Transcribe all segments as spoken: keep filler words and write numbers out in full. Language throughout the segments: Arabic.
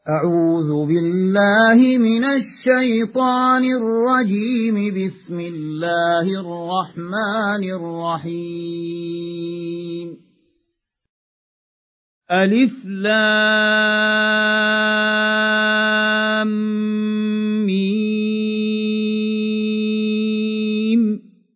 أعوذ بالله من الشيطان الرجيم. بسم الله الرحمن الرحيم. ألف لام ميم.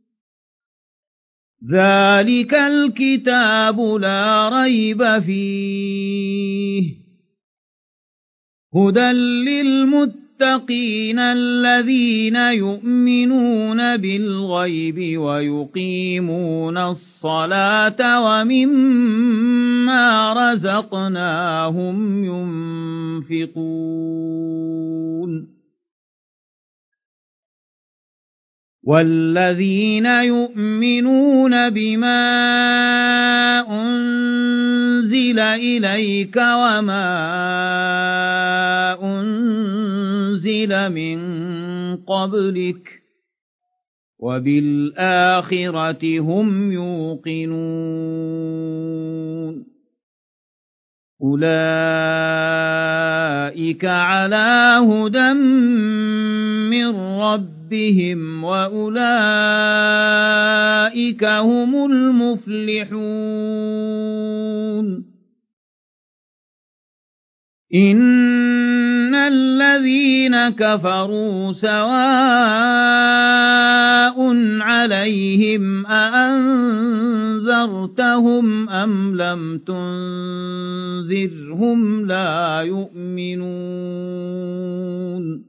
ذلك الكتاب لا ريب فيه هدى للمتقين الذين يؤمنون بالغيب ويقيمون الصلاة ومما رزقناهم ينفقون. والذين يؤمنون بما أنزل إليك وما أنزل من قبلك وبالآخرة هم يوقنون. أولئك على هدى من ربهم وأولئك هم المفلحون. إن الذين كفروا سواء عليهم أأنذرتهم أم لم تنذرهم لا يؤمنون.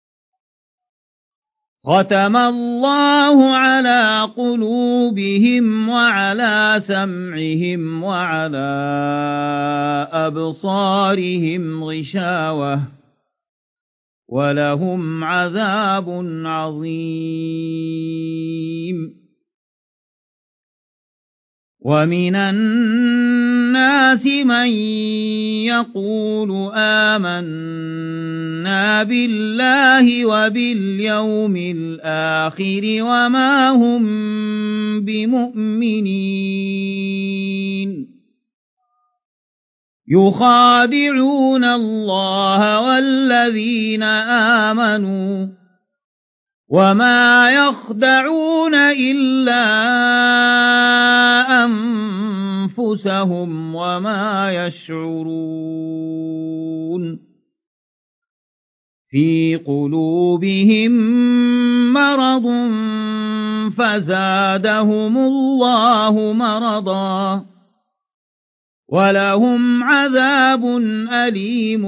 ختم الله على قلوبهم وعلى سمعهم وعلى أبصارهم غشاوة ولهم عذاب عظيم. ومن الناس من يقول آمنا بالله وباليوم الآخر وما هم بمؤمنين. يخادعون الله والذين آمنوا وما يخدعون إلا أنفسهم وما يشعرون. في قلوبهم مرض فزادهم الله مرضا ولهم عذاب أليم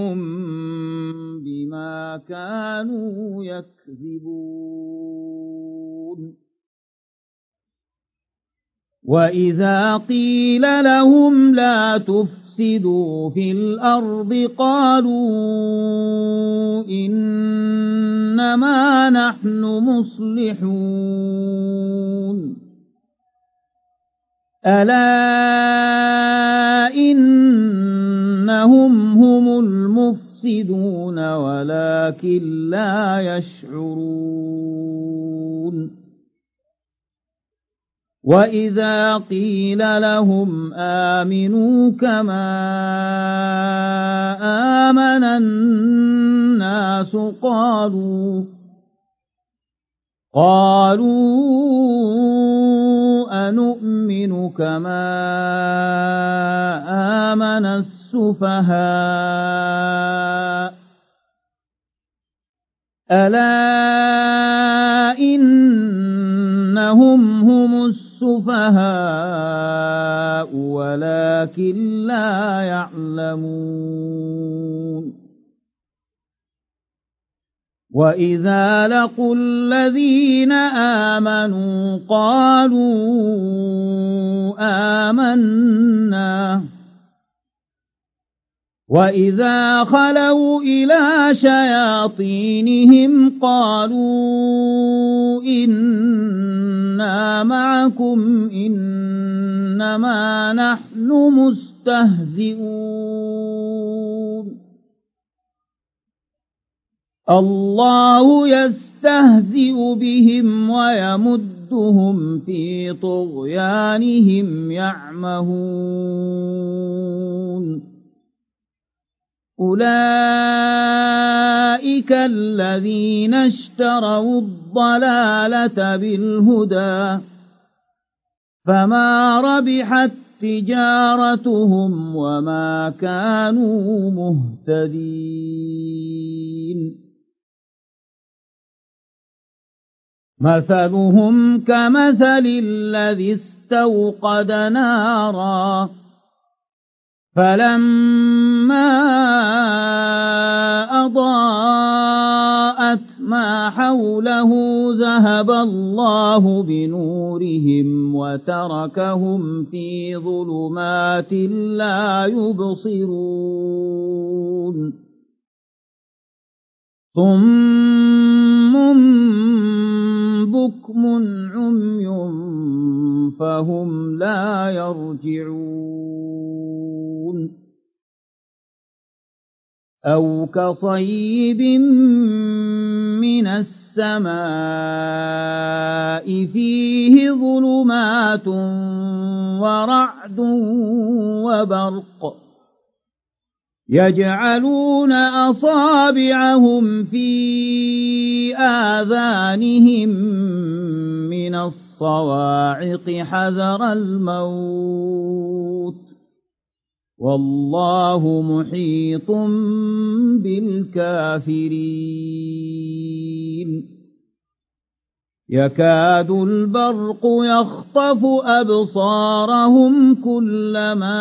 بما كانوا يكذبون. وإذا قيل لهم لا تفسدوا في الأرض قالوا إنما نحن مصلحون. ألا إنهم هم المفسدون ولكن لا يشعرون. وإذا قيل لهم آمنوا كما آمن الناس قالوا قالوا أنؤمن كما آمن السفهاء ألا إنهم هم السفهاء ولكن لا يعلمون. وإذا لقوا الذين آمنوا قالوا آمنا وإذا خلوا إلى شياطينهم قالوا إنا معكم إنما نحن مستهزئون. الله يستهزئ بهم ويمدهم في طغيانهم يعمهون. أولئك الذين اشتروا الضلالة بالهدى فما ربحت تجارتهم وما كانوا مهتدين مثلهم كمثل الذي استوقد نارا فلما أضاءت ما حوله ذهب الله بنورهم وتركهم في ظلمات لا يبصرون صم بكم عمي فهم لا يرجعون أو كصيب من السماء فيه ظلمات ورعد وبرق يجعلون أصابعهم في آذانهم من الصواعق حذر الموت والله محيط بالكافرين يكاد البرق يخطف أبصارهم كلما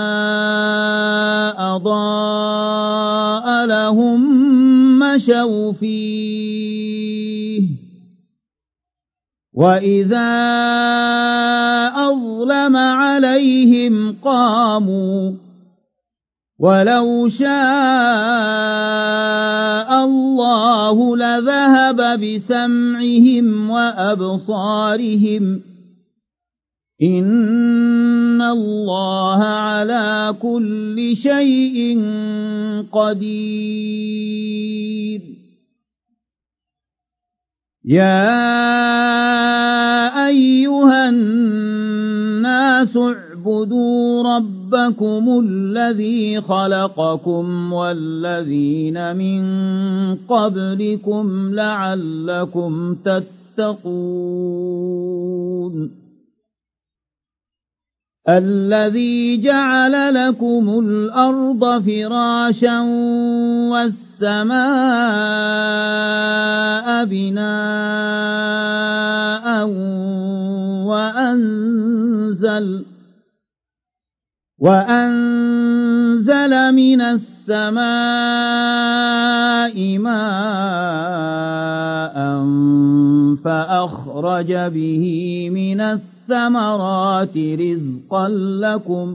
أضاء لهم مشوا فيه وإذا أظلم عليهم قاموا ولو شاء الله لذهب بسمعهم وأبصارهم إن الله على كل شيء قدير يا أيها الناس اعبدوا ربكم الذي خلقكم والذين من قبلكم لعلكم تتقون الذي جعل لكم الأرض فراشا والسماء بناء وأنزل وأنزل من السماء ماء فأخرج به من الثمرات رزقا لكم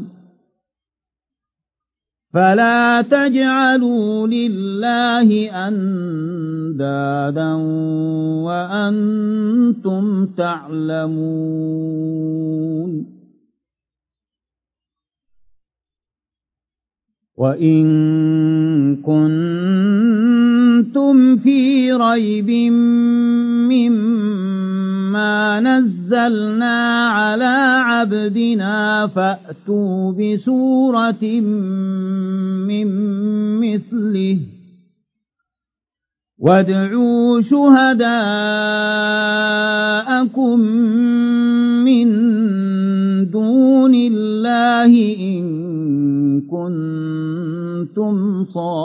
فلا تجعلوا لله أندادا وأنتم تعلمون وإن كنتم في ريب مما نزلنا على عبدنا فأتوا بسورة من مثله وادعوا شهداءكم من دون الله إن كنتم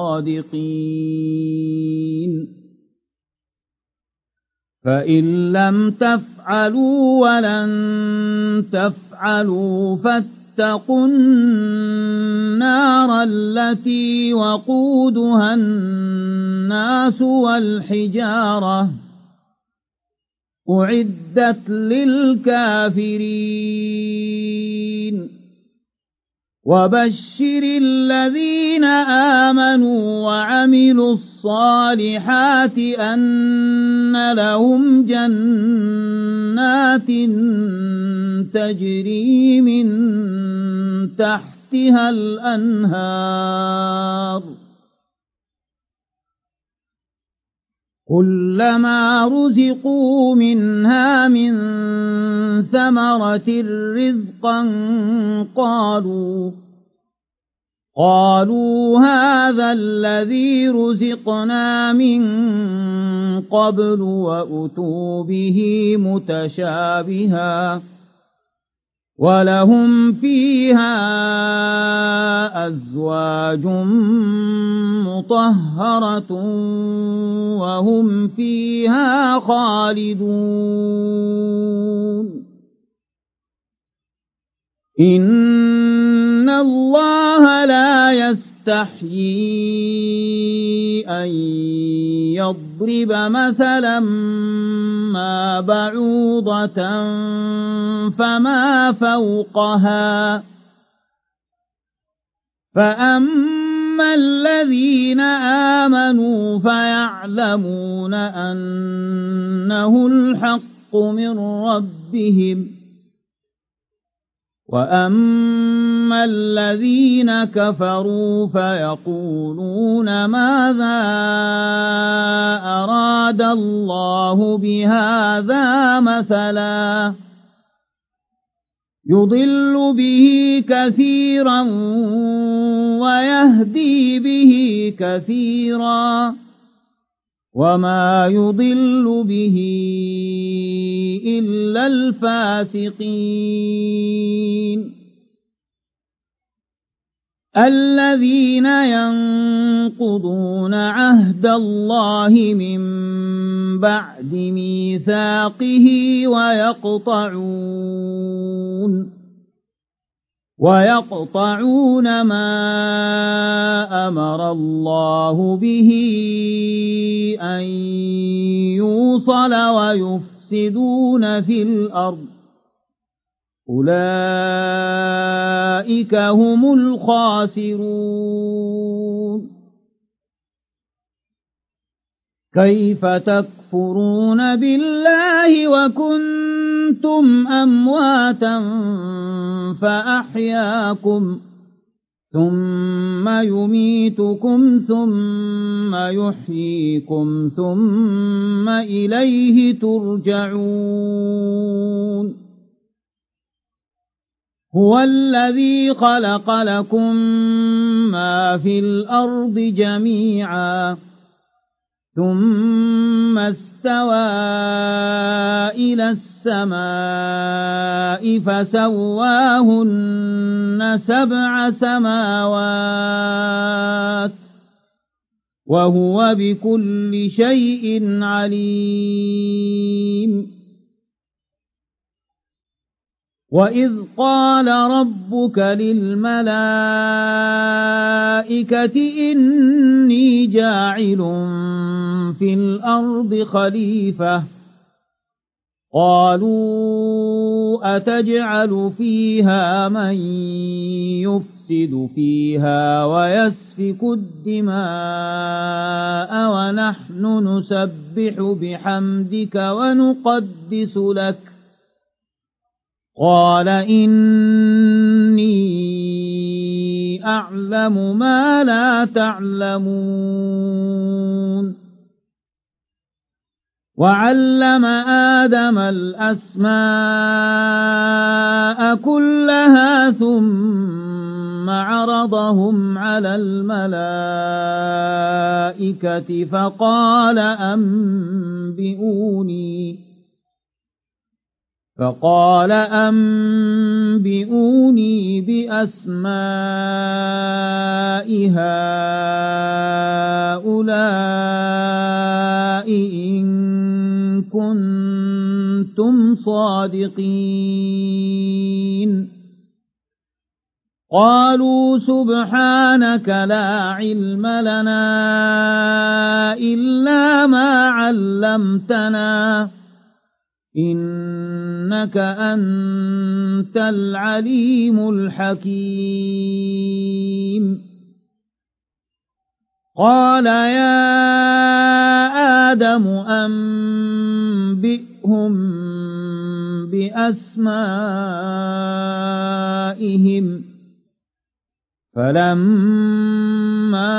صادقين فإن لم تفعلوا ولن تفعلوا فاتقوا النار التي وقودها الناس والحجارة أعدت للكافرين وبشر الذين آمنوا وعملوا الصالحات أن لهم جنات تجري من تحتها الأنهار كلما رزقوا منها من ثمرة رزقا قالوا قالوا هذا الذي رزقنا من قبل وأتوا به متشابها ولهم فيها أزواج مطهرة وهم فيها خالدون إن الله لا يستحيي أن يضرب مثلا ما بعوضة فما فوقها فأما الذين آمنوا فيعلمون أنه الحق من ربهم وأما الذين كفروا فيقولون ماذا أراد الله بهذا مثلا يضل به كثيرا ويهدي به كثيرا وما يضل به إلا الفاسقين الذين ينقضون عهد الله من بعد ميثاقه ويقطعون ويقطعون ما أمر الله به أن يوصل ويفسدون في الأرض أولئك هم الخاسرون كيف تكفرون بالله وكنتم أمواتا فأحياكم ثم يميتكم ثم يحييكم ثم إليه ترجعون هو الذي خلق لكم ما في الأرض جميعا ثم استوى إلى السماء فسواهن سبع سماوات وهو بكل شيء عليم وإذ قال ربك للملائكة إني جاعل في الأرض خليفة قالوا أتجعل فيها من يفسد فيها ويسفك الدماء ونحن نسبح بحمدك ونقدس لك قال إني أعلم ما لا تعلمون وعلم آدم الأسماء كلها ثم عرضهم على الملائكة فقال أنبئوني فقال أنبئوني بأسماء هؤلاء إن كنتم صادقين قالوا سبحانك لا علم لنا إلا ما علمتنا إنك أنت العليم الحكيم قال يا آدم أنبئهم بأسمائهم فلما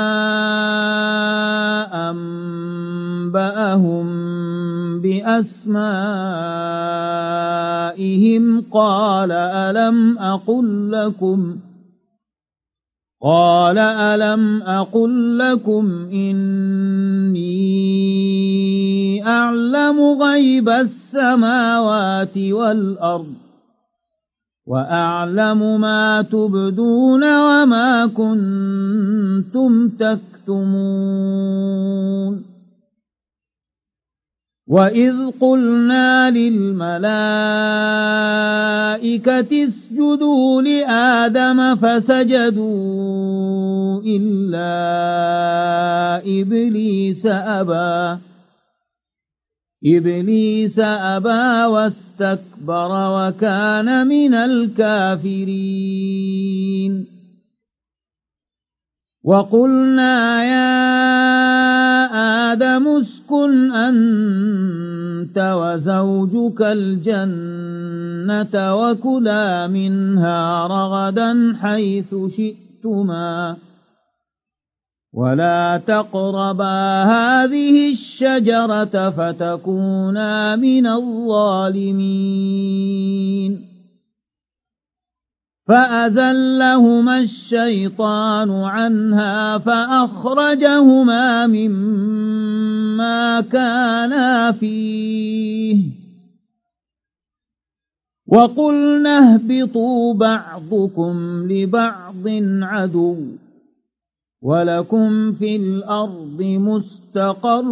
أنبأهم بأسمائهم قال ألم أقل لكم قال ألم أقل لكم إني أعلم غيب السماوات والأرض وأعلم ما تبدون وما كنتم تكتمون وإذ قلنا للملائكة اسجدوا لآدم فسجدوا إلا إبليس أبى إبليس أبى واستكبر وكان من الكافرين وقلنا يا آدم اسكن أنت وزوجك الجنة وكلا منها رغدا حيث شئتما ولا تقربا هذه الشجرة فتكونا من الظالمين فأزلهما الشيطان عنها فأخرجهما مما كانا فيه وقلنا اهبطوا بعضكم لبعض عدو ولكم في الأرض مستقر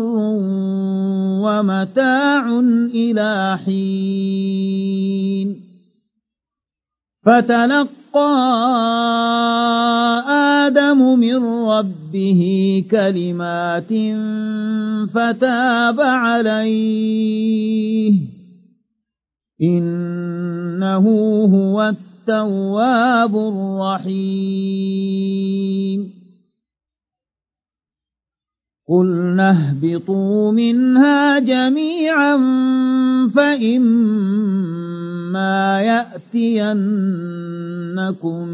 ومتاع إلى حين فتلقى آدم من ربه كلمات فتاب عليه إنه هو التواب الرحيم قلنا اهبطوا منها جميعا فإما يأتينكم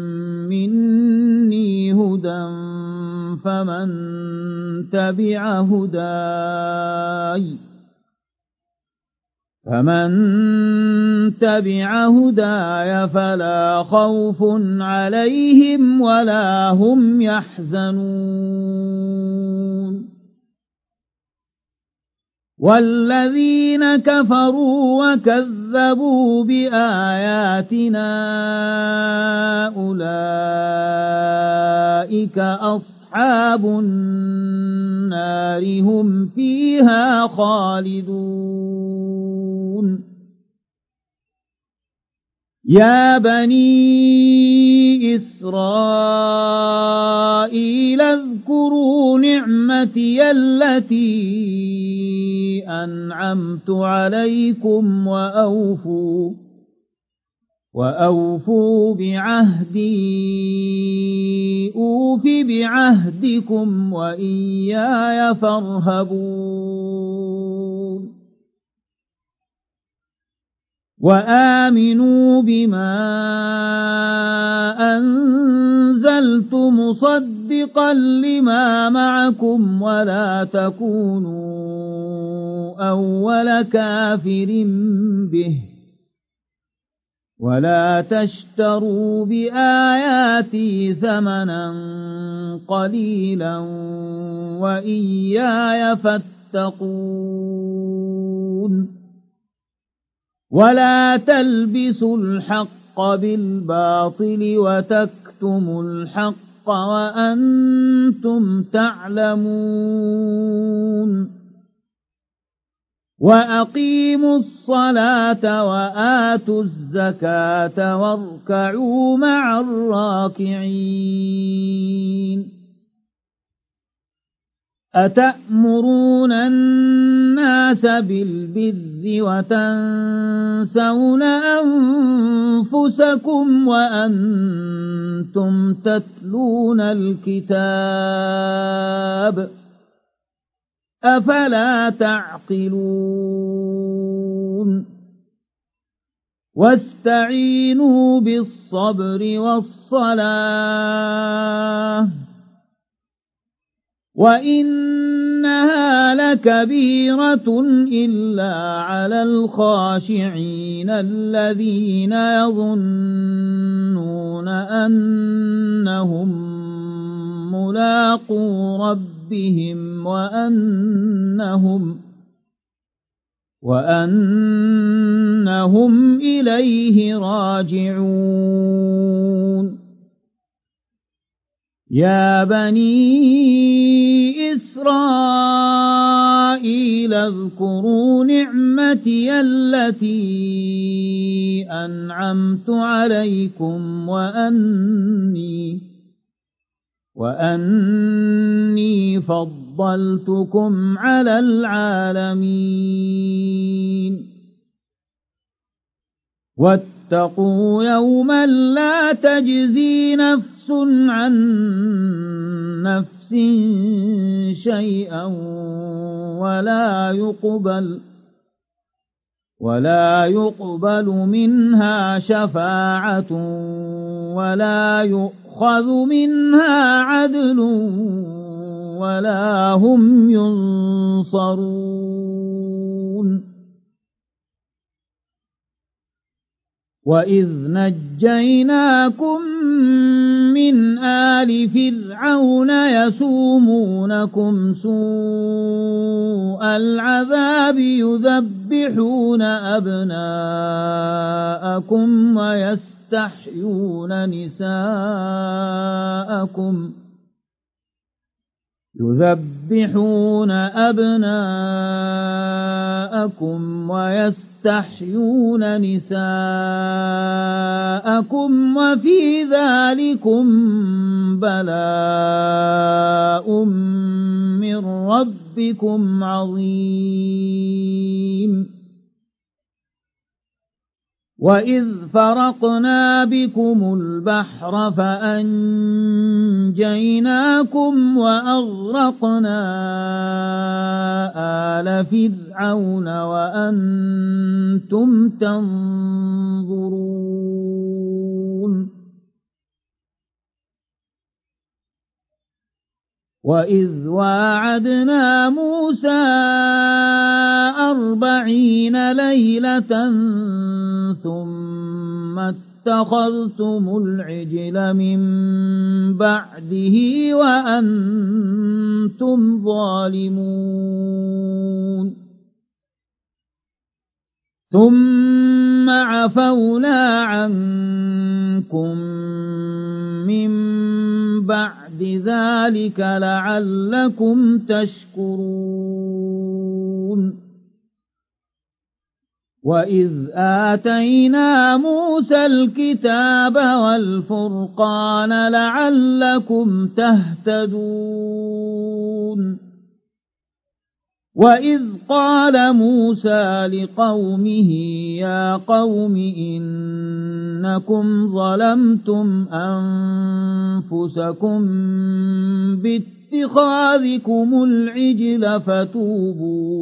مني هدى فمن تبع هداي فمن تبع هداي فلا خوف عليهم ولا هم يحزنون والذين كفروا وكذبوا بآياتنا أولئك أصحاب النار هم فيها خالدون يا بني إسرائيل اذكروا نعمتي التي أنعمت عليكم وأوفوا وأوفوا بعهدي أوف بعهدكم وإياي فارهبون وآمنوا بما أنزلت مصدقا لما معكم ولا تكونوا أول كافر به ولا تشتروا بآياتي ثمنا قليلا وإياي فاتقون ولا تلبسوا الحق بالباطل وتكتموا الحق وأنتم تعلمون وأقيموا الصلاة وآتوا الزكاة واركعوا مع الراكعين أتأمرون الناس بالبر وتنسون أنفسكم وأنتم تتلون الكتاب أفلا تعقلون واستعينوا بالصبر والصلاة وإن إنها لكبيرة إلا على الخاشعين الذين يظنون أنهم ملاقو ربهم وأنهم وأنهم إليه راجعون يا بني إسرائيل اذكروا نعمتي التي أنعمت عليكم وأني وأني فضلتكم على العالمين واتقوا يوما لا تجزي نفس عن نفس شيئا ولا يقبل ولا يقبل منها شفاعة ولا يؤخذ منها عدل ولا هم ينصرون وإذ نجيناكم من آل فرعون يسومونكم سوء العذاب يذبحون أبناءكم ويستحيون نساءكم يذبحون أبناءكم ويستحيون نساءكم وفي ذلكم بلاء من ربكم عظيم وإذ فرقنا بكم البحر فأنجيناكم وأغرقنا آل فرعون وأنتم تنظرون وإذ واعدنا موسى أربعين ليلة ثم اتخذتم العجل من بعده وأنتم ظالمون ثم عفونا عنكم من بعد ذلك لعلكم تشكرون وإذ آتينا موسى الكتاب والفرقان لعلكم تهتدون وإذ قال موسى لقومه يا قوم إنكم ظلمتم أنفسكم باتخاذكم العجل فتوبوا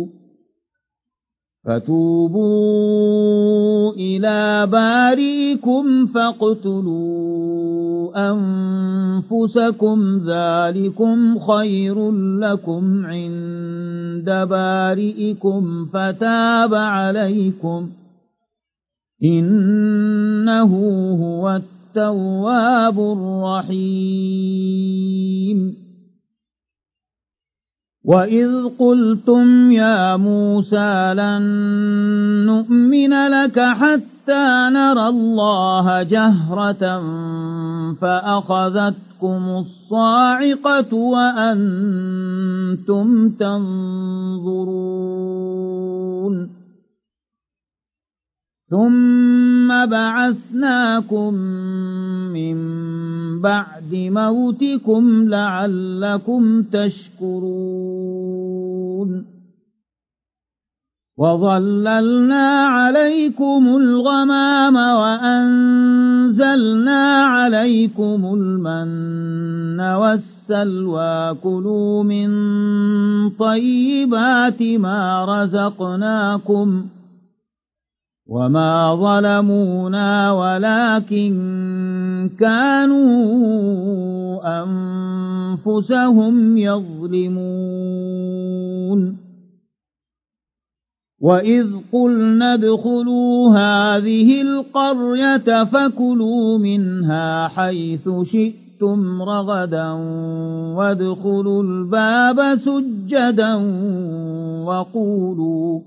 فتوبوا إلى بارئكم فاقتلوا أنفسكم ذلكم خير لكم عند بارئكم فتاب عليكم إنه هو التواب الرحيم وإذ قلتم يا موسى لن نؤمن لك حتى نرى الله جهرة فأخذتكم الصاعقة وأنتم تنظرون ثم بعثناكم من بعد موتكم لعلكم تشكرون وظللنا عليكم الغمام وأنزلنا عليكم المن والسلوى كلوا من طيبات ما رزقناكم وما ظلمونا ولكن كانوا أنفسهم يظلمون وإذ قلنا ادخلوا هذه القرية فكلوا منها حيث شئتم رغدا وادخلوا الباب سجدا وقولوا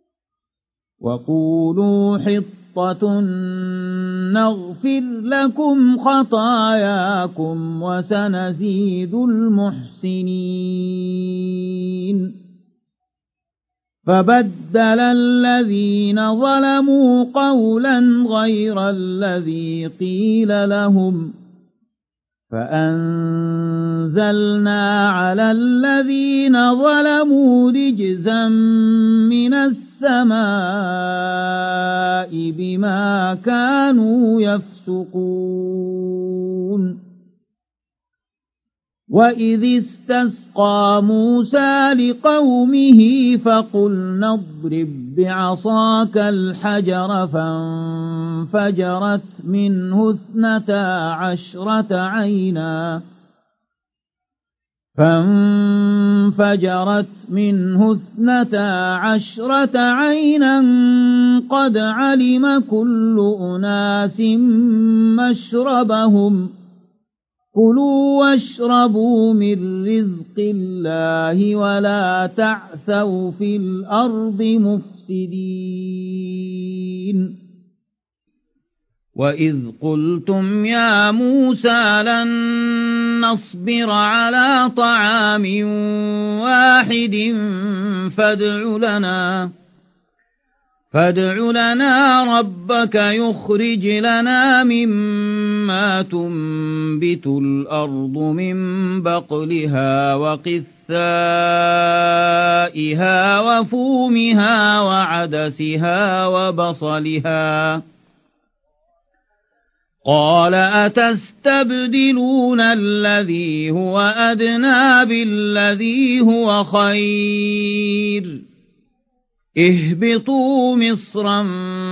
وقولوا حطة نغفر لكم خطاياكم وسنزيد المحسنين فبدل الذين ظلموا قولا غير الذي قيل لهم فأنزلنا على الذين ظلموا رجزا من السماء بما كانوا يفسقون وإذ استسقى موسى لقومه فقلنا اضرب بعصاك الحجر فانفجرت منه اثنتا عشرة عينا فانفجرت منه اثنتا عشرة عينا قد علم كل أناس مشربهم كلوا واشربوا من رزق الله ولا تعثوا في الأرض مفسدين وإذ قلتم يا موسى لن نصبر على طعام واحد فادع لنا فادع لنا ربك يخرج لنا مما تنبت الأرض من بقلها وقثائها وفومها وعدسها وبصلها قال أتستبدلون الذي هو أدنى بالذي هو خير اهبطوا مصرا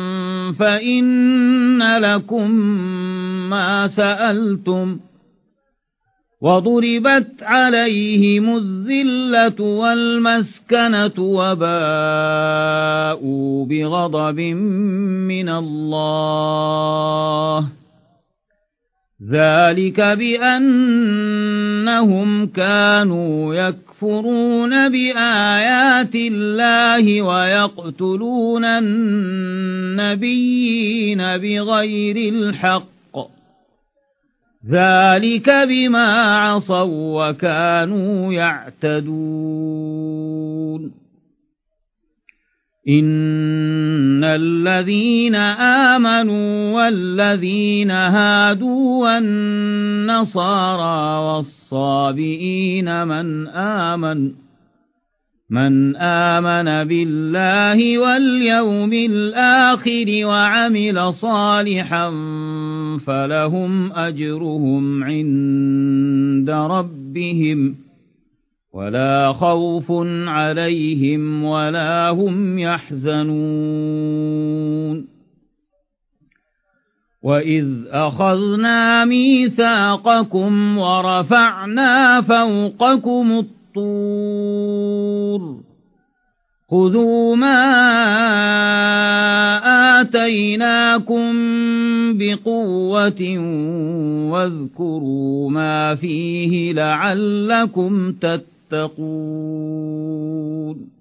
فإن لكم ما سألتم وضربت عليهم الذلة والمسكنة وباءوا بغضب من الله ذلك بأنهم كانوا يكفرون بآيات الله ويقتلون النبيين بغير الحق ذلك بما عصوا وكانوا يعتدون إن الذين آمنوا والذين هادوا والنصارى والصابئين من آمن من آمن بالله واليوم الآخر وعمل صالحا فلهم أجرهم عند ربهم ولا خوف عليهم ولا هم يحزنون وإذ أخذنا ميثاقكم ورفعنا فوقكم الطور خذوا ما آتيناكم بقوة واذكروا ما فيه لعلكم تتقون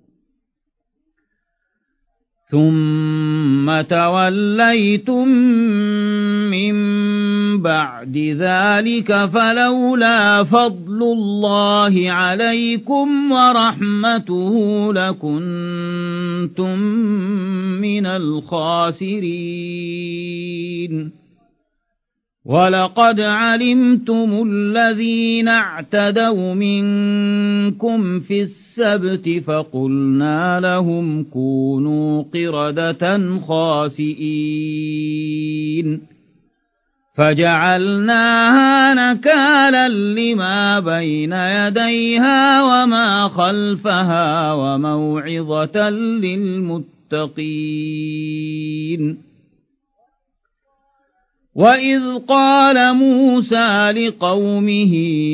ثم توليتم من بعد ذلك فلولا فضل الله عليكم ورحمته لكنتم من الخاسرين ولقد علمتم الذين اعتدوا منكم في السبت فقلنا لهم كونوا قردة خاسئين فجعلناها نكالا لما بين يديها وما خلفها وموعظة للمتقين وإذ قال موسى لقومه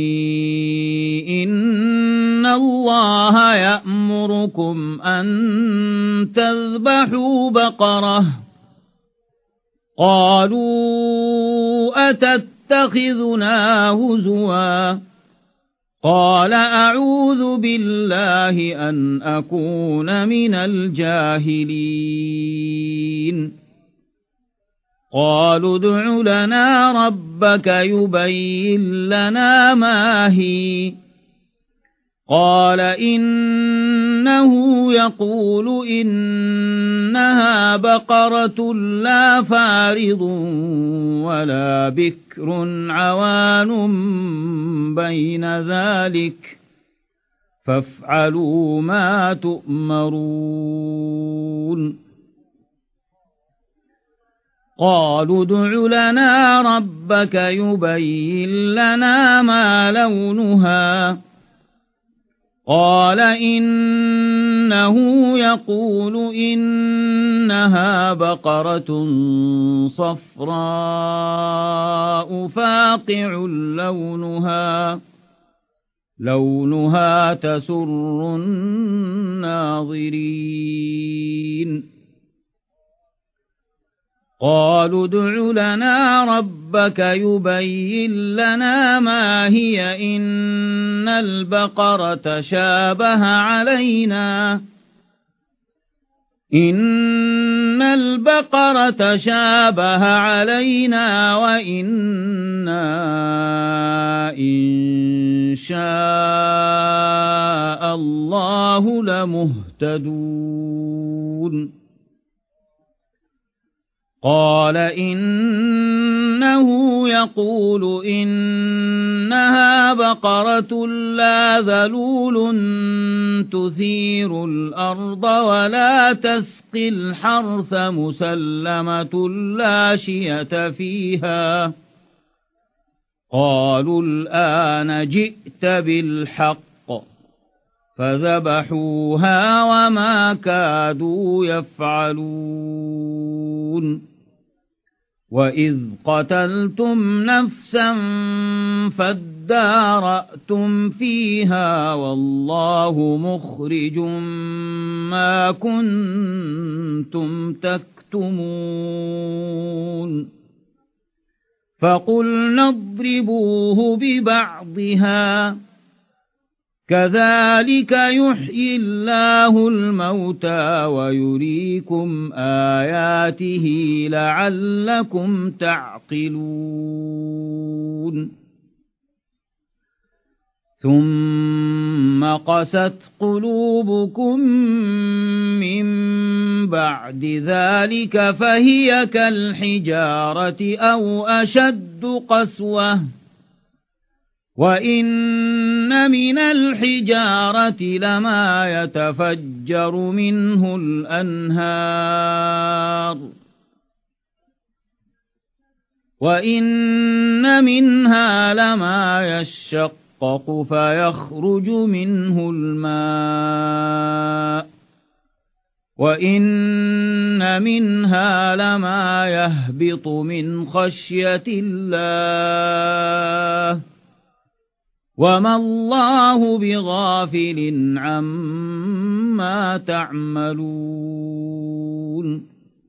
إن الله يأمركم أن تذبحوا بقرة قالوا أتتخذنا هزوا قال أعوذ بالله أن أكون من الجاهلين قالوا ادع لنا ربك يبين لنا ما هي قال إنه يقول إنها بقرة لا فارض ولا بكر عوان بين ذلك فافعلوا ما تؤمرون قالوا ادع لنا ربك يبين لنا ما لونها قال إنه يقول إنها بقرة صفراء فاقع لونها لونها تسر الناظرين قالوا ادع لنا ربك يبين لنا ما هي إن البقرة شابه علينا إن البقرة شابه علينا وإنا إن شاء الله لمهتدون قال إنه يقول إنها بقرة لا ذلول تثير الأرض ولا تسقي الحرث مسلمة لا شية فيها قالوا الآن جئت بالحق فذبحوها وما كادوا يفعلون وإذ قتلتم نفسا فادارأتم فيها والله مخرج ما كنتم تكتمون فقلنا اضربوه ببعضها كذلك يحيي الله الموتى ويريكم آياته لعلكم تعقلون ثم قست قلوبكم من بعد ذلك فهي كالحجارة أو أشد قسوة وإن من الحجارة لما يتفجر منه الأنهار وإن منها لما يشقق فيخرج منه الماء وإن منها لما يهبط من خشية الله وما الله بغافل عما تعملون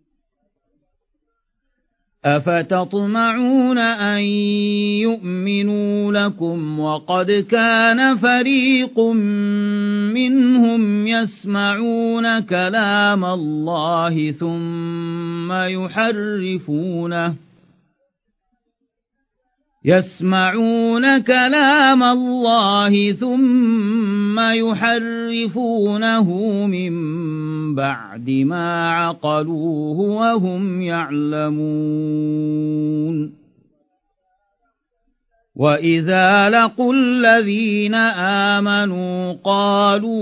أفتطمعون أن يؤمنوا لكم وقد كان فريق منهم يسمعون كلام الله ثم يحرفونه يسمعون كلام الله ثم يحرفونه من بعد ما عقلوه وهم يعلمون وإذا لقوا الذين آمنوا قالوا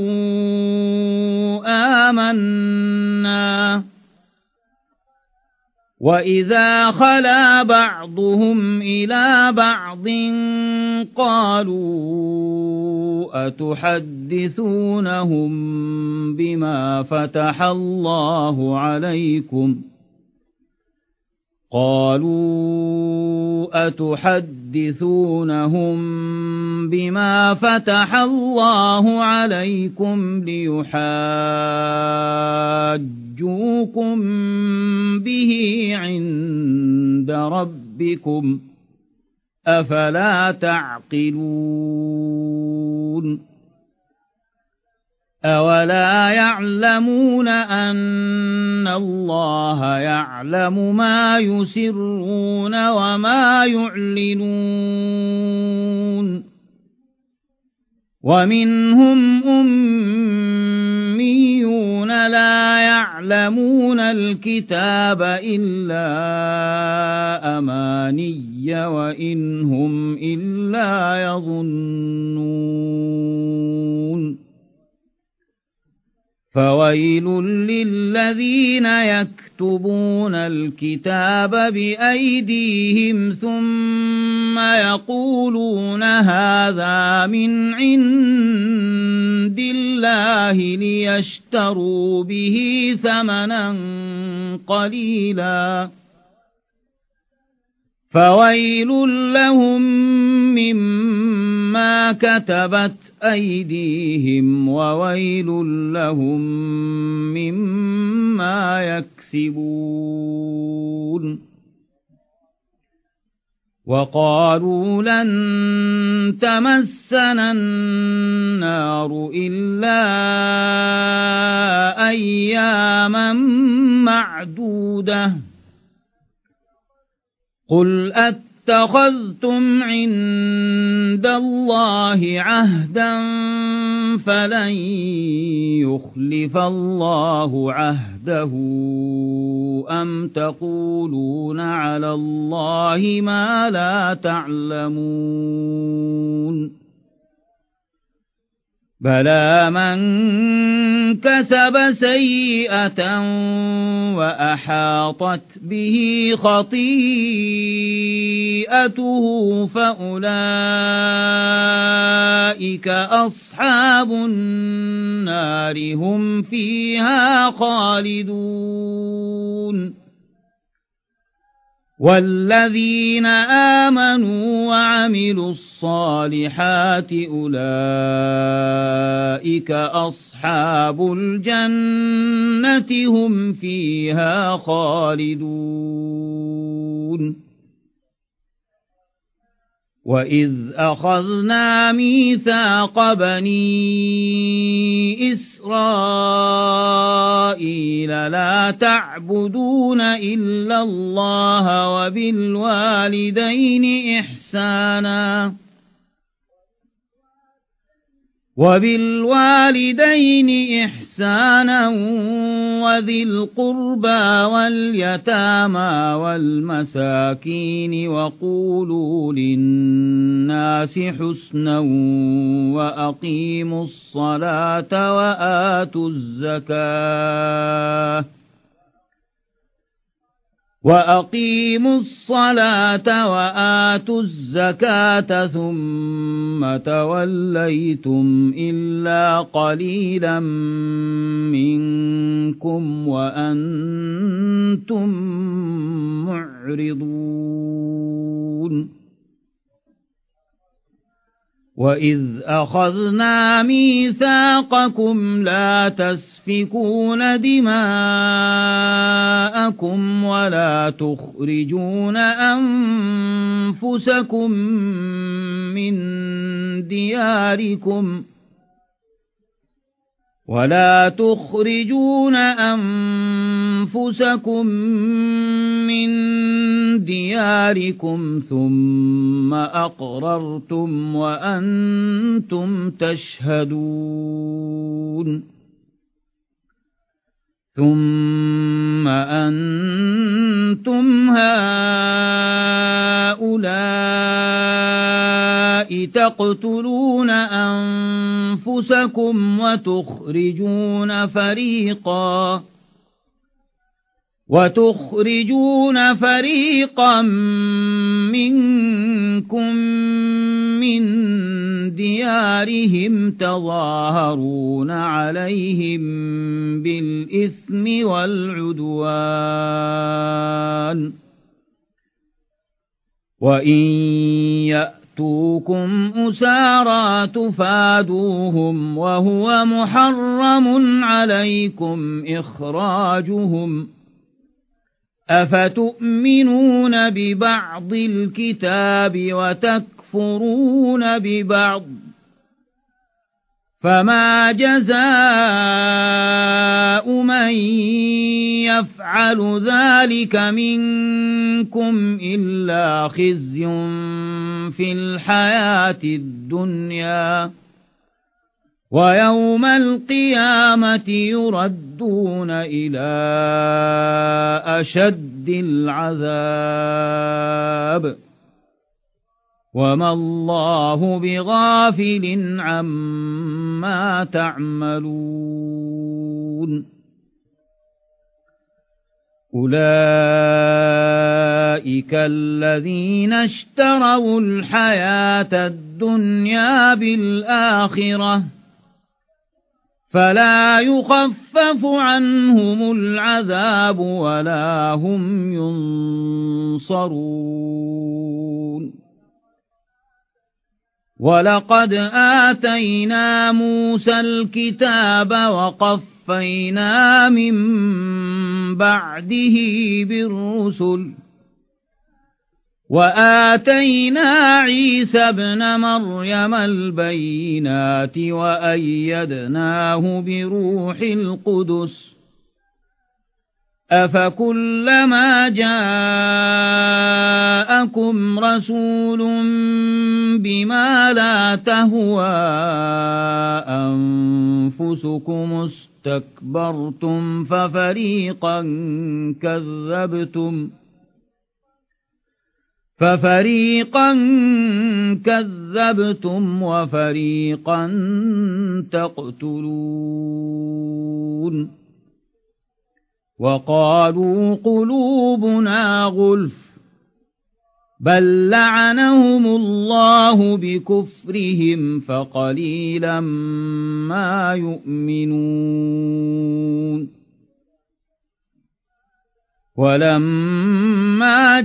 آمنا وإذا خلا بعضهم إلى بعض قالوا أتحدثونهم بما فتح الله عليكم قالوا أتحدثونهم بما فتح الله عليكم ليحاجوكم به عند ربكم أفلا تعقلون أولا يعلمون أن الله يعلم ما يسرون وما يعلنون ومنهم أميون لا يعلمون الكتاب إلا أماني وإن هم إلا يظنون فويل للذين يكتبون الكتاب بأيديهم ثم يقولون هذا من عند الله ليشتروا به ثمنا قليلا فويل لهم مما كتبت أيديهم وويل لهم مما يكسبون وقالوا لن تمسنا النار إلا أياما معدودة قل اتخذتم عند الله عهدا فلن يخلف الله عهده أم تقولون على الله ما لا تعلمون بلى من كسب سيئة وأحاطت به خطيئته فأولئك أصحاب النار هم فيها خالدون والذين آمنوا وعملوا الصالحات أولئك أصحاب الجنة هم فيها خالدون وإذ أخذنا ميثاق بني إسرائيل لا تعبدون إلا الله وبالوالدين إحسانا وبالوالدين إحسانا وذي القربى واليتامى والمساكين وقولوا للناس حسنا وأقيموا الصلاة وآتوا الزكاة وأقيموا الصلاة وآتوا الزكاة ثم توليتم إلا قليلا منكم وأنتم معرضون وإذ أخذنا ميثاقكم لا تسفكون دماءكم ولا تخرجون أنفسكم من دياركم ولا تخرجون أنفسكم من دياركم ثم أقررتم وأنتم تشهدون ثم أنتم هؤلاء تقتلون أنفسكم وتخرجون فريقا وتخرجون فريقا منكم من ديارهم تظاهرون عليهم بالإثم والعدوان وإن يأتوكم أسارى تفادوهم وهو محرم عليكم إخراجهم أفتؤمنون ببعض الكتاب وتكفرون ببعض فما جزاء من يفعل ذلك منكم إلا خزي في الحياة الدنيا ويوم القيامة يردون إلى أشد العذاب وما الله بغافل عما تعملون أولئك الذين اشتروا الحياة الدنيا بالآخرة فلا يخفف عنهم العذاب ولا هم ينصرون ولقد آتينا موسى الكتاب وقفينا من بعده بالرسل وآتينا عيسى ابن مريم البينات وأيدناه بروح القدس أفكلما جاءكم رسول بما لا تهوى أنفسكم استكبرتم ففريقا كذبتم ففريقا كذبتم وفريقا تقتلون وقالوا قلوبنا غلف بل لعنهم الله بكفرهم فقليلا ما يؤمنون ولما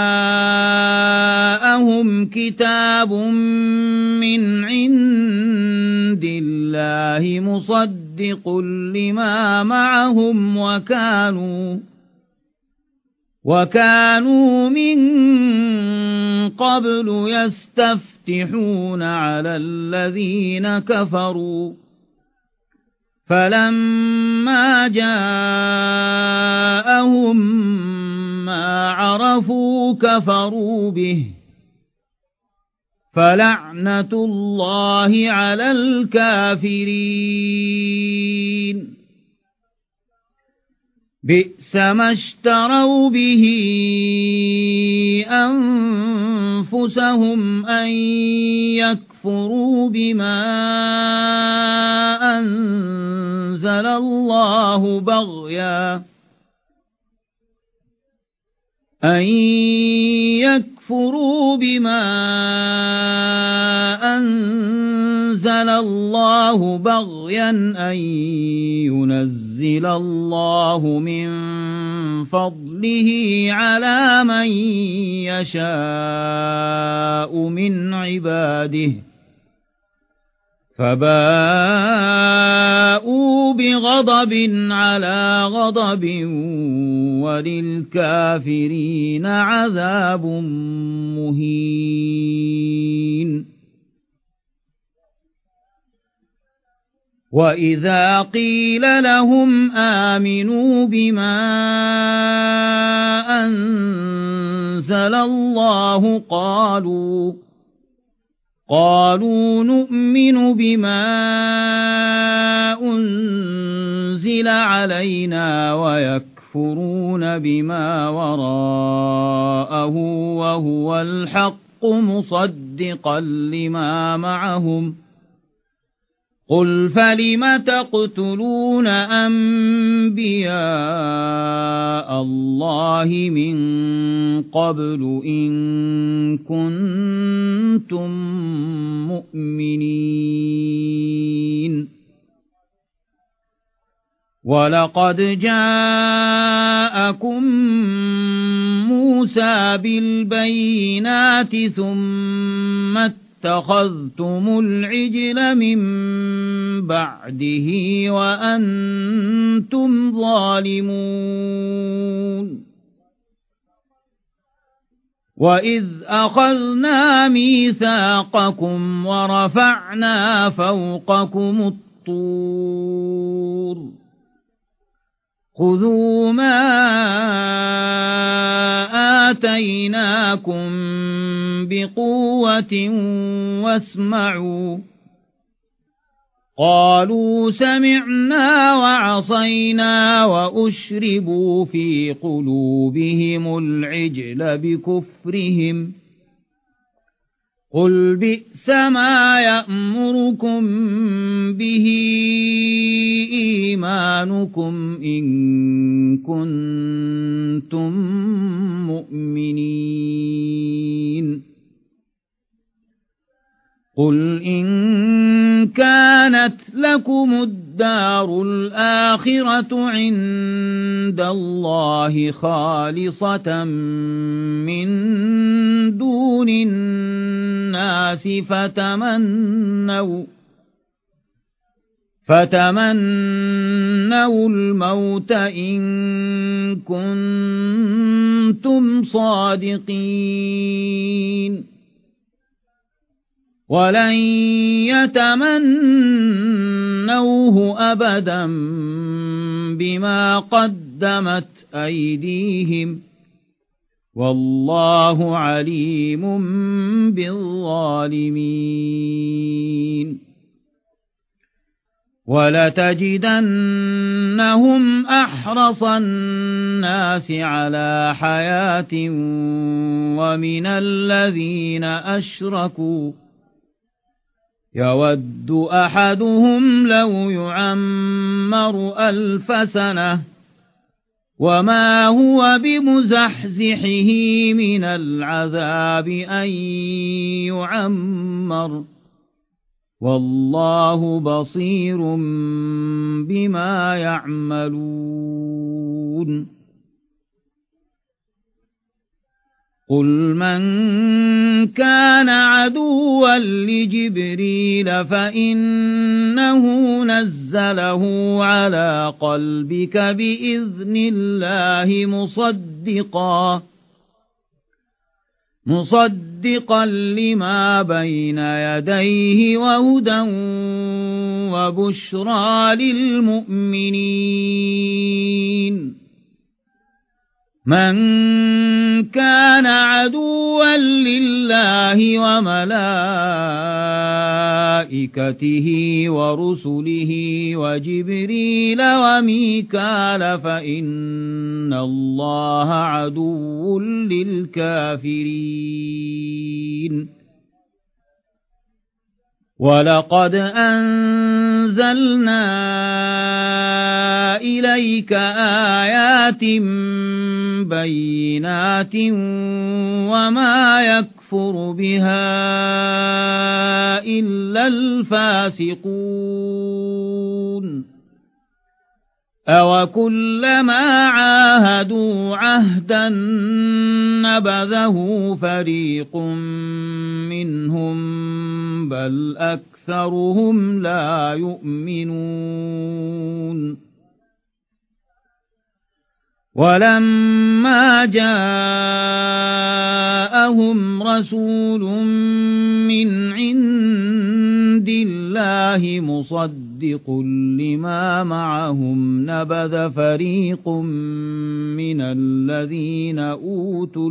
جاءهم كتاب من عند الله مصدق لما معهم وكانوا وكانوا من قبل يستفتحون على الذين كفروا فلما جاءهم ما عرفوا كفروا به فلعنة الله على الكافرين بئس ما اشتروا به أنفسهم أن يكفروا بما أنزل الله بغيا أن يكفروا بما أنزل الله بغيا أن ينزل الله من فضله على من يشاء من عباده فباءوا بغضب على غضب وللكافرين عذاب مهين وإذا قيل لهم آمنوا بما أنزل الله قالوا قالوا نؤمن بما أنزل علينا ويكفرون بما وراءه وهو الحق مصدقا لما معهم قل فلم تقتلون أنبياء الله من قبل إن كنتم مؤمنين ولقد جاءكم موسى موسى بالبينات ثم اتخذتم العجل من بعده وأنتم ظالمون وإذ أخذنا ميثاقكم ورفعنا فوقكم الطور خذوا ما آتيناكم بقوة واسمعوا قالوا سمعنا وعصينا وأشربوا في قلوبهم العجل بكفرهم قل بئس ما يأمركم به إيمانكم إن كنتم مؤمنين قل إن كانت لكم الدار الآخرة عند الله خالصة من دون الناس فتمنوا فتمنوا الموت إن كنتم صادقين ولن يتمنوه أبدا بما قدمت أيديهم والله عليم بالظالمين ولتجدنهم أحرص الناس على حياة ومن الذين أشركوا يود أحدهم لو يعمر ألف سنة وما هو بمزحزحه من العذاب أن يعمر والله بصير بما يعملون قل من كان عدوا لجبريل فإنه نزله على قلبك بإذن الله مصدقا مصدقا لما بين يديه وهدى وبشرى للمؤمنين من كان عدوا لله وملائكته ورسله وجبريل وميكال فإن الله عدو للكافرين ولقد أنزلنا إليك آيات بينات وما يكفر بها إلا الفاسقون أوكلما عاهدوا عهدا نبذه فريق منهم بل أكثرهم لا يؤمنون ولما جاءهم رسول من عند الله مصدق لما معهم نبذ فريق من الذين أوتوا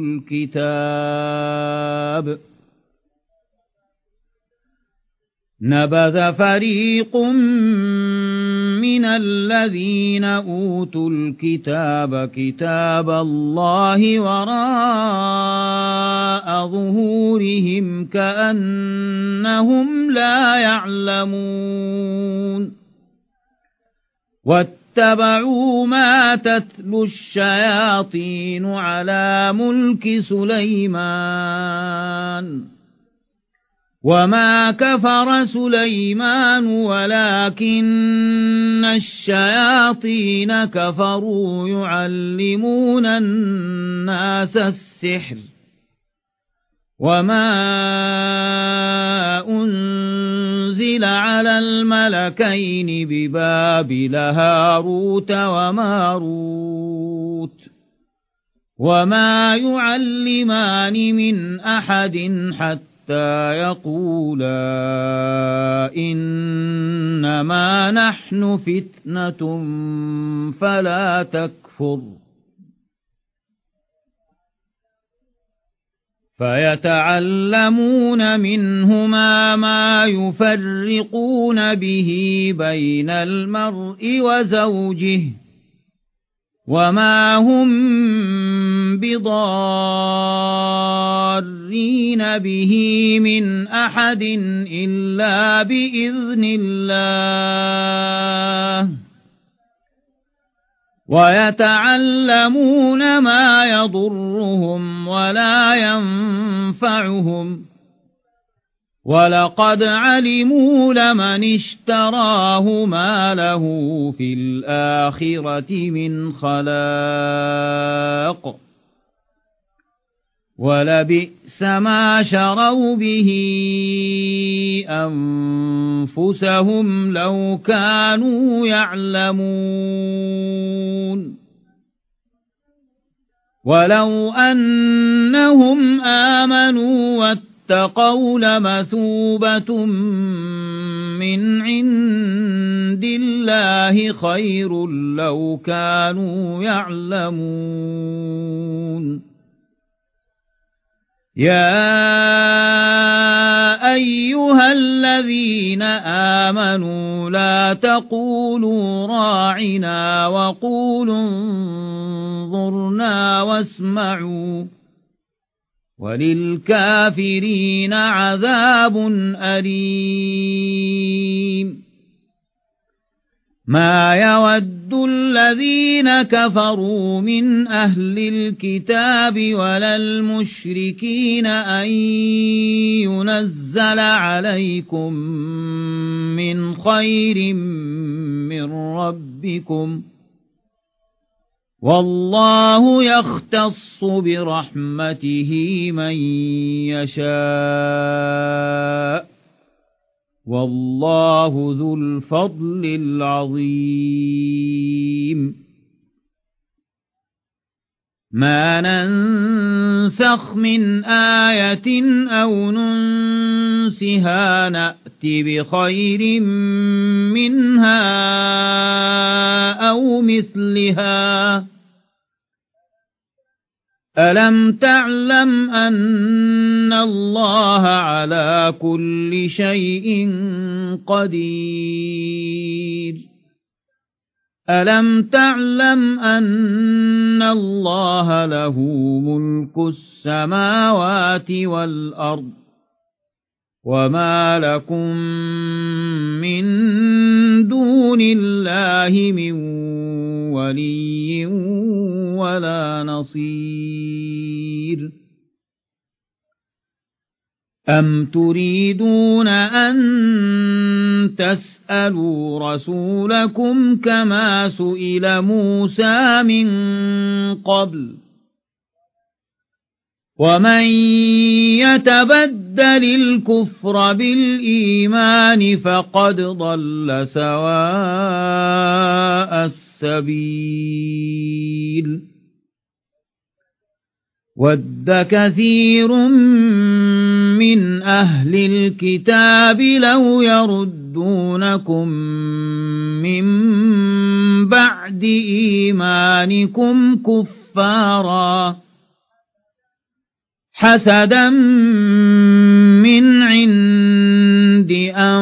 الكتاب نبذ فريق من الذين أوتوا الكتاب كتاب الله وراء ظهورهم كأنهم لا يعلمون واتبعوا ما تتلو الشياطين على ملك سليمان وما كفر سليمان ولكن الشياطين كفروا يعلمون الناس السحر وما أنزل على الملكين ببابل هاروت وماروت وما يعلمان من أحد حتى يقولا إنما نحن فتنة فلا تكفر فيتعلمون منهما ما يفرقون به بين المرء وزوجه وما هم بضارين به من أحد إلا بإذن الله ويتعلمون ما يضرهم ولا ينفعهم ولقد علموا لمن اشتراه ما له في الآخرة من خلاق ولبئس ما شروا به أنفسهم لو كانوا يعلمون ولو أنهم آمنوا واتقوا لمثوبة من عند الله خير لو كانوا يعلمون يا أيها الذين آمنوا لا تقولوا راعنا وقولوا انظرنا واسمعوا وللكافرين عذاب أليم ما يود الذين كفروا من أهل الكتاب ولا المشركين أن ينزل عليكم من خير من ربكم والله يختص برحمته من يشاء والله ذو الفضل العظيم ما ننسخ من آية أو ننسها نأت بخير منها أو مثلها ألم تعلم أن الله على كل شيء قدير ألم تعلم أن الله له ملك السماوات والأرض وما لكم من دون الله من ولي ولا نصير أم تريدون أن تسألوا رسولكم كما سئل موسى من قبل ومن يتبدل الكفر بالإيمان فقد ضل سواء السبيل ود كثير من أهل الكتاب لو يردونكم من بعد إيمانكم كفارا حسدا من عند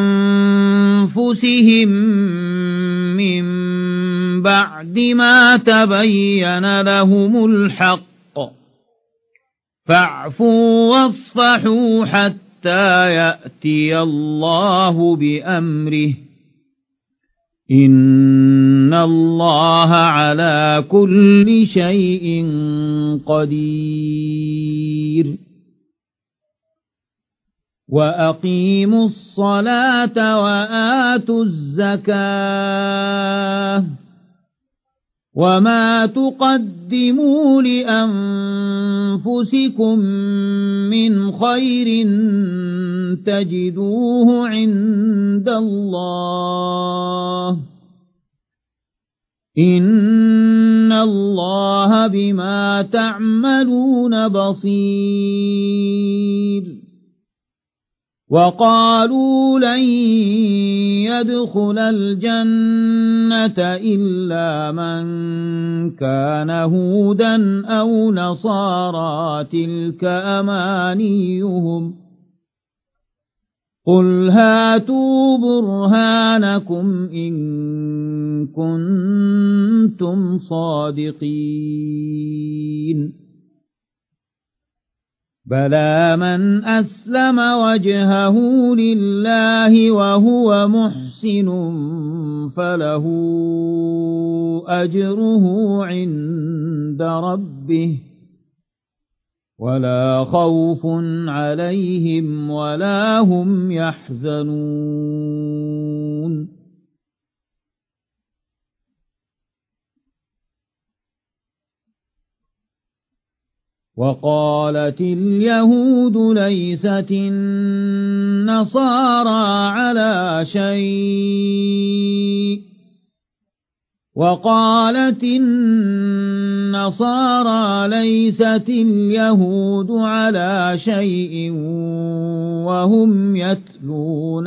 أنفسهم من بعد ما تبين لهم الحق فاعفوا واصفحوا حتى يأتي الله بأمره إن الله على كل شيء قدير وأقيموا الصلاة وآتوا الزكاة وما تقدموا لأنفسكم من خير تجدوه عند الله إن الله بما تعملون بصير وقالوا لن يدخل الجنة إلا من كان هودا أو نصارى تلك أمانيهم قل هاتوا برهانكم إن كنتم صادقين بلى من أسلم وجهه لله وهو محسن فله أجره عند ربه ولا خوف عليهم ولا هم يحزنون وقالت اليهود ليست النصارى على شيء وقالت النصارى ليست اليهود على شيء وهم يتلون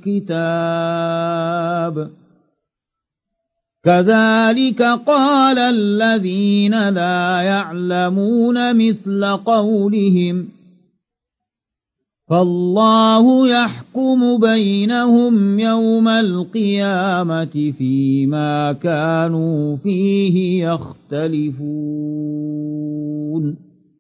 الكتاب كذلك قال الذين لا يعلمون مثل قولهم فالله يحكم بينهم يوم القيامة فيما كانوا فيه يختلفون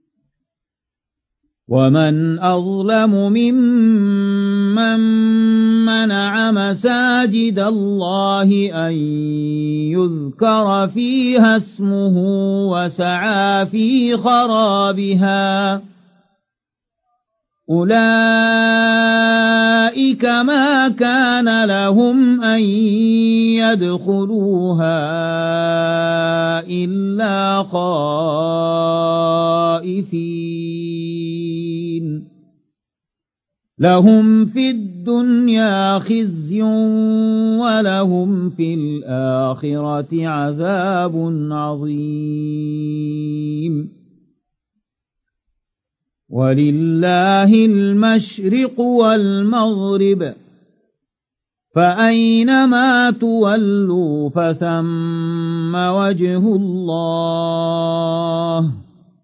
ومن أظلم ممن منع مساجد الله أن يذكر فيها اسمه وسعى في خرابها أولئك ما كان لهم أن يدخلوها إلا خائفين لهم في الدنيا خزي ولهم في الآخرة عذاب عظيم ولله المشرق والمغرب فأينما تولوا فثم وجه الله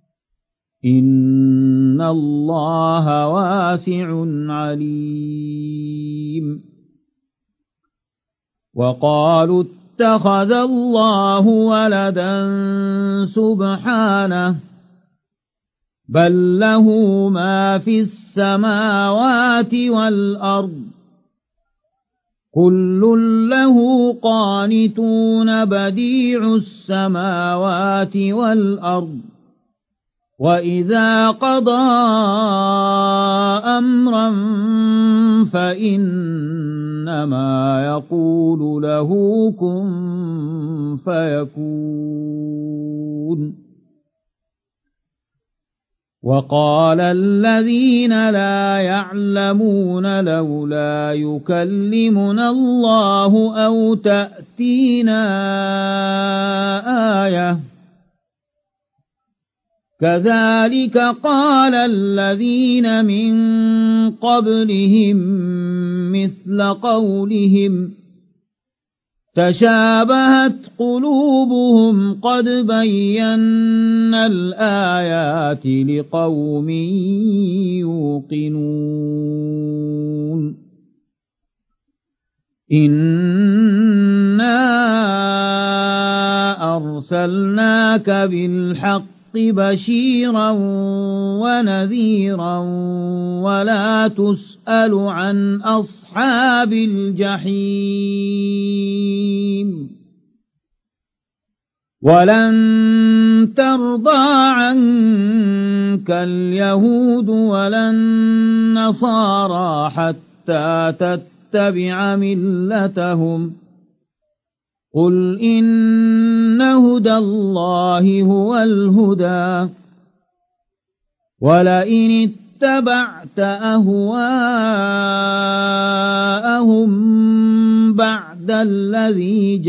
إن الله واسع عليم وقالوا اتخذ الله ولدا سبحانه بل له ما في السماوات والأرض كل له قانتون بديع السماوات والأرض وإذا قضى أمرا فإنما يقول له كن فيكون وقال الذين لا يعلمون لولا يكلمنا الله أو تأتينا آية كذلك قال الذين من قبلهم مثل قولهم تشابهت قلوبهم قد بينا الآيات لقوم يوقنون إنا أرسلناك بالحق بشيرا ونذيرا ولا تسأل عن أصحاب الجحيم ولن ترضى عنك اليهود ولا النصارى حتى تتبع ملتهم قل إن هدى الله هو الهدى ولئن اتبعت أهواءهم بعد الذي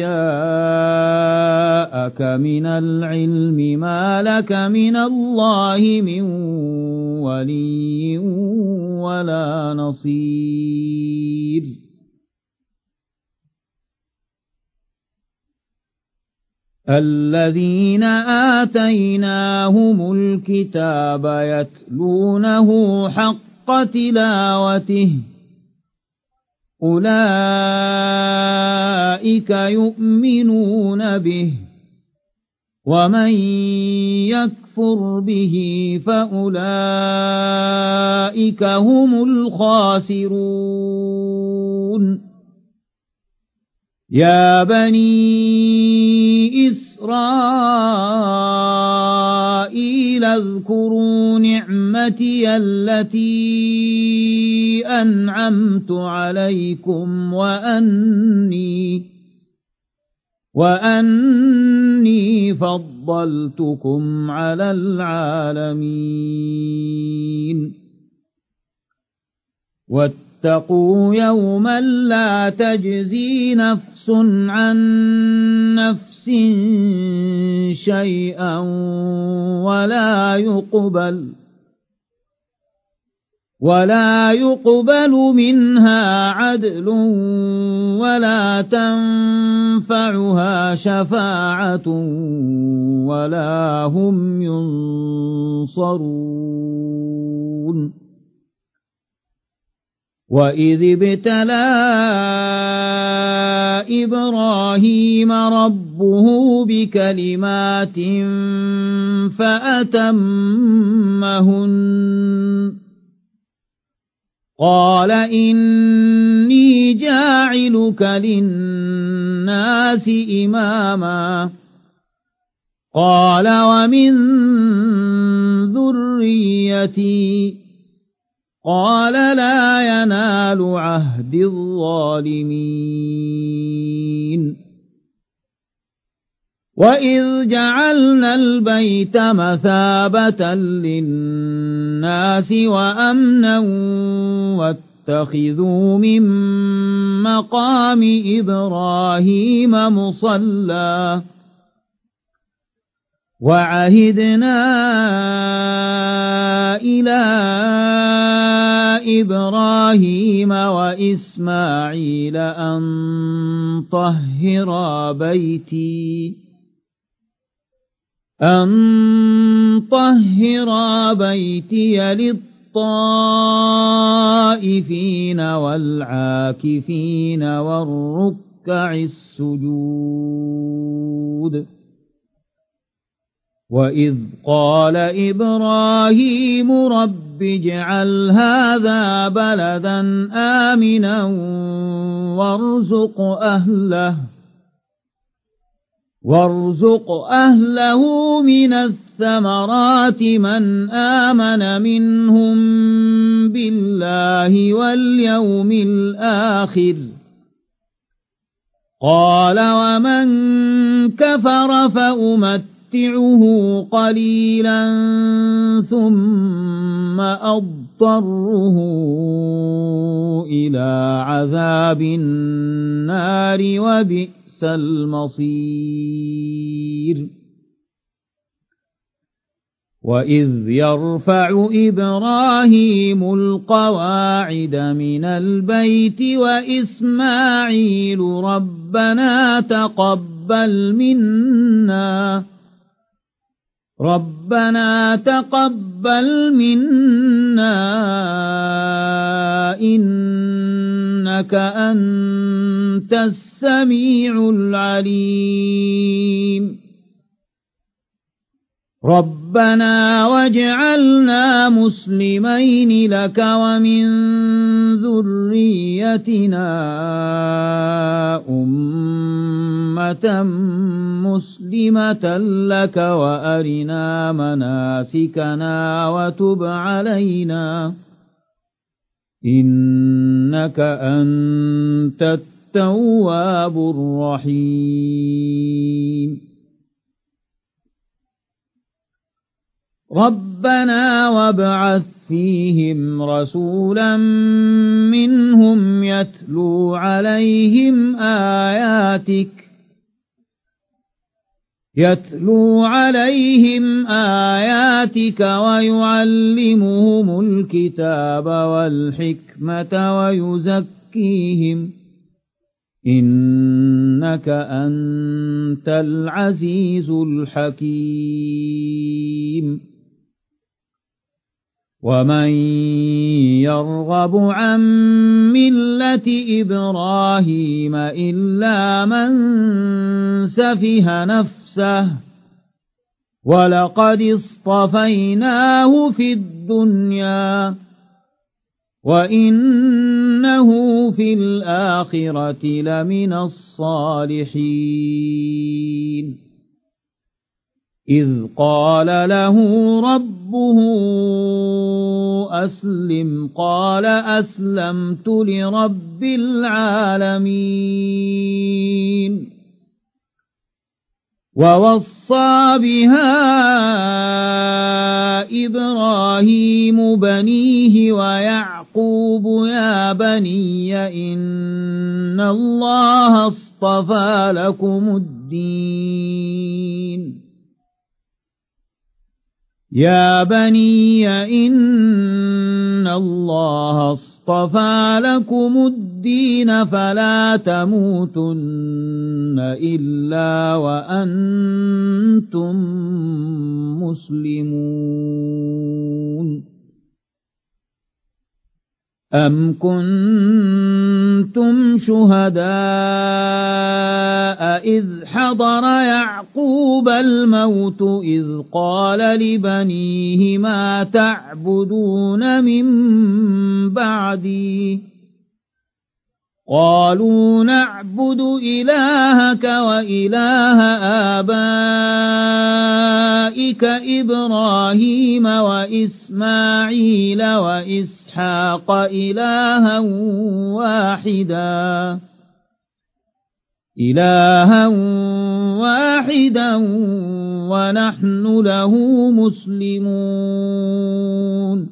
جاءك من العلم ما لك من الله من ولي ولا نصير الذين آتيناهم الكتاب يتلونه حق تلاوته أولئك يؤمنون به ومن يكفر به فأولئك هم الخاسرون يا بني إسرائيل اذكروا نعمتي التي أنعمت عليكم وأني وأني فضلتكم على العالمين واتقوا يوما لا تجزي نفس عن نفس شيئا ولا يقبل ولا يقبل منها عدل ولا تنفعها شفاعة ولا هم ينصرون وإذ ابتلى إبراهيم ربه بكلمات فأتمهن قال إني جاعلك للناس إماما قال ومن ذريتي قال لا ينال عهد الظالمين وإذ جعلنا البيت مثابة للناس وأمنا واتخذوا من مقام إبراهيم مصلى وعهدنا إلى إبراهيم وإسماعيل أن طهرا بيتي أن طهرا بيتي للطائفين والعاكفين والركع السجود وإذ قال إبراهيم رب اجعل هذا بلدا آمنا وارزق أهله وارزق أهله من الثمرات من آمن منهم بالله واليوم الآخر قال ومن كفر فأمت أمتعه قليلا ثم أضطره إلى عذاب النار وبئس المصير وإذ يرفع إبراهيم القواعد من البيت وإسماعيل ربنا تقبل منا ربنا تقبل منا إنك أنت السميع العليم ربنا واجعلنا مسلمين لك ومن ذريتنا أمة مسلمة لك وأرنا مناسكنا وتب علينا إنك أنت التواب الرحيم ربنا وابعث فيهم رسولا منهم يتلو عليهم آياتك يتلو عليهم آياتك ويعلمهم الكتاب والحكمة ويزكيهم إنك أنت العزيز الحكيم ومن يرغب عن ملة إبراهيم إلا من سفه نفسه ولقد اصطفيناه في الدنيا وإنه في الآخرة لمن الصالحين إذ قال له ربه أسلم قال أسلمت لرب العالمين ووصى بها إبراهيم بنيه ويعقوب يا بني إن الله اصطفى لكم الدين يا بني إن الله اصطفى لكم الدين فلا تموتن إلا وأنتم مسلمون أم كنتم شهداء إذ حضر يعقوب الموت إذ قال لبنيه ما تعبدون من بعدي قالوا نعبد إلهك وإله آبائك إبراهيم وإسماعيل وإسحاق إلها واحدا إلها واحدا ونحن له مسلمون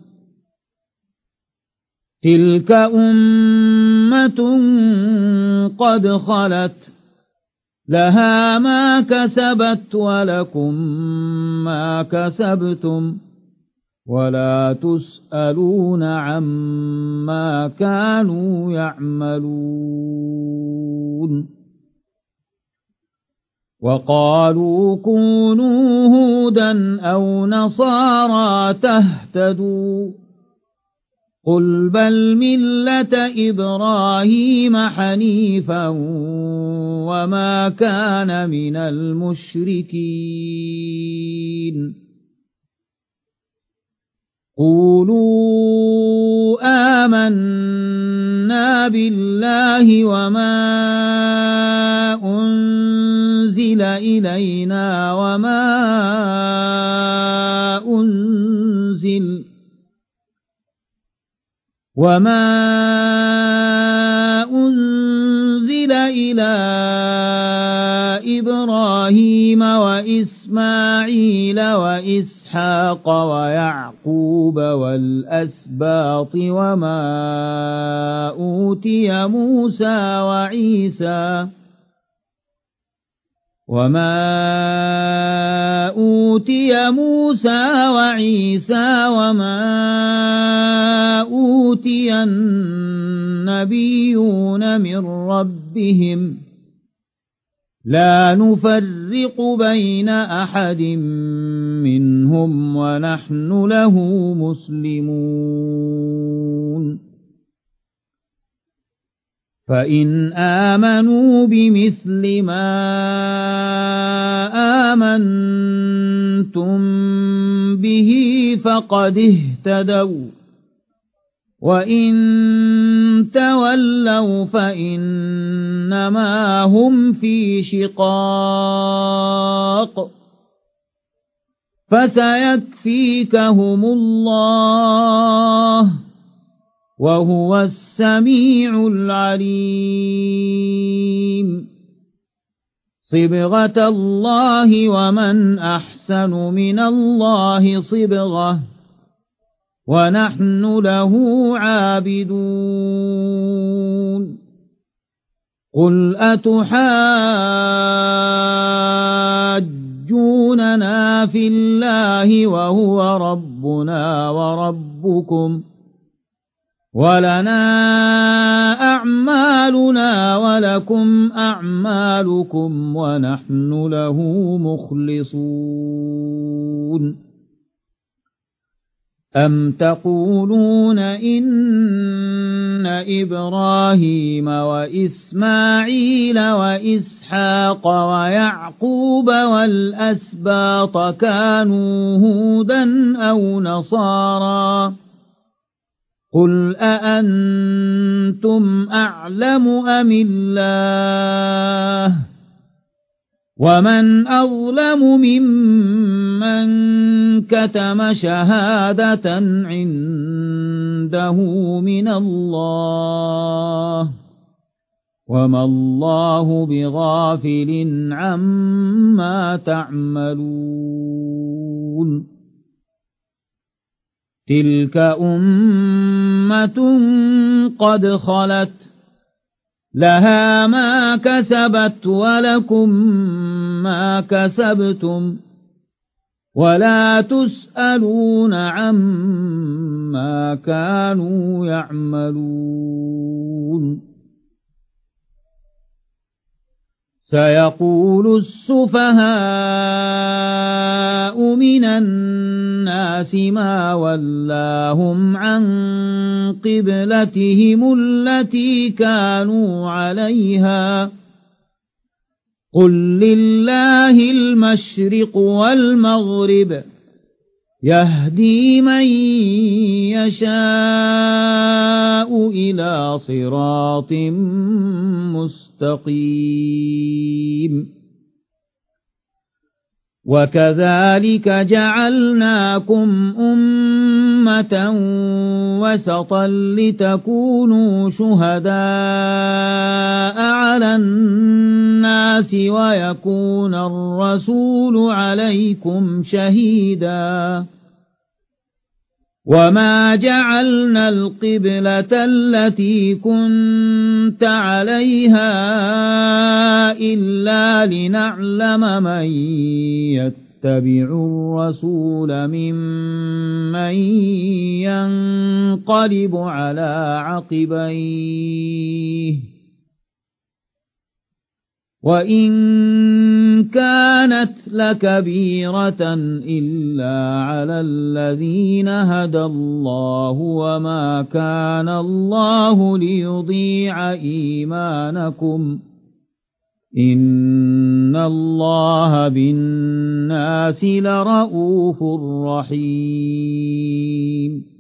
تلك أمة قد خلت لها ما كسبت ولكم ما كسبتم ولا تسألون عما كانوا يعملون وقالوا كونوا هودا أو نصارى تهتدوا قل بل ملة إبراهيم حنيفا وما كان من المشركين قولوا آمنا بالله وما أنزل إلينا وما أنزل وما أنزل إلى إبراهيم وإسماعيل وإسحاق ويعقوب والأسباط وما أوتي موسى وعيسى وما أوتي موسى وعيسى وما أوتي النبيون من ربهم لا نفرق بين أحد منهم ونحن له مسلمون فإن آمنوا بمثل ما آمنتم به فقد اهتدوا وإن تولوا فإنما هم في شقاق فسيكفيكهم الله وهو السميع العليم صبغة الله ومن أحسن من الله صبغة ونحن له عابدون قل أتحاجوننا في الله وهو ربنا وربكم ولنا أعمالنا ولكم أعمالكم ونحن له مخلصون أم تقولون إن إبراهيم وإسماعيل وإسحاق ويعقوب والأسباط كانوا هودا أو نصارى قل أأنتم أعلم أم الله ومن أظلم ممن كتم شهادة عنده من الله وما الله بغافل عما تعملون تلك أمة قد خلت لها ما كسبت ولكم ما كسبتم ولا تسألون عما كانوا يعملون سيقول السفهاء من الناس ما ولاهم عن قبلتهم التي كانوا عليها قل لله المشرق والمغرب يهدي من يشاء إلى صراط مستقيم وكذلك جعلناكم أمة وسطا لتكونوا شهداء على الناس ويكون الرسول عليكم شهيدا وما جعلنا القبلة التي كنت عليها إلا لنعلم من يتبع الرسول ممن ينقلب على عقبيه وإن كانت لكبيرة إلا على الذين هدى الله وما كان الله ليضيع إيمانكم إن الله بالناس لرؤوف رحيم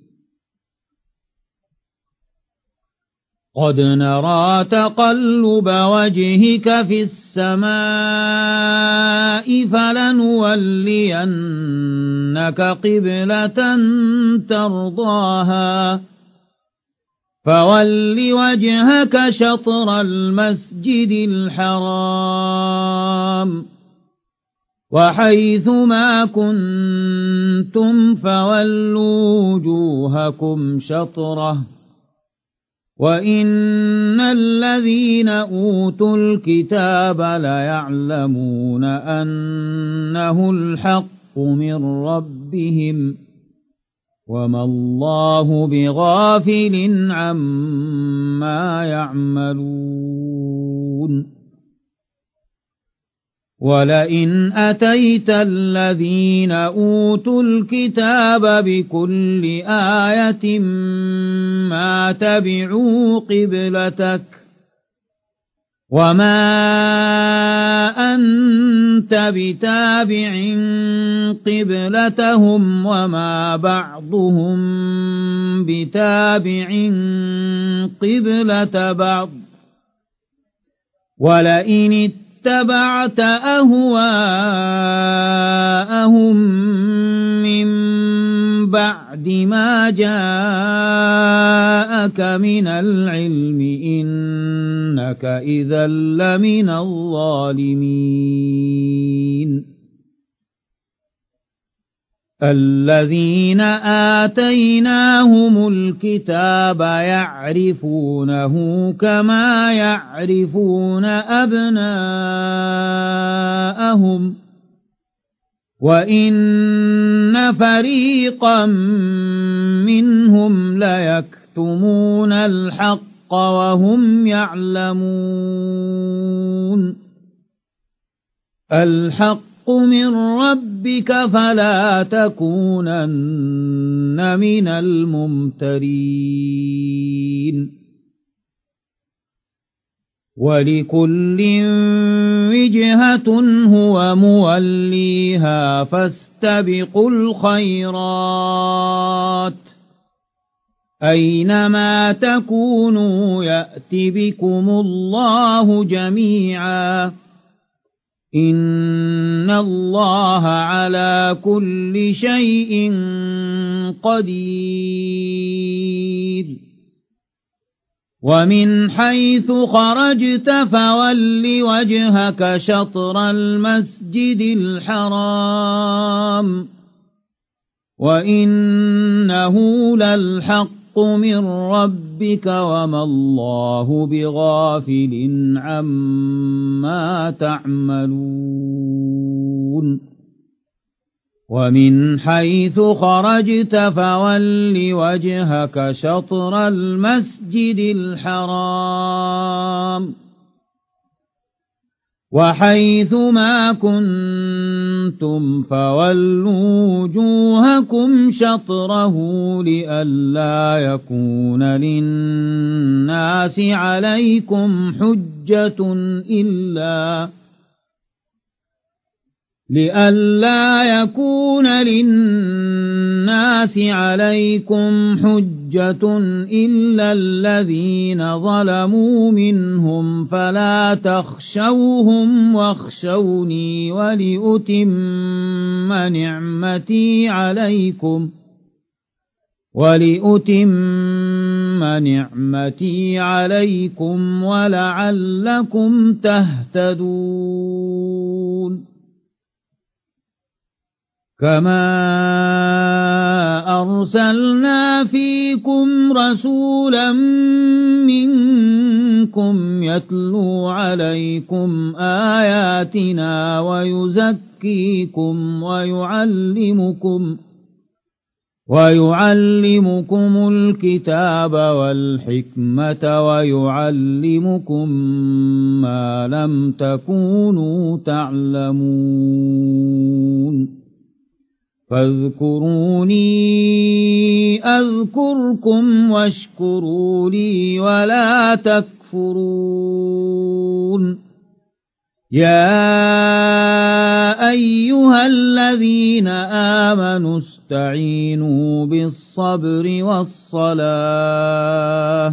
قد نرى تقلب وجهك في السماء فلنولينك قبلة ترضاها فول وجهك شطر المسجد الحرام وحيث ما كنتم فولوا وجوهكم شطره وإن الذين أوتوا الكتاب ليعلمون أنه الحق من ربهم وما الله بغافل عما يعملون ولئن أتيت الذين أوتوا الكتاب بكل آية ما تبعوا قبلتك وما أنت أنت بتابع قبلتهم وما بعضهم بتابع قبلة بعض ولئن اتبعت أهواءهم من بعد ما جاءك من العلم إنك إذا لمن الظالمين الذين آتيناهم الكتاب يعرفونه كما يعرفون أبناءهم وإن فريقا منهم ليكتمون الحق وهم يعلمون الحق من ربك فلا تكونن من الممترين ولكل وجهة هو موليها فاستبقوا الخيرات أينما تكونوا يأت بكم الله جميعا إن الله على كل شيء قدير ومن حيث خرجت فول وجهك شطر المسجد الحرام وإنه للحق من ربك وما الله بغافل عما تعملون ومن حيث خرجت فول وجهك شطر المسجد الحرام وحيث ما كنتم فولوا وجوهكم شطره لئلا يكون للناس عليكم حجة إلا لئلا يكون للناس عليكم حجة إلا الذين ظلموا منهم فلا تخشوهم واخشوني ولأتم نعمتي عليكم ولأتم نعمتي عليكم ولعلكم تهتدون كما أرسلنا فيكم رسولا منكم يتلو عليكم آياتنا ويزكيكم ويعلمكم ويعلمكم الكتاب والحكمة ويعلمكم ما لم تكونوا تعلمون فاذكروني أذكركم واشكروا لي ولا تكفرون يا أيها الذين آمنوا استعينوا بالصبر والصلاة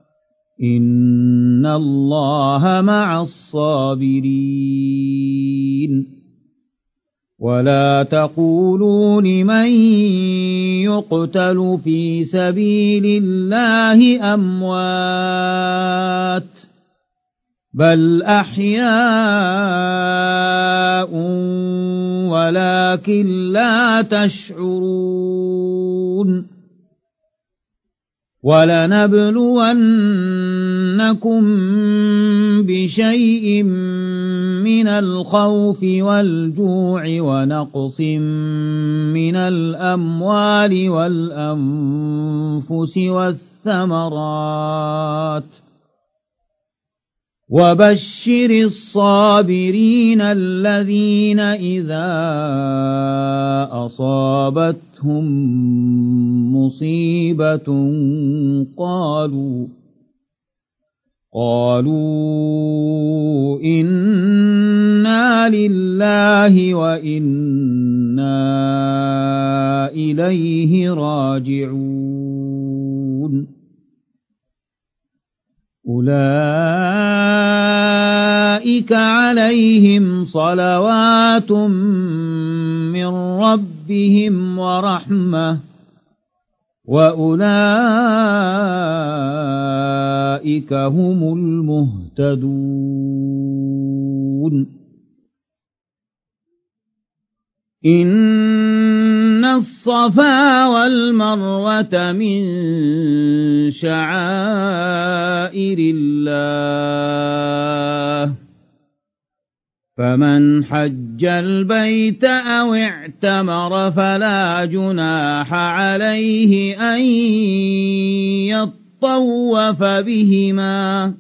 إن الله مع الصابرين ولا تقولوا لمن يقتل في سبيل الله أموات بل أحياء ولكن لا تشعرون ولنبلونكم بشيء من الخوف والجوع ونقص من الأموال والأنفس والثمرات وبشر الصابرين الذين إذا أصابتهم مصيبة قالوا قالوا إنا لله وإنا إليه راجعون أولئك عليهم صلوات من ربهم ورحمة وأولئك هم المهتدون إن الصفا والمروة من شعائر الله فمن حج البيت أو اعتمر فلا جناح عليه أن يطوف بهما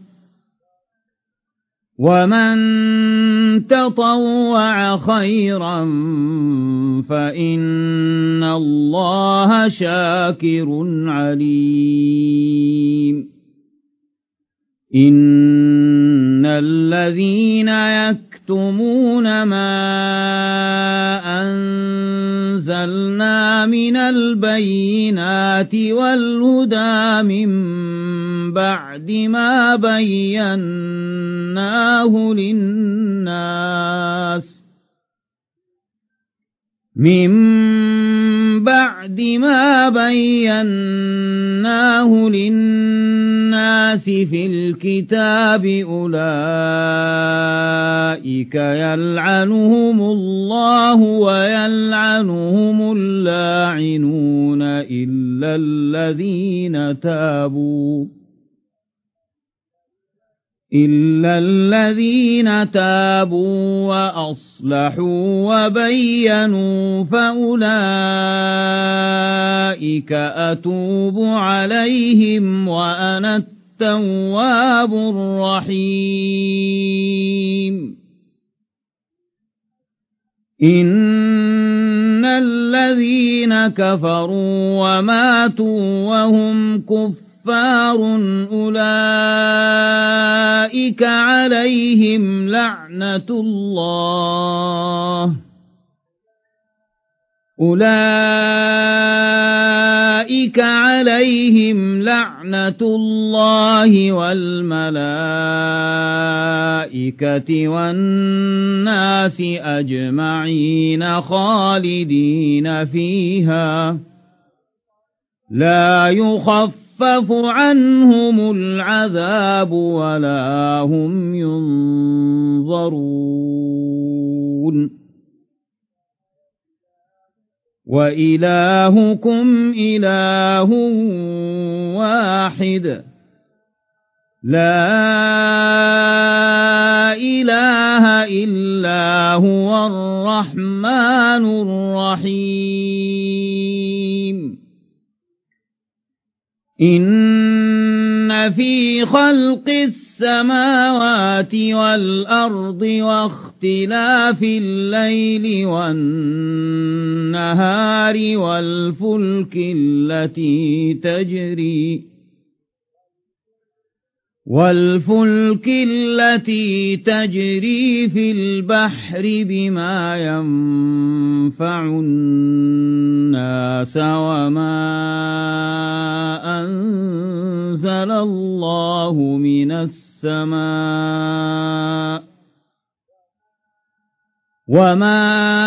ومن تطوع خيرا فإن الله شاكر عليم إن الذين يكتمون ما أنزلنا من البينات والهدى من بعد ما بيناه للناس من بعد ما بيناه للناس في الكتاب أولئك يلعنهم الله ويلعنهم اللاعنون إلا الذين تابوا إلا الذين تابوا وأصلحوا وبينوا فأولئك أتوب عليهم وأنا التواب الرحيم إن الذين كفروا وماتوا وهم كفار كفار أولئك عليهم لعنة الله أولئك عليهم لعنة الله والملائكة والناس أجمعين خالدين فيها لا يخفف يخفف عنهم العذاب ولا هم ينظرون وإلهكم إله واحد لا إله إلا هو الرحمن الرحيم إن في خلق السماوات والأرض واختلاف الليل والنهار والفلك التي تجري والفلك التي تجري في البحر بما ينفع الناس وما أنزل الله من السماء وما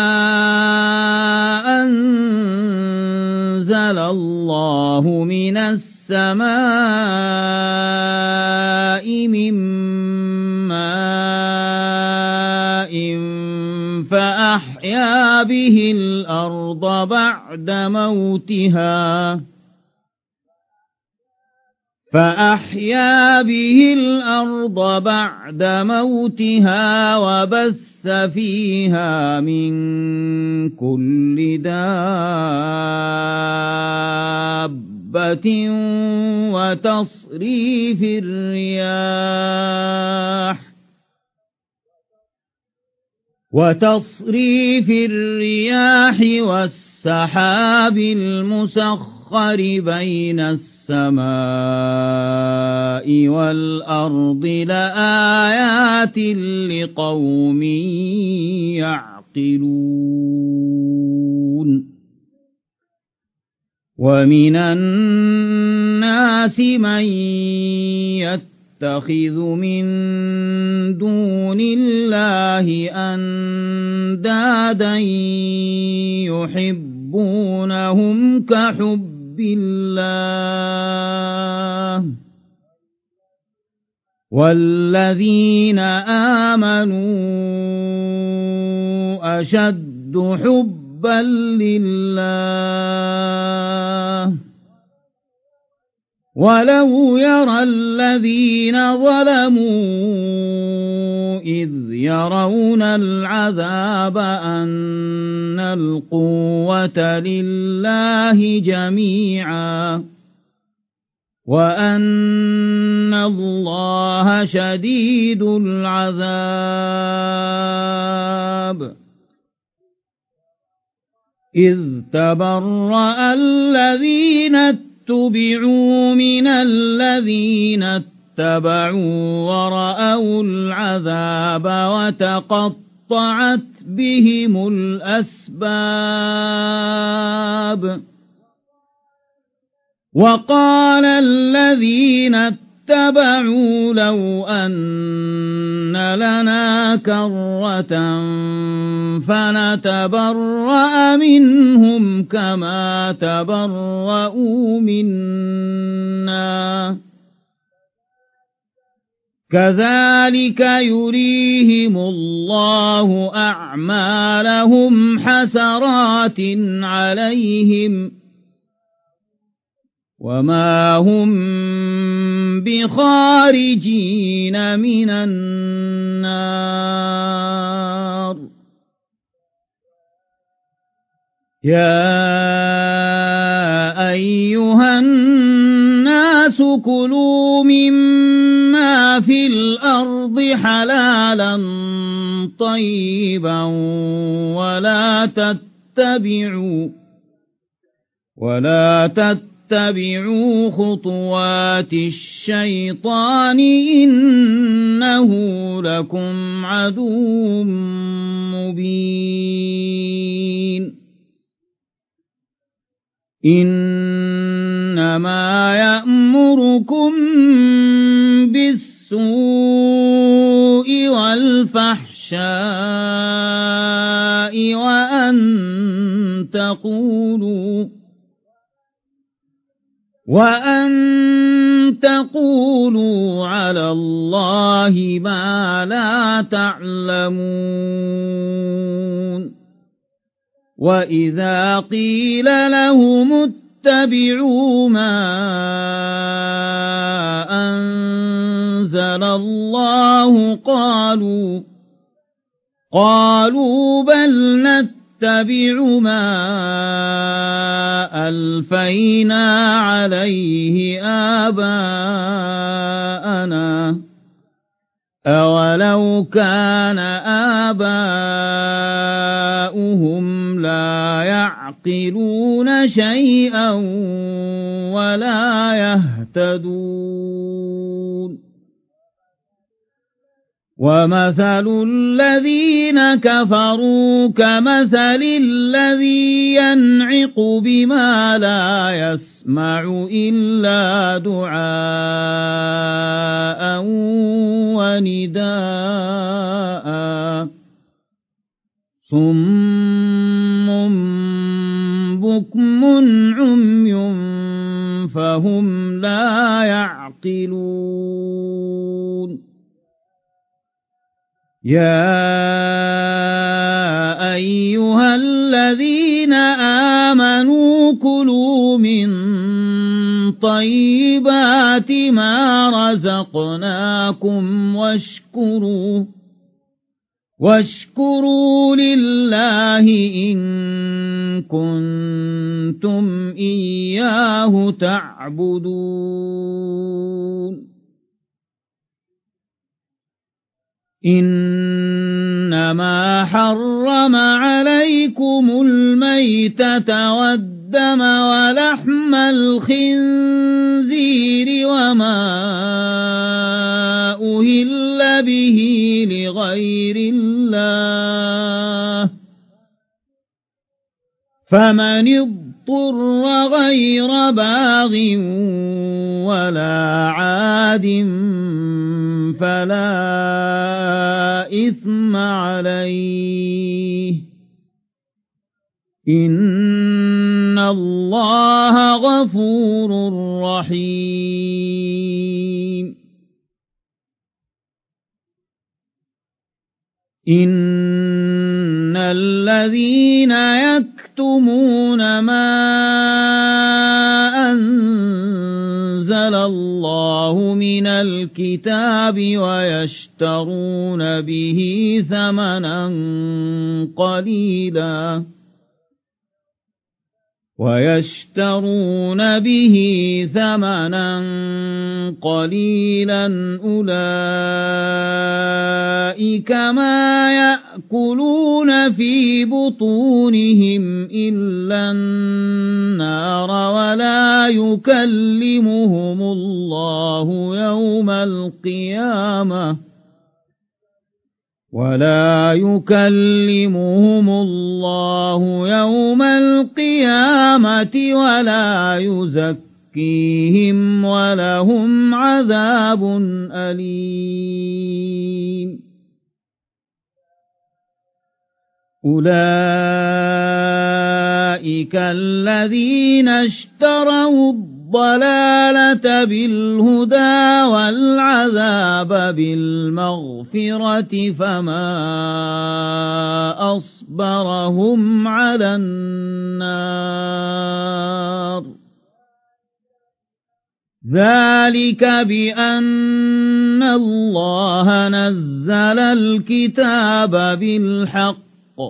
أنزل الله من السماء من ماء فأحيا به الأرض بعد موتها فأحيا به الأرض بعد موتها وبث فيها من كل دابة وتصريف الرياح وتصريف الرياح والسحاب المسخر بين السماء السماء والأرض لآيات لقوم يعقلون ومن الناس من يتخذ من دون الله أندادا يحبونهم كحب الله والذين آمنوا أشد حبا لله ولو يرى الذين ظلموا إذ يرون العذاب أن القوة لله جميعا وأن الله شديد العذاب إذ تبرأ الذين اتبعوا من الذين اتبعوا ورأوا العذاب وتقطعت بهم الأسباب وقال الذين اتبعوا لو أن لنا كرة فنتبرأ منهم كما تبرؤوا منا كذلك يريهم الله أعمالهم حسرات عليهم وما هم بخارجين من النار يا أيها الناس كلوا مما في الأرض حلالا طيبا ولا تتبعوا ولا تتبعوا اتبعوا خطوات الشيطان إنه لكم عدو مبين إنما يأمركم بالسوء والفحشاء وأن تقولوا وأن تقولوا على الله ما لا تعلمون وإذا قيل لهم اتبعوا ما أنزل الله قالوا قالوا بل نتبع اتبع ما ألفينا عليه آباءنا أولو كان آباؤهم لا يعقلون شيئا ولا يهتدون ومثل الذين كفروا كمثل الذي ينعق بما لا يسمع إلا دعاء ونداء صم بكم عمي فهم لا يعقلون يا أيها الذين آمنوا كلوا من طيبات ما رزقناكم واشكروا واشكروا لله إن كنتم إياه تعبدون إن إنما حرم عليكم الميتة والدم ولحم الخنزير وما أهل به لغير الله فمن اضطر غير باغ ولا عاد فلا إثم عليه إن الله غفور رحيم إن الذين يكتمون ما أنزل الله من الكتاب ويشترون به ثمنا قليلا ويشترون به ثمنا قليلا أولئك ما يأكلون في بطونهم إلا النار ولا يكلمهم الله يوم القيامة ولا يكلمهم الله يوم القيامة ولا يزكيهم ولهم عذاب أليم أولئك الذين اشتروا الضلالة بالهدى والعذاب بالمغفرة فما أصبرهم على النار ذلك بأن الله نزل الكتاب بالحق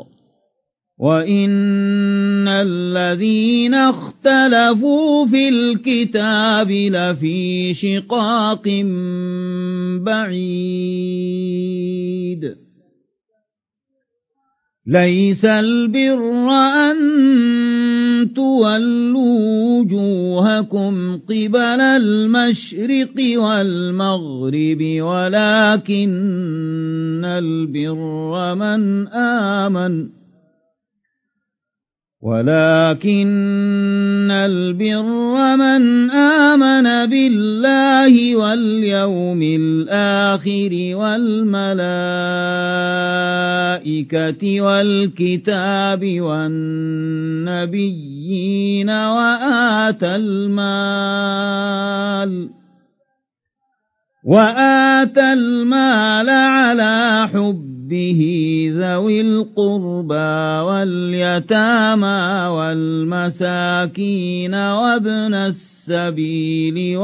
وإن الذين اختلفوا في الكتاب لفي شقاق بعيد ليس البر أن تولوا وجوهكم قبل المشرق والمغرب ولكن البر من آمن ولكن البر من آمن بالله واليوم الآخر والملائكة والكتاب والنبيين وآتى المال وآتى المال على حبه ذوي القربى واليتامى والمساكين وابن السبيل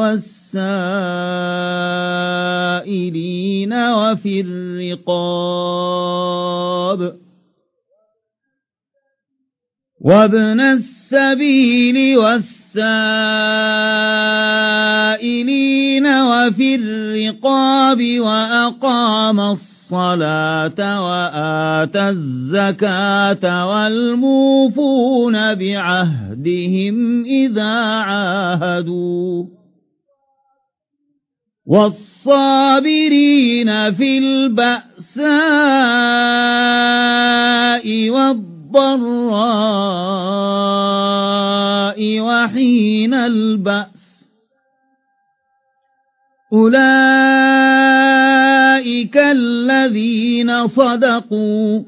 والسائلين وفي الرقاب وابن السبيل والسائلين وفي الرقاب وأقام الصلاة وآتى الزكاة والموفون بعهدهم إذا عاهدوا والصابرين في البأساء والضراء وحين البأس أولئك الذين صدقوا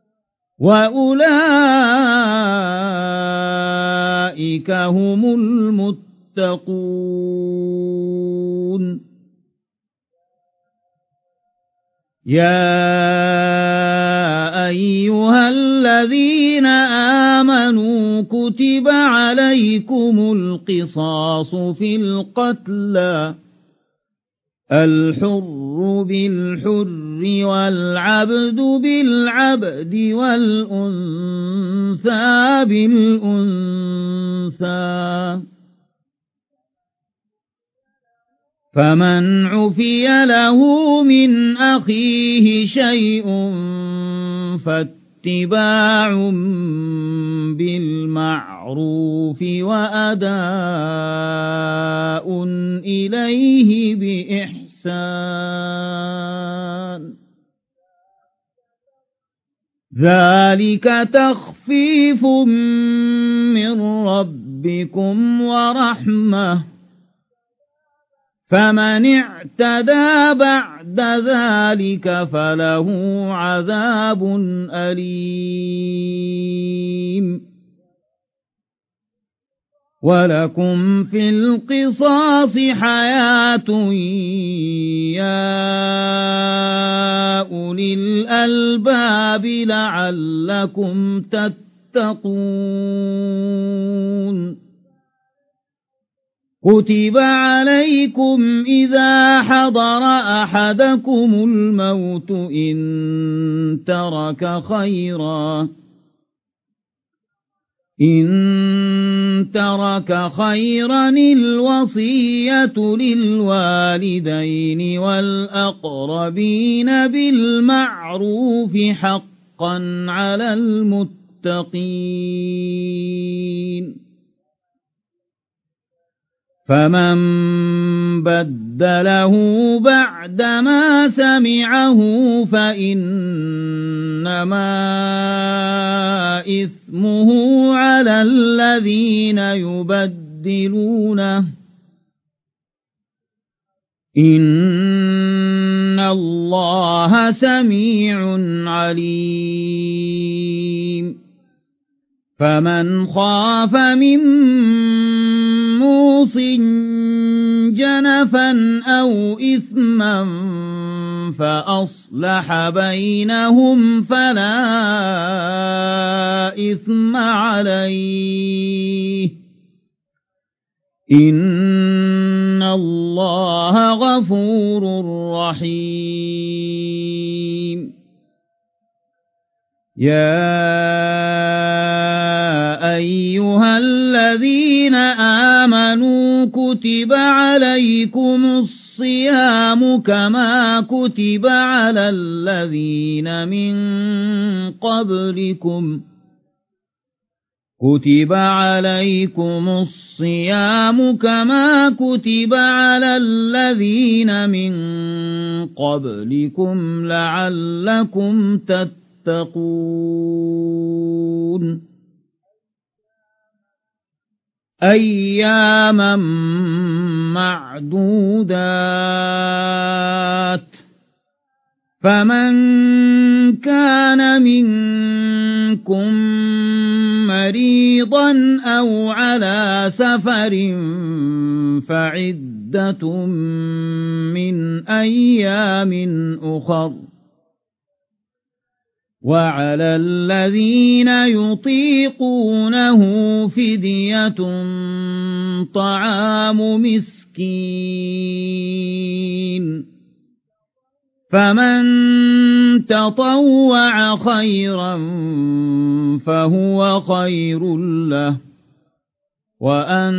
وأولئك هم المتقون يا أيها الذين آمنوا كتب عليكم القصاص في القتلى الحر بالحر والعبد بالعبد والأنثى بالأنثى فمن عفي له من أخيه شيء فاتباع بالمعروف وأداء إليه بإحسان ذلك تخفيف من ربكم ورحمة فمن اعتدى بعد ذلك فله عذاب أليم ولكم في القصاص حياة يا أولي الألباب لعلكم تتقون كتب عليكم إذا حضر أحدكم الموت إن ترك خيرا إن ترك خيرا الوصية للوالدين والأقربين بالمعروف حقا على المتقين فمن بدله بعدما سمعه فإنما إثمه على الذين يبدلونه إن الله سميع عليم فمن خاف من موص جنفا أو إثما فأصلح بينهم فلا إثم عليه إن الله غفور رحيم يا أيها الذين آمنوا كتب عليكم الصيام كما كتب على الذين من قبلكم كتب عليكم الصيام كما كتب على الذين من قبلكم لعلكم تتقون أياما معدودات فمن كان منكم مريضا أو على سفر فعدة من أيام أخر وعلى الذين يطيقونه فدية طعام مسكين فمن تطوع خيرا فهو خير له وأن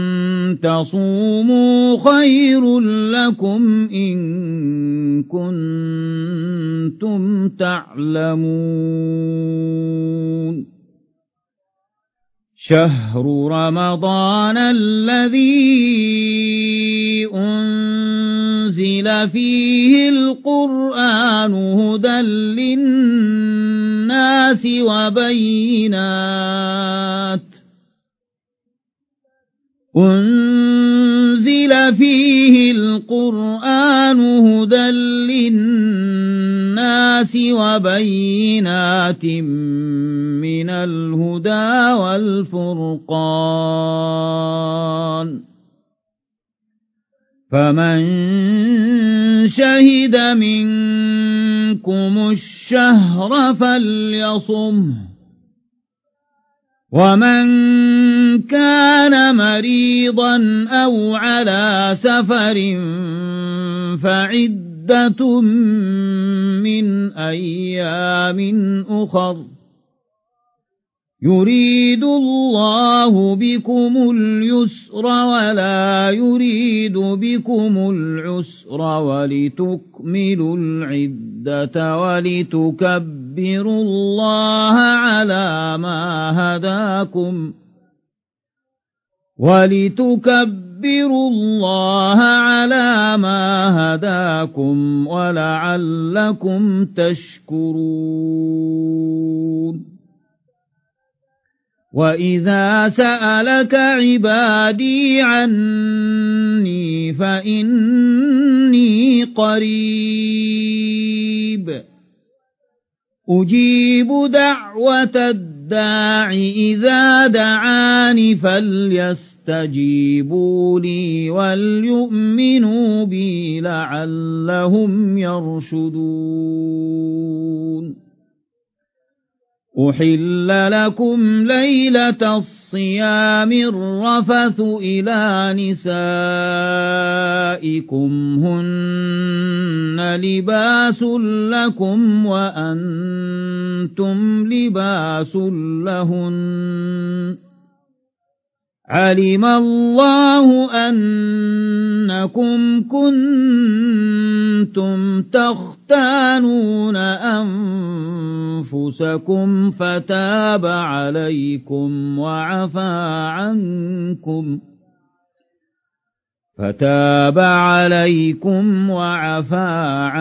تصوموا خير لكم إن كنتم تعلمون شهر رمضان الذي أنزل فيه القرآن هدى للناس وبينات أنزل فيه القرآن هدى للناس وبينات من الهدى والفرقان فمن شهد منكم الشهر فليصمه ومن كان مريضا أو على سفر فعدة من أيام أخر يريد الله بكم اليسر ولا يريد بكم العسر ولتكملوا العدة ولتكبروا ولتكبروا الله على ما هداكم ولتكبروا الله على ما هداكم ولعلكم تشكرون وإذا سألك عبادي عني فإني قريب أجيب دعوة الداع إذا دعاني فليستجيبوا لي وليؤمنوا بي لعلهم يرشدون أحل لكم ليلة الصيام الرفث إلى نسائكم هن لباس لكم وأنتم لباس لهن علم الله أنكم كنتم تختانون أنفسكم فتاب عليكم وعفى عنكم فتاب عليكم وعفى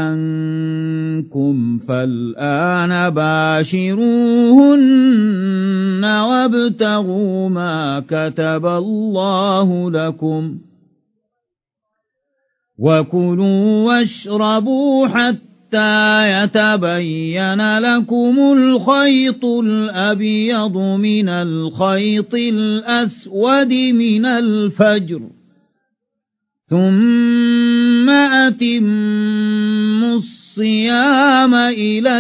عنكم فالآن باشروهن وابتغوا ما كتب الله لكم وكلوا واشربوا حتى يتبين لكم الخيط الأبيض من الخيط الأسود من الفجر ثم أتموا الصيام إلى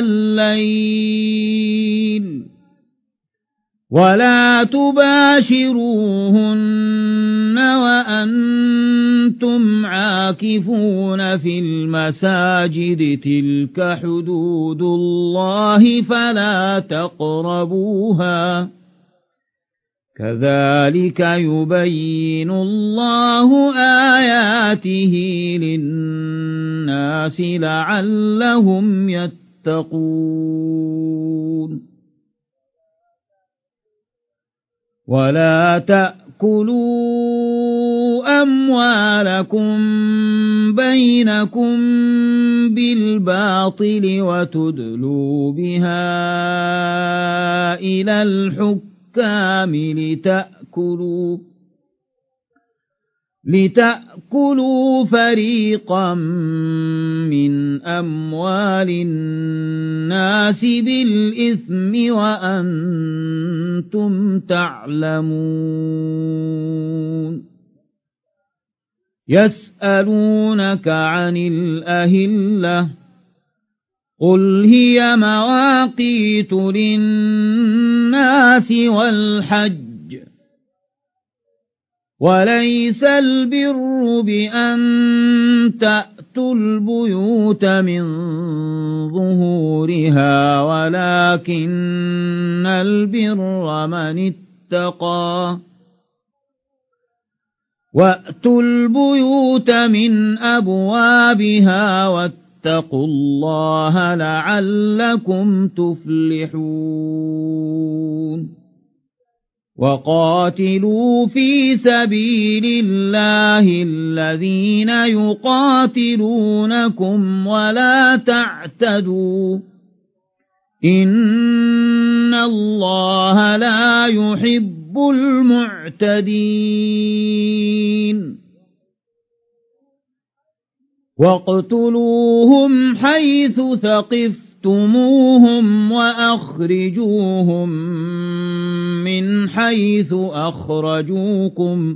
الليل ولا تباشروهن وأنتم عاكفون في المساجد تلك حدود الله فلا تقربوها كذلك يبين الله آياته للناس لعلهم يتقون ولا تأكلوا أموالكم بينكم بالباطل وتدلوا بها إلى الحكم لتأكلوا لتأكلوا فريقا من أموال الناس بالإثم وأنتم تعلمون يسألونك عن الأهلة قل هي مواقيت للناس والحج وليس البر بأن تأتوا البيوت من ظهورها ولكن البر من اتقى وأتوا البيوت من أبوابها واتقوا الله لعلكم تفلحون وقاتلوا في سبيل الله الذين يقاتلونكم ولا تعتدوا إن الله لا يحب المعتدين واقتلوهم حيث ثقفتموهم وأخرجوهم من حيث أخرجوكم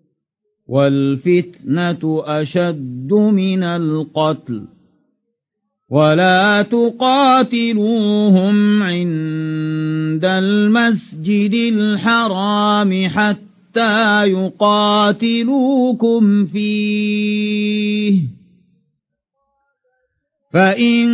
والفتنة أشد من القتل ولا تقاتلوهم عند المسجد الحرام حتى يقاتلوكم فيه فإن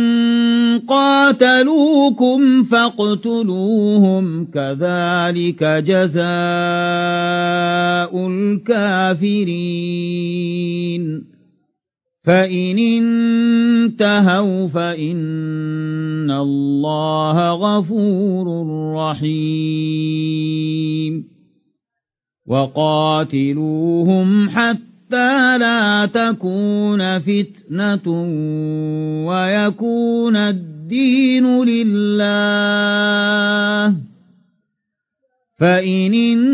قاتلوكم فاقتلوهم كذلك جزاء الكافرين فإن انتهوا فإن الله غفور رحيم وقاتلوهم حتى لا تكون فتنة ويكون الدين لله فإن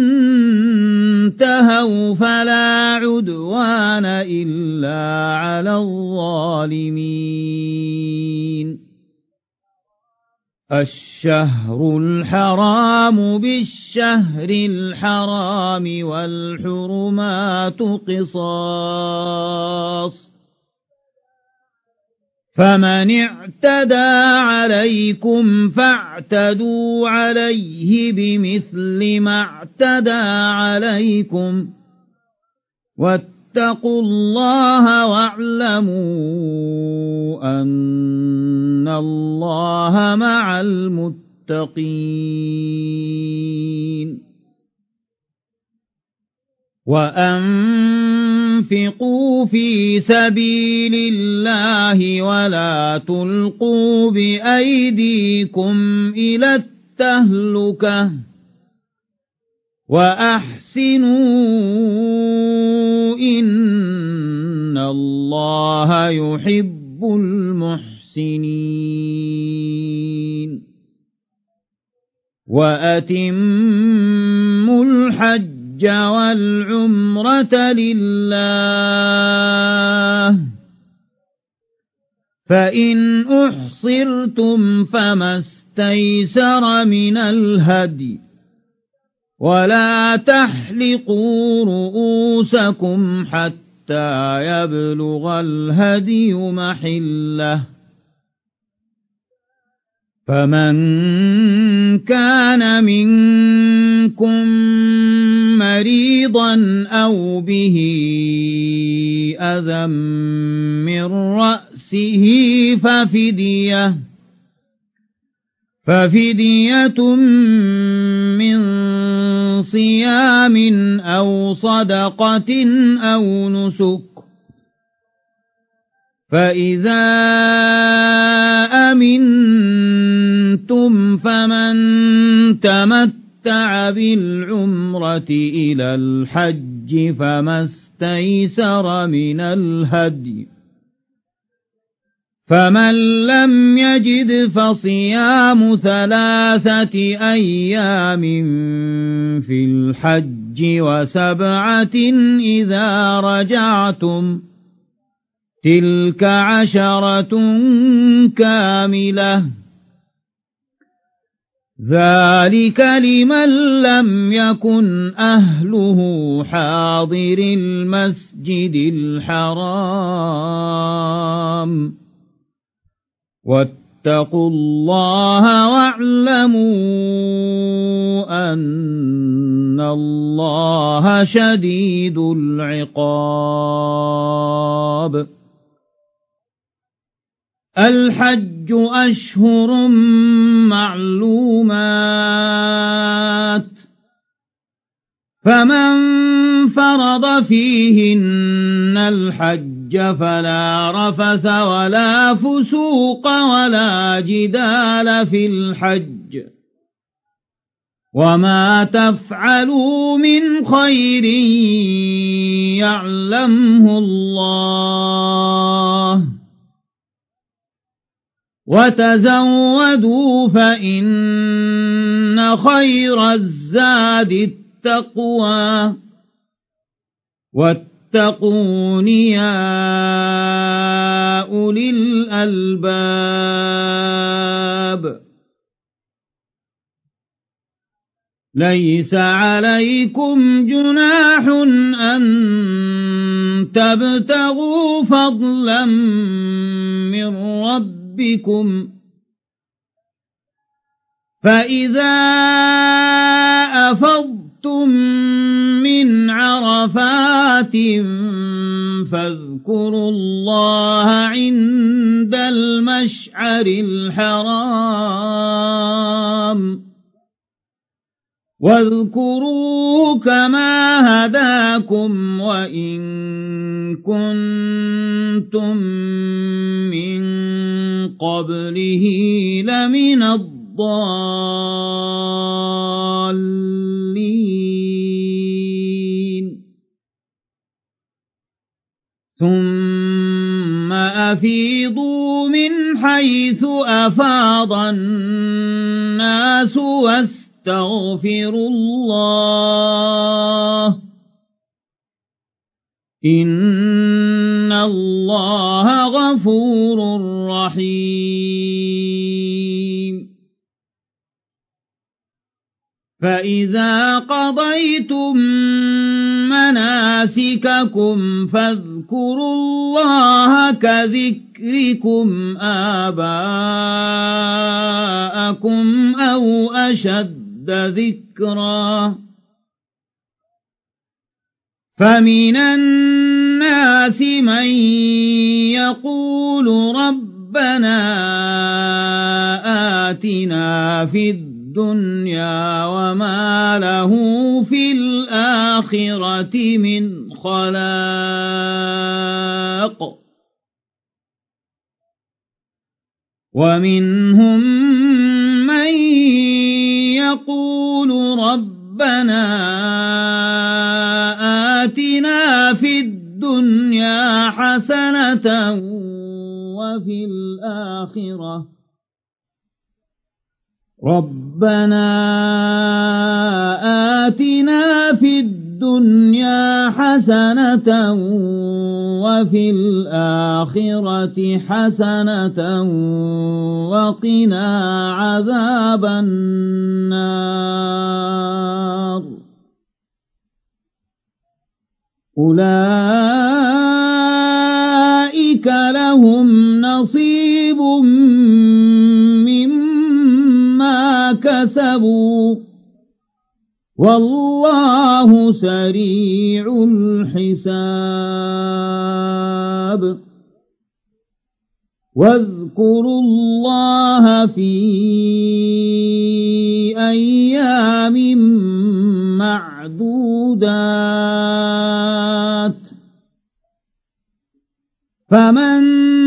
انتهوا فلا عدوان إلا على الظالمين الشهر الحرام بالشهر الحرام والحرمات قصاص فمن اعتدى عليكم فاعتدوا عليه بمثل ما اعتدى عليكم واتقوا الله واعلموا أن الله مع المتقين وأنفقوا في سبيل الله ولا تلقوا بأيديكم إلى التهلكة وأحسنوا إن الله يحب المحسنين وأتموا الحج والعمرة لله فإن أحصرتم فما استيسر من الهدي ولا تحلقوا رؤوسكم حتى يبلغ الهدي محله فمن كان منكم مريضا أو به أذى من رأسه ففدية ففدية من صيام أو صدقة أو نسك فإذا أمنتم فمن تمتع بالعمرة إلى الحج فما استيسر من الهدي فمن لم يجد فصيام ثلاثة أيام في الحج وسبعة إذا رجعتم تلك عشرة كاملة ذلك لمن لم يكن أهله حاضر المسجد الحرام واتقوا الله واعلموا أن الله شديد العقاب الحج أشهر معلومات فمن فرض فيهن الحج فلا رفث ولا فسوق ولا جدال في الحج وما تفعلوا من خير يعلمه الله وتزودوا فإن خير الزاد التقوى واتقون يا أولي الألباب ليس عليكم جناح أن تبتغوا فضلا من ربكم فإذا أفضتم من عرفات فاذكروا الله عند المشعر الحرام واذكروا كما هداكم وإن كنتم من قبله لمن الضالين ثم أفيضوا من حيث أفاض الناس واستغفروا الله إن الله غفور رحيم فإذا قضيتم مناسككم فاذكروا الله كذكركم آباءكم أو أشد ذكرا فمن الناس من يقول ربنا آتنا في الدنيا وما له في الآخرة من خلاق ومنهم من يقول ربنا آتنا في الدنيا حسنة وفي الآخرة ربنا آتنا في الدنيا حسنة وفي الآخرة حسنة وقنا عذاب النار أولئك لهم نصيب مما كسبوا والله سريع الحساب واذكروا الله في أيام معدودات فمن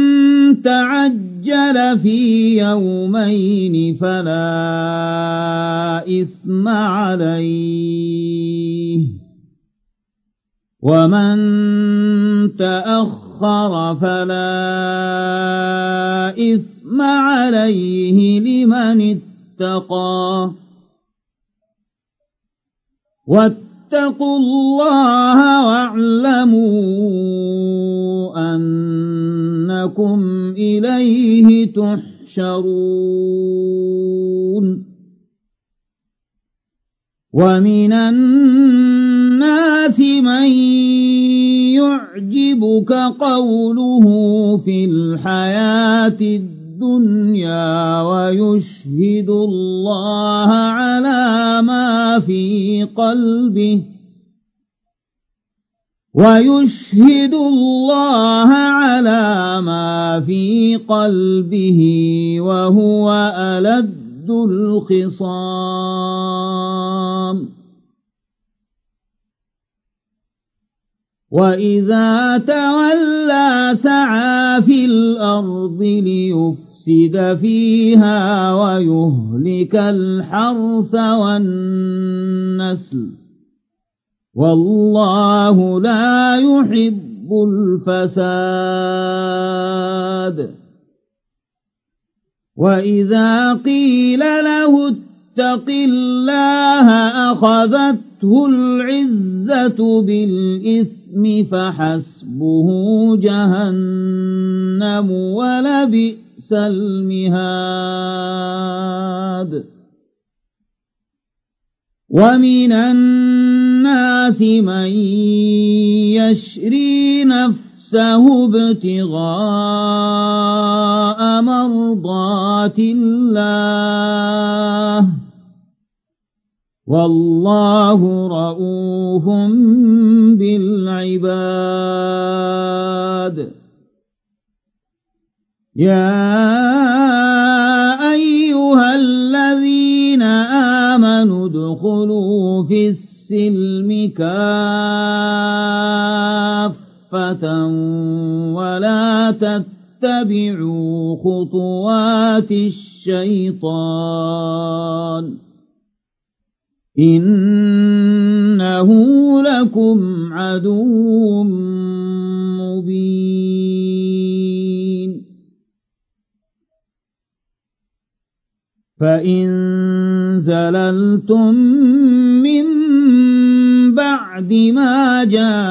تعجل في يومين فلا إثم عليه ومن تأخر فلا إثم عليه لمن اتقى واتقوا الله واعلموا أنكم إليه تحشرون ومن الناس من يعجبك قوله في الحياة الدنيا ويشهد الله على ما في قلبه ويشهد الله على ما في قلبه وهو ألد الخصام وإذا تولى سعى في الأرض ليفسد فيها ويهلك الحرث والنسل والله لا يحب الفساد وإذا قيل له اتق الله أخذته العزة بالإثم فحسبه جهنم ولبئس المهاد ومن الناس من يشري نفسه ابتغاء مرضات الله والله رؤوف بالعباد يا أيها الذين آمنوا ادخلوا في السلم كافة ولا تتبعوا خطوات الشيطان إنه لكم عدو مبين فإن زللتم من بعد ما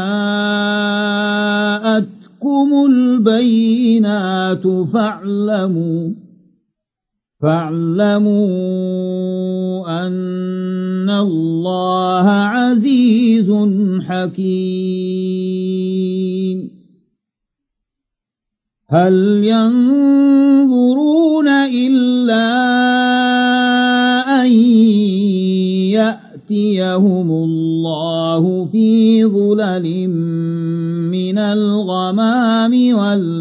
جاءتكم البينات فاعلموا فاعلموا أن الله عزيز حكيم هل ينظرون إلا أن يأتيهم الله في ظلل من الغمام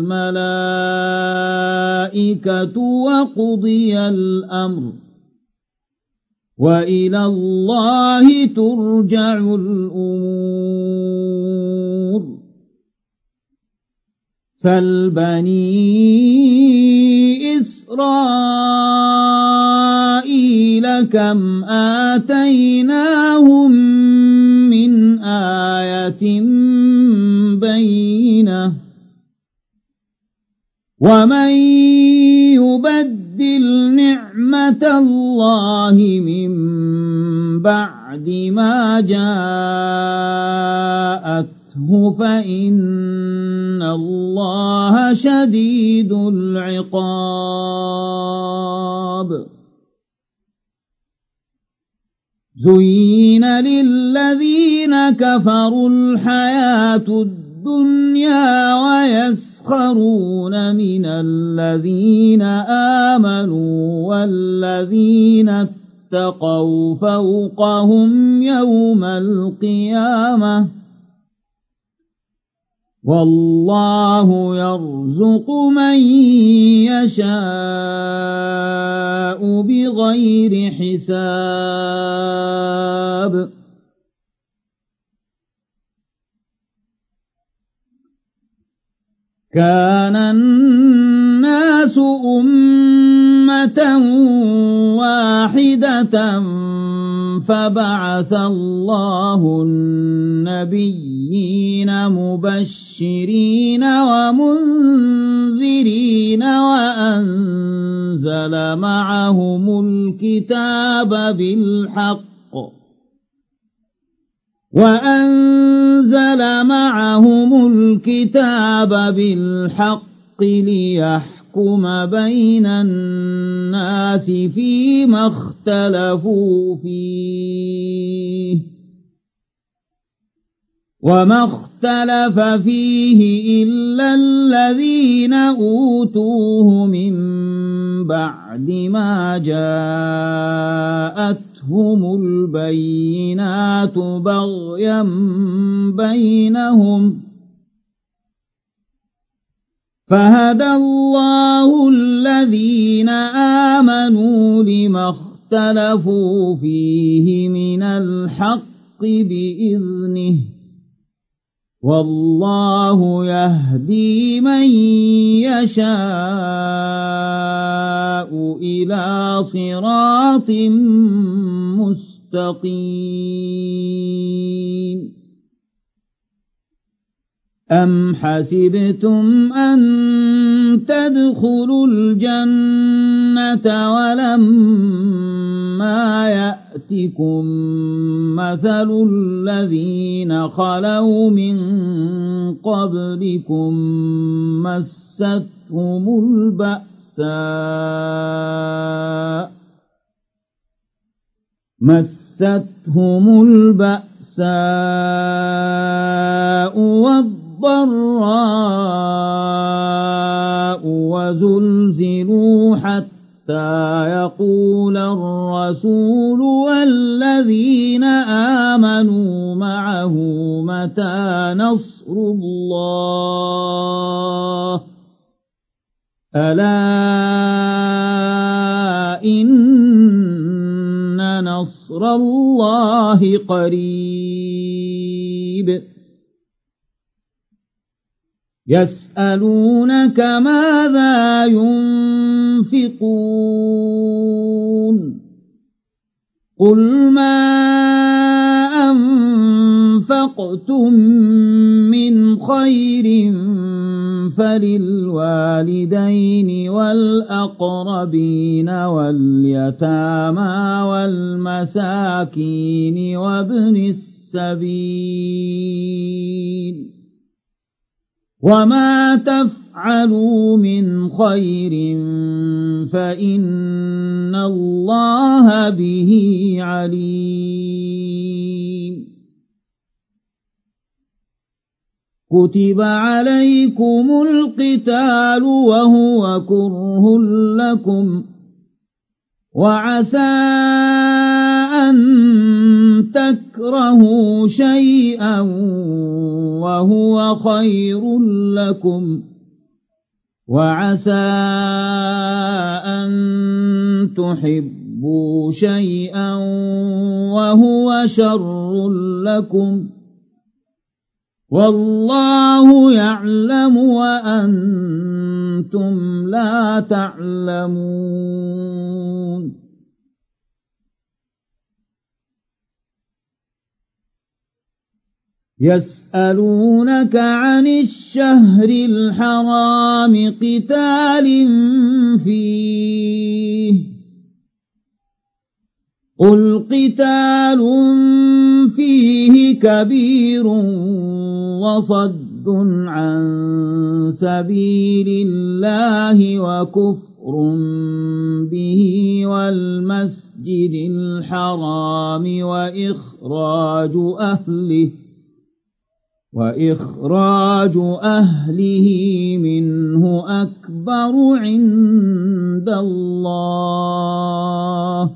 والملائكة وقضي الأمر وإلى الله ترجع الأمور سل بني إسرائيل كم آتيناهم من آية بينة ومن يبدل نعمة الله من بعد ما جاءته فإن الله شديد العقاب زين للذين كفروا الحياة الدنيا ويسخرون من الذين آمنوا والذين اتقوا فوقهم يوم القيامة والله يرزق من يشاء بغير حساب كان الناس أمة واحدة فبعث الله النبيين مبشرين ومنذرين وأنزل معهم الكتاب بالحق وأنزل معهم الكتاب بالحق ليحكم بين الناس فيما اختلفوا فيه وما اختلف فيه إلا الذين أوتوه من بعد ما جاءتهم البينات بغيا بينهم فهدى الله الذين آمنوا لما اختلفوا فيه من الحق بإذنه والله يهدي من يشاء إلى صراط مستقيم أم حسبتم أن تدخلوا الجنة ولما يأتكم مثل الذين خلوا من قبلكم مستهم البأساء مستهم البأساء والضراء وزلزلوا حتى يقول الرسول والذين آمنوا معه متى نصر الله ألا إن نصر الله قريب يسألونك ماذا ينفقون قل ما أنفقتم من خير فللوالدين والأقربين واليتامى والمساكين وابن السبيل وما تفعلوا من خير فإن الله به عليم كتب عليكم القتال وهو كره لكم وعسى أن تكرهوا شيئا وهو خير لكم وعسى أن تحبوا شيئا وهو شر لكم والله يعلم وأنتم لا تعلمون يسألونك عن الشهر الحرام قتال فيه قل قتال فيه كبير وصد عن سبيل الله وكفر به والمسجد الحرام وإخراج أهله وإخراج أهله منه أكبر عند الله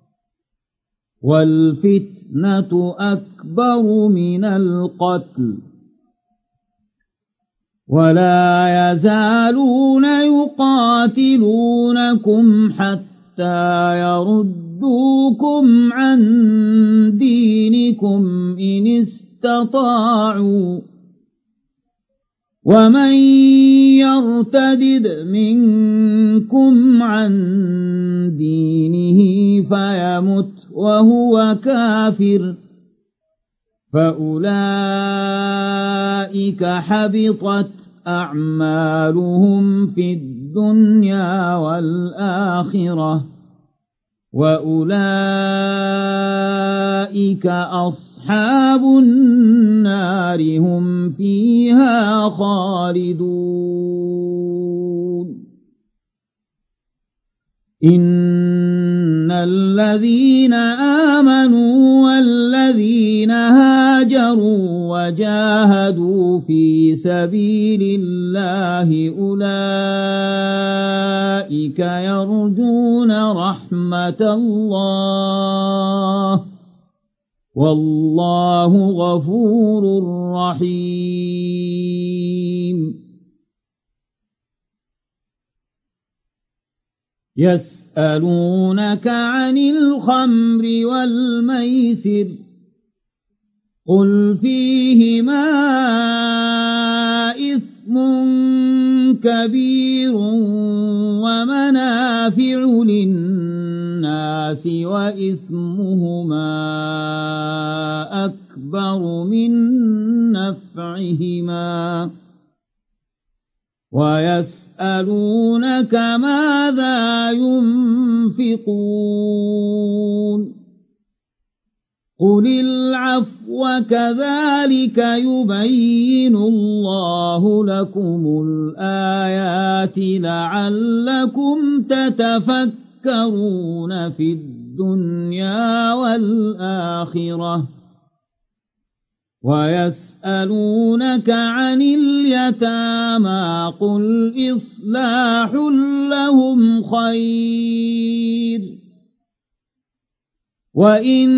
والفتنة أكبر من القتل ولا يزالون يقاتلونكم حتى يردوكم عن دينكم إن استطاعوا ومن يرتدد منكم عن دينه فيمت وهو كافر فأولئك حبطت أعمالهم في الدنيا والآخرة وأولئك أصحاب النار هم فيها خالدون إن الذين آمنوا والذين هاجروا وجاهدوا في سبيل الله أولئك يرجون رحمة الله والله غفور رحيم يسألونك عن الخمر والميسر قل فيهما إثم كبير ومنافع للناس وإثمهما أكبر من نفعهما ويسألونك ماذا ينفقون قل العفو كذلك يبين الله لكم الآيات لعلكم تتفكرون في الدنيا والآخرة ويسألونك عن اليتامى قل إصلاح لهم خير وإن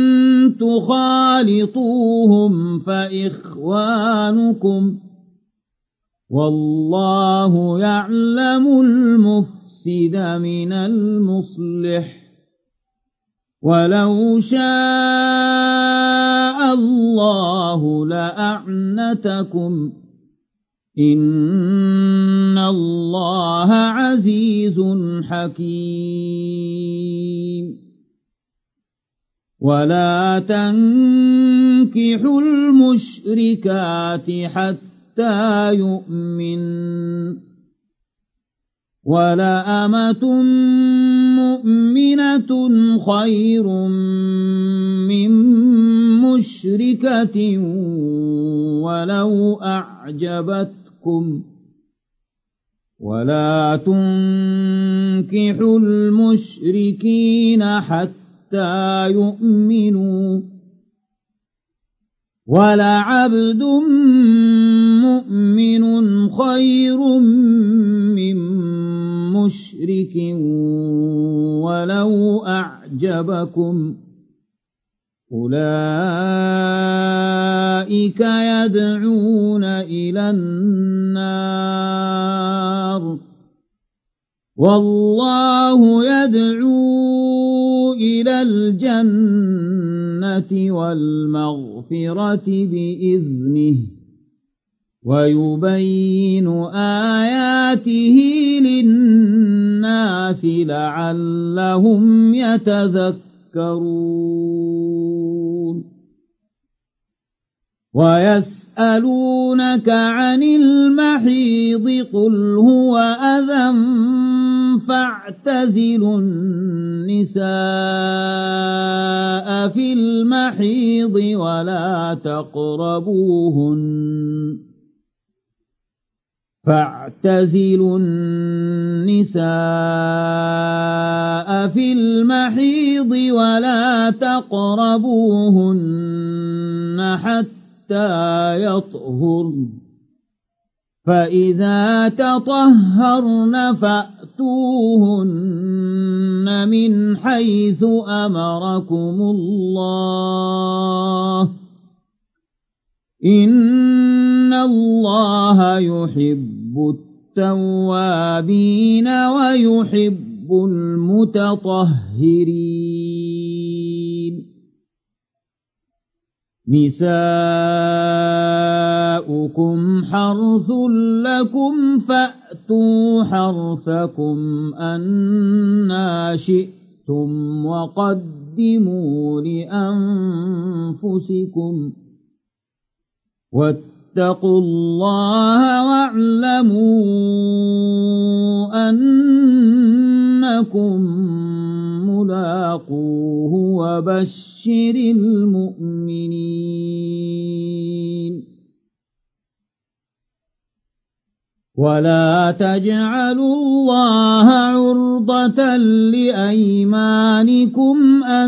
تخالطوهم فإخوانكم والله يعلم المفسد من المصلح ولو شاء الله لأعنتكم إن الله عزيز حكيم ولا تنكحوا المشركات حتى يؤمن ولأمة مؤمنة خير من مشركة ولو أعجبتكم ولا تنكحوا المشركين حتى يؤمنوا ولعبد مؤمن خير من مشرك ولو أعجبكم أولئك يدعون إلى النار والله يدعو إلى الجنة والمغفرة بإذنه ويبين آياته للناس لعلهم يتذكرون ويسألونك عن المحيض قل هو أذى فاعتزلوا النساء في المحيض ولا تقربوهن فاعتزلوا النساء في المحيض ولا تقربوهن حتى يطهرن فإذا تطهرن فأتوهن من حيث أمركم الله إن الله يحب التوابين ويحب المتطهرين نساؤكم حرث لكم فأتوا حرثكم أنى شئتم وقدموا لأنفسكم واتقوا الله واعلموا أنكم ملاقوه وبشر المؤمنين ولا تجعلوا الله عرضة لأيمانكم أن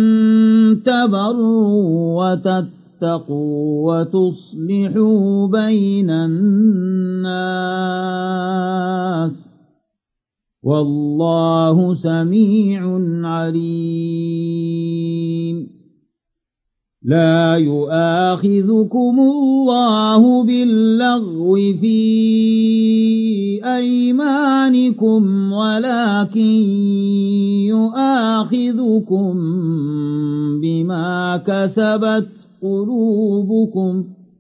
تبروا وتتقوا اتقوا وتصلحوا بين الناس والله سميع عليم لا يؤاخذكم الله باللغو في أيمانكم ولكن يؤاخذكم بما كسبت قلوبكم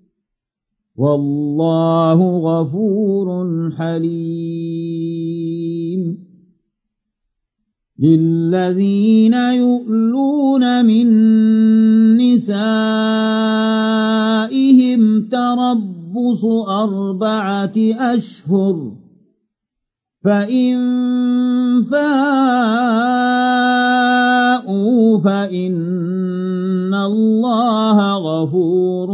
والله غفور حليم للذين يؤلون من نسائهم تربص أربعة أشهر فإن فاءوا فإن الله غفور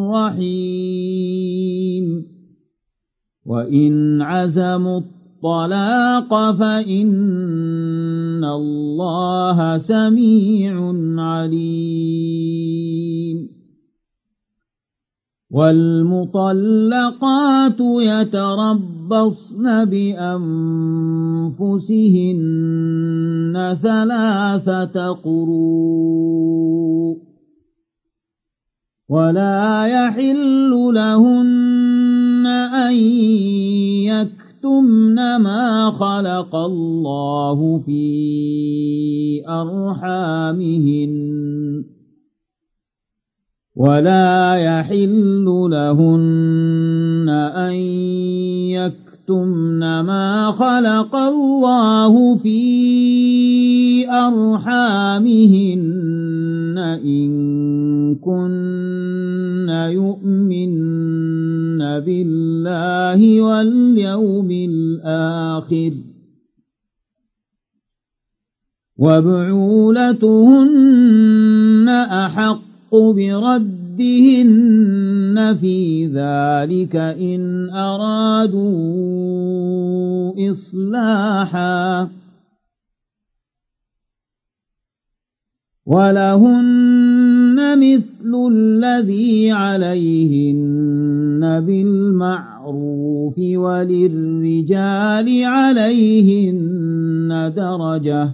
رحيم وإن عزموا الطلاق فإن الله سميع عليم والمطلقات يتربصن بأنفسهن ثلاثة قروء ولا يحل لهن أن يكتمن ما خلق الله في أرحامهن ولا يحل لهن أن يكتمن ما خلق الله في أرحامهن إن كن يؤمن بالله واليوم الآخر وبعولتهن أحق بردهن في ذلك إن أرادوا إصلاحا ولهن مثل الذي عليهن بالمعروف وللرجال عليهن درجة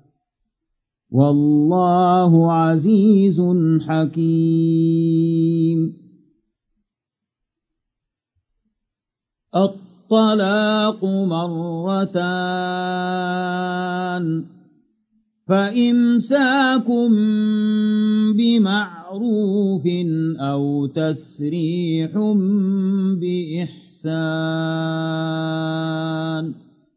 والله عزيز حكيم. الطلاق مرتان فإمساكم بمعروف أو تسريح بإحسان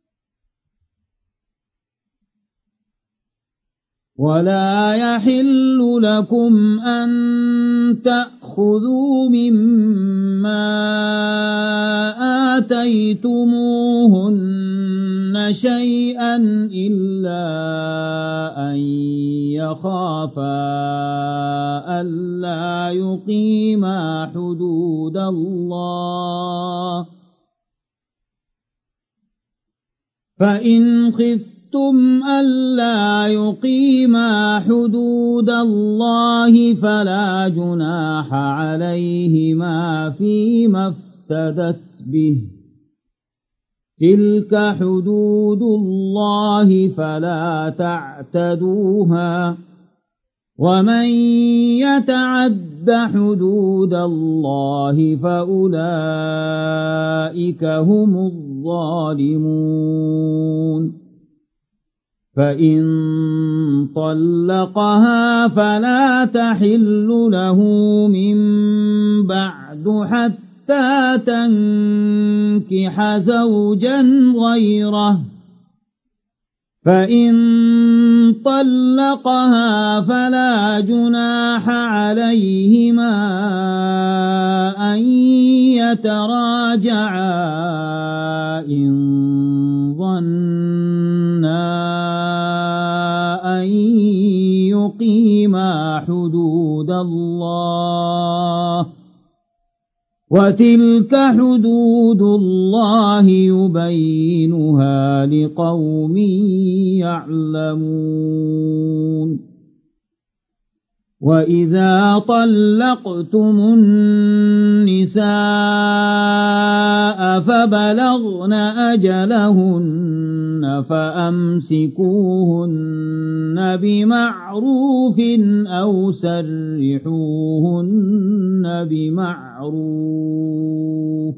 ولا يحل لكم أن تأخذوا مما آتيتموهن شيئا إلا أن يخافا ألا يقيما حدود الله فإن خفتم خفتم ألا يقيما حدود الله فلا جناح عليهما فيما افتدت به تلك حدود الله فلا تعتدوها ومن يتعد حدود الله فأولئك هم الظالمون. فإن طلقها فلا تحل له من بعد حتى تنكح زوجا غيره فإن طلقها فلا جناح عليهما أن يتراجعا إن ظنا أن يقيما حدود الله وتلك حدود الله يبينها لقوم يعلمون. وإذا طلقتم النساء فبلغن أجلهن فأمسكوهن بمعروف أو سرحوهن بمعروف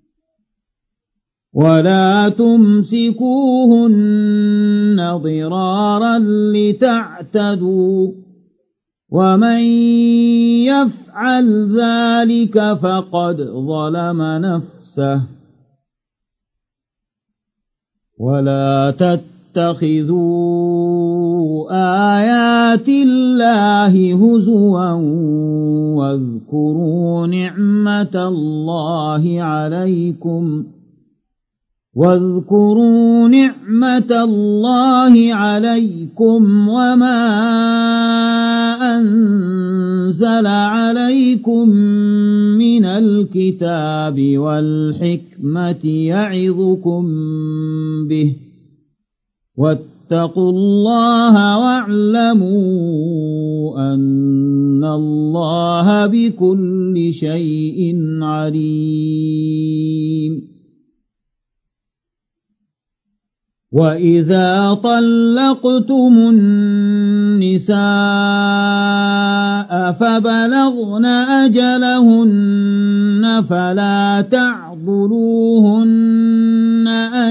ولا تمسكوهن ضرارا لتعتدوا ومن يفعل ذلك فقد ظلم نفسه ولا تتخذوا آيات الله هزوا واذكروا نعمة الله عليكم واذكروا نعمة الله عليكم وما أنزل عليكم من الكتاب والحكمة يعظكم به واتقوا الله واعلموا أن الله بكل شيء عليم. وإذا طلقتم النساء فبلغن أجلهن فلا تعضلوهن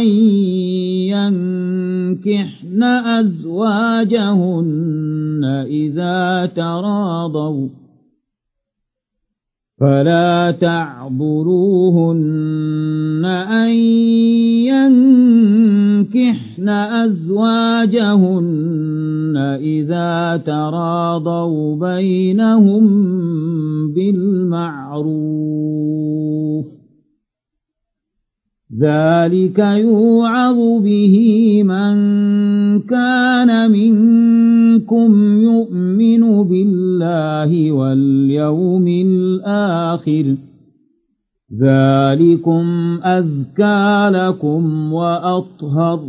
أزواجهن إذا تراضوا فلا تعضلوهن أن ينكحن أزواجهن إذا تراضوا بينهم بالمعروف ذلك يوعظ به من كان منكم يؤمن بالله واليوم الآخر ذلكم أزكى لكم وأطهر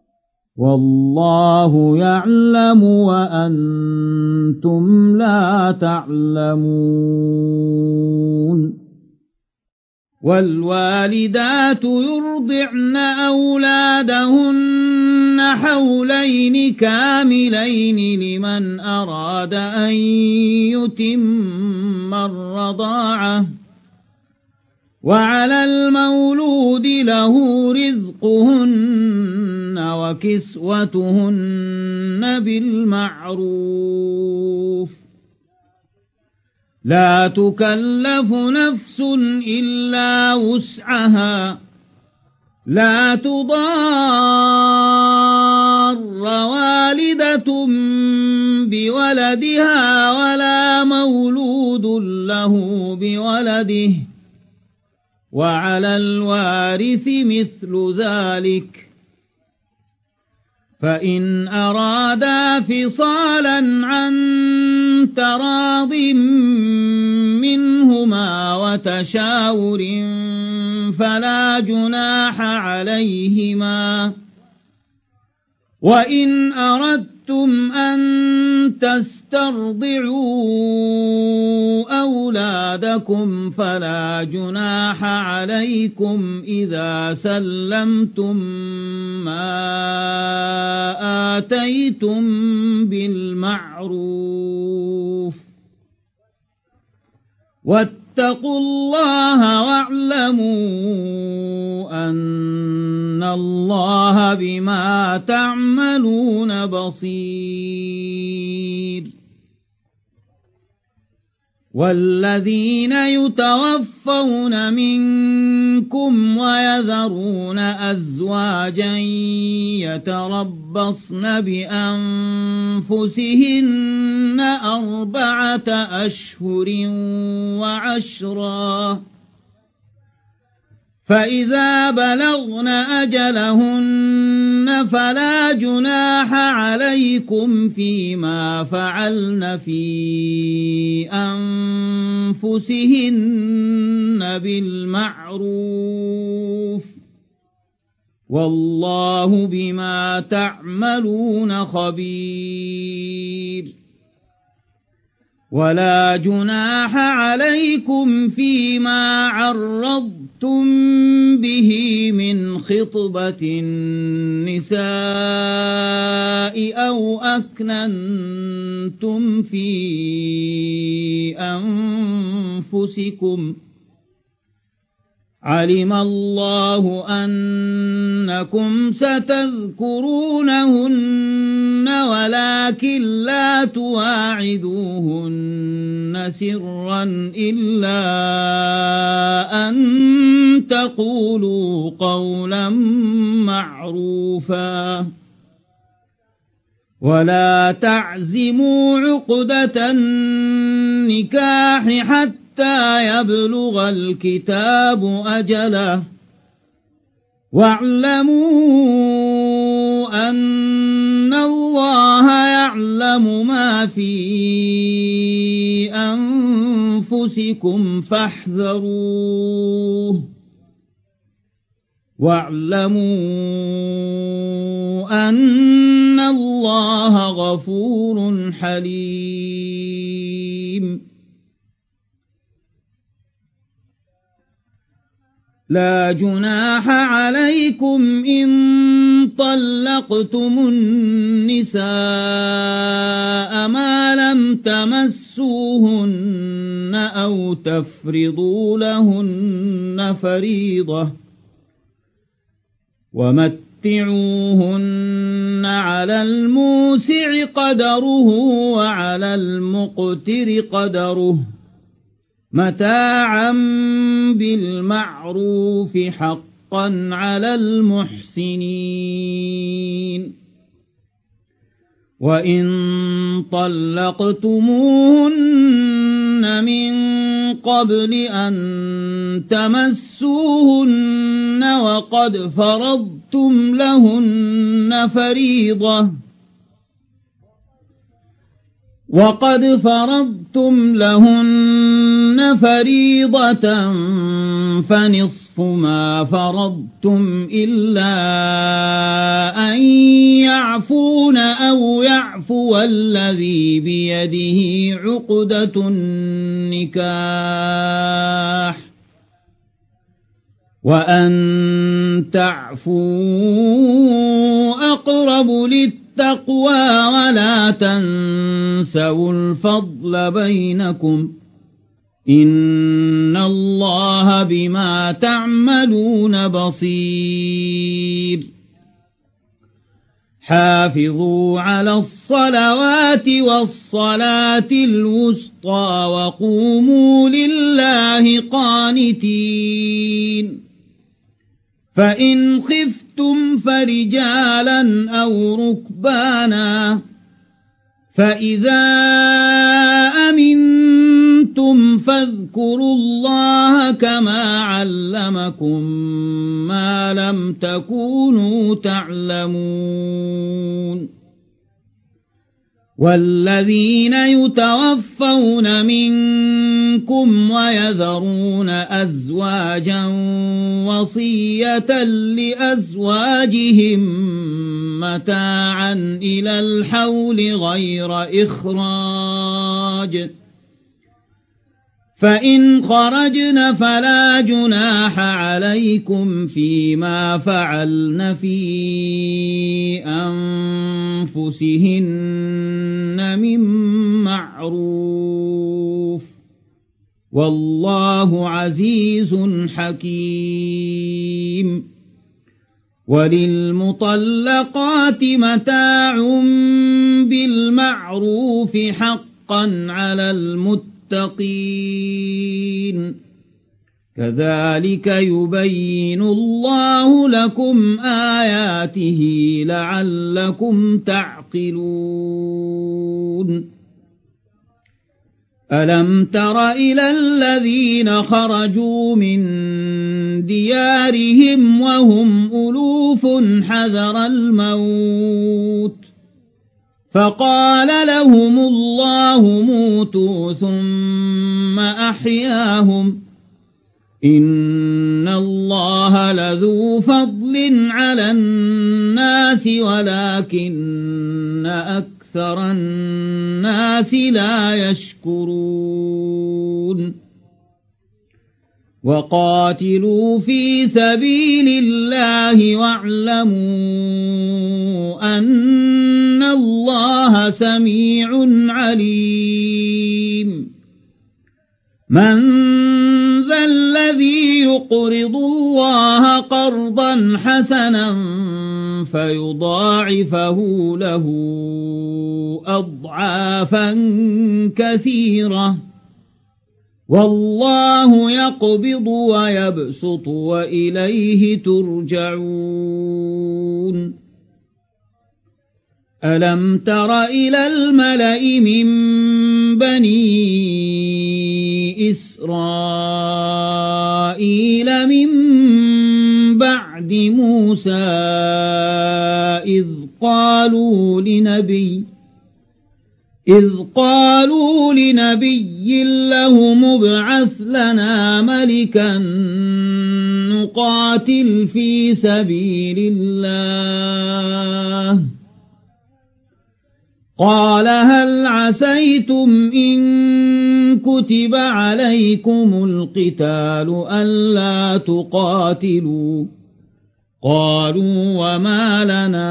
والله يعلم وأنتم لا تعلمون والوالدات يرضعن أولادهن حولين كاملين لمن أراد أن يتم الرضاعة وعلى المولود له رزقهن وكسوتهن بالمعروف لا تكلف نفس إلا وسعها لا تضار والدة بولدها ولا مولود له بولده وعلى الوارث مثل ذلك فإن أرادا فصالا عن تراض منهما وتشاور فلا جناح عليهما وإن أردتم أن تسترضعوا أولادكم فلا جناح عليكم إذا سلمتم ما آتيتم بالمعروف واتقوا الله واعلموا أن الله بما تعملون بصير والذين يتوفون منكم ويذرون أزواجا يتربصن بأنفسهن أربعة أشهر وعشرا فإذا بلغن أجلهن فلا جناح عليكم فيما فعلن في أنفسهن بالمعروف والله بما تعملون خبير ولا جناح عليكم فيما عرضتم به من خطبة النساء أو أكننتم في أنفسكم علم الله أنكم ستذكرونهن ولكن لا تواعدوهن سرا إلا أن تقولوا قولا معروفا ولا تعزموا عقدة النكاح حتى يبلغ الكتاب أجله واعلموا أن الله يعلم ما في أنفسكم فاحذروه واعلموا أن الله غفور حليم لا جناح عليكم إن طلقتم النساء ما لم تمسوهن أو تفرضوا لهن فريضة ومتعوهن فمتعوهن على الموسع قدره وعلى المقتر قدره متاعا بالمعروف حقا على المحسنين وإن طلقتموهن من قبل أن تمسوهن وقد فرضتم لهن فريضة وقد فرضتم لهن فريضة فنصف ما فرضتم إلا أن يعفون أو يعفو الذي بيده عقدة النكاح وأن تعفوا أقرب للتقوى ولا تنسوا الفضل بينكم إن الله بما تعملون بصير حافظوا على الصلوات والصلاة الوسطى وقوموا لله قانتين فإن خفتم فرجالا أو ركبانا فإذا أمنتم فاذكروا الله كما علمكم ما لم تكونوا تعلمون والذين يتوفون منكم ويذرون أزواجا وصية لأزواجهم متاعا إلى الحول غير إخراج فإن خرجن فلا جناح عليكم فيما فعلن في أنفسهن من معروف والله عزيز حكيم وللمطلقات متاع بالمعروف حقا على المتقين كذلك يبين الله لكم آياته لعلكم تعقلون ألم تر إلى الذين خرجوا من ديارهم وهم ألوف حذر الموت فقال لهم الله موتوا ثم أحياهم إن الله لذو فضل على الناس ولكن أكثر الناس لا يشكرون وقاتلوا في سبيل الله واعلموا أن الله سميع عليم من ذا الذي يقرض الله قرضا حسنا فيضاعفه له أضعافا كثيرة والله يقبض ويبسط وإليه ترجعون ألم تر إلى الملأ من بني إسرائيل من بعد موسى إذ قالوا لنبي إذ قالوا لنبي له مبعث لنا ملكا نقاتل في سبيل الله قال هل عسيتم إن كتب عليكم القتال ألا تقاتلوا قالوا وما لنا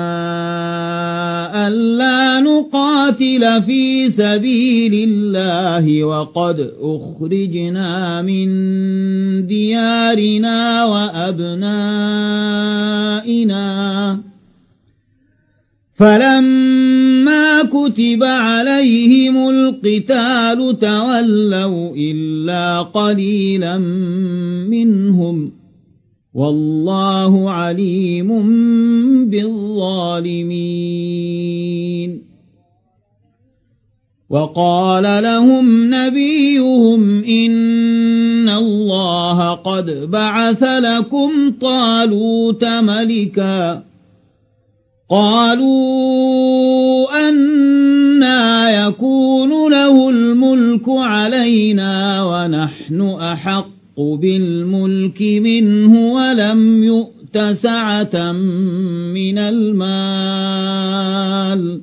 ألا نقاتل في سبيل الله وقد أخرجنا من ديارنا وأبنائنا فلما كتب عليهم القتال تولوا إلا قليلا منهم والله عليم بالظالمين وقال لهم نبيهم إن الله قد بعث لكم طالوت ملكا قالوا أنى يكون له الملك علينا ونحن أحق بالملك منه ولم يؤت سعة من المال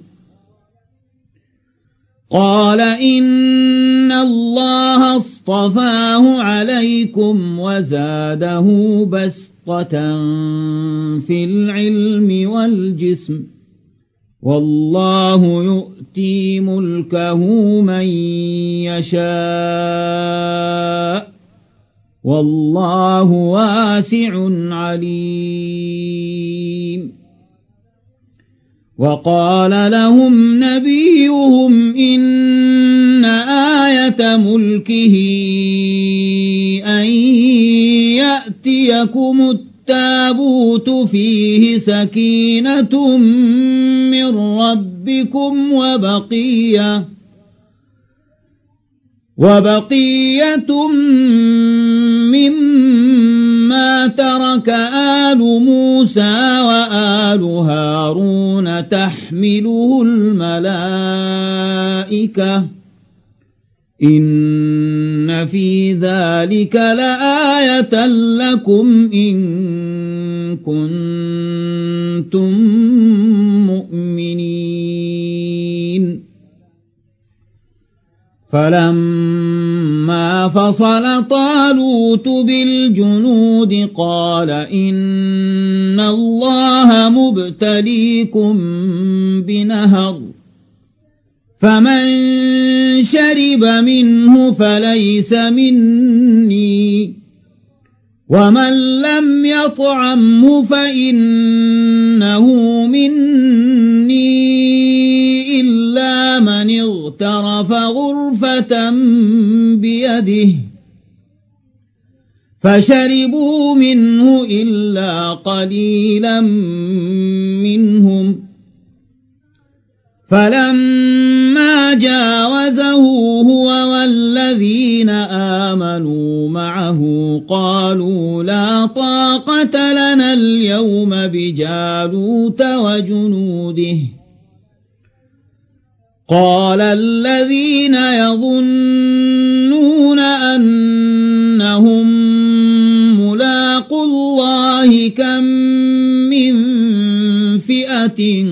قال إن الله اصطفاه عليكم وزاده بسطة في العلم والجسم والله يؤتي ملكه من يشاء والله واسع عليم وقال لهم نبيهم إن آية ملكه أن يأتيكم التابوت فيه سكينة من ربكم وبقية وبقية مما ترك آل موسى وآل هارون تحمله الملائكة إن في ذلك لآية لكم إن كنتم مؤمنين فلما فصل طالوت بالجنود قال إن الله مبتليكم بنهر فمن شرب منه فليس مني ومن لم يطعمه فإنه مني إلا من اغترف غرفة بيده فشربوا منه إلا قليلا منهم فلما جاوزه هو والذين آمنوا معه قالوا لا طاقة لنا اليوم بجالوت وجنوده قال الذين يظنون أنهم ملاقوا الله كم من فئة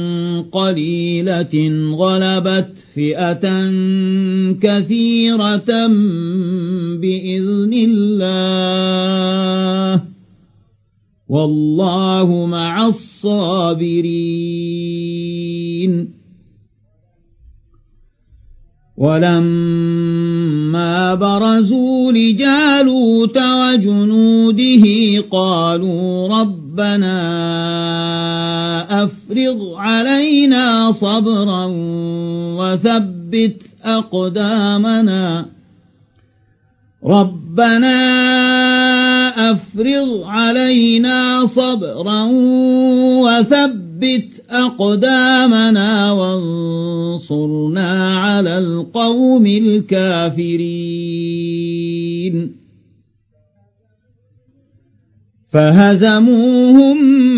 قليلة غلبت فئة كثيرة بإذن الله والله مع الصابرين ولما برزوا لجالوت وجنوده قالوا ربنا أفرغ علينا صبرا وثبت أقدامنا ربنا أفرغ علينا صبرا وثبت أقدامنا وانصرنا على القوم الكافرين فهزموهم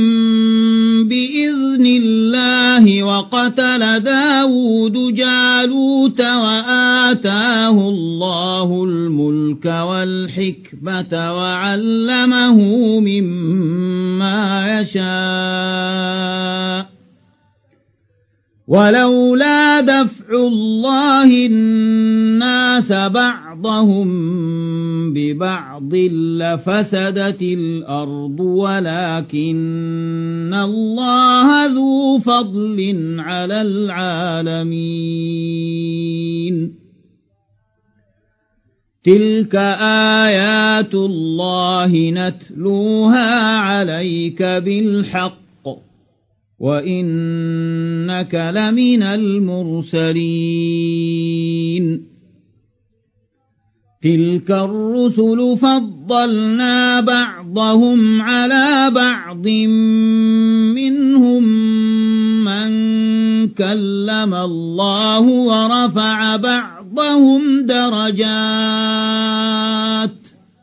بإذن الله وقتل داود جالوت وآتاه الله الملك والحكمة وعلمه مما يشاء ولولا دفع الله الناس بعضهم ببعض لفسدت الأرض ولكن الله ذو فضل على العالمين تلك آيات الله نتلوها عليك بالحق وإنك لمن المرسلين تلك الرسل فضلنا بعضهم على بعض منهم من كلم الله ورفع بعضهم درجات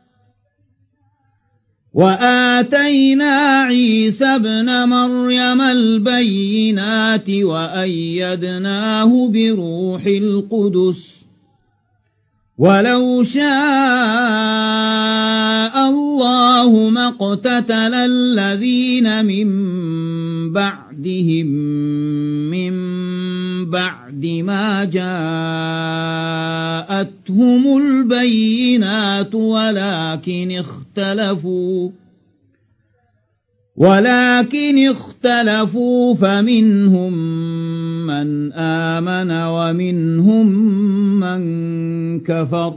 وآتينا عيسى ابن مريم البينات وأيدناه بروح القدس ولو شاء الله ما اقتتل الذين من بعدهم من بعد ما جاءتهم البينات ولكن اختلفوا ولكن اختلفوا فمنهم من آمن ومنهم من كفر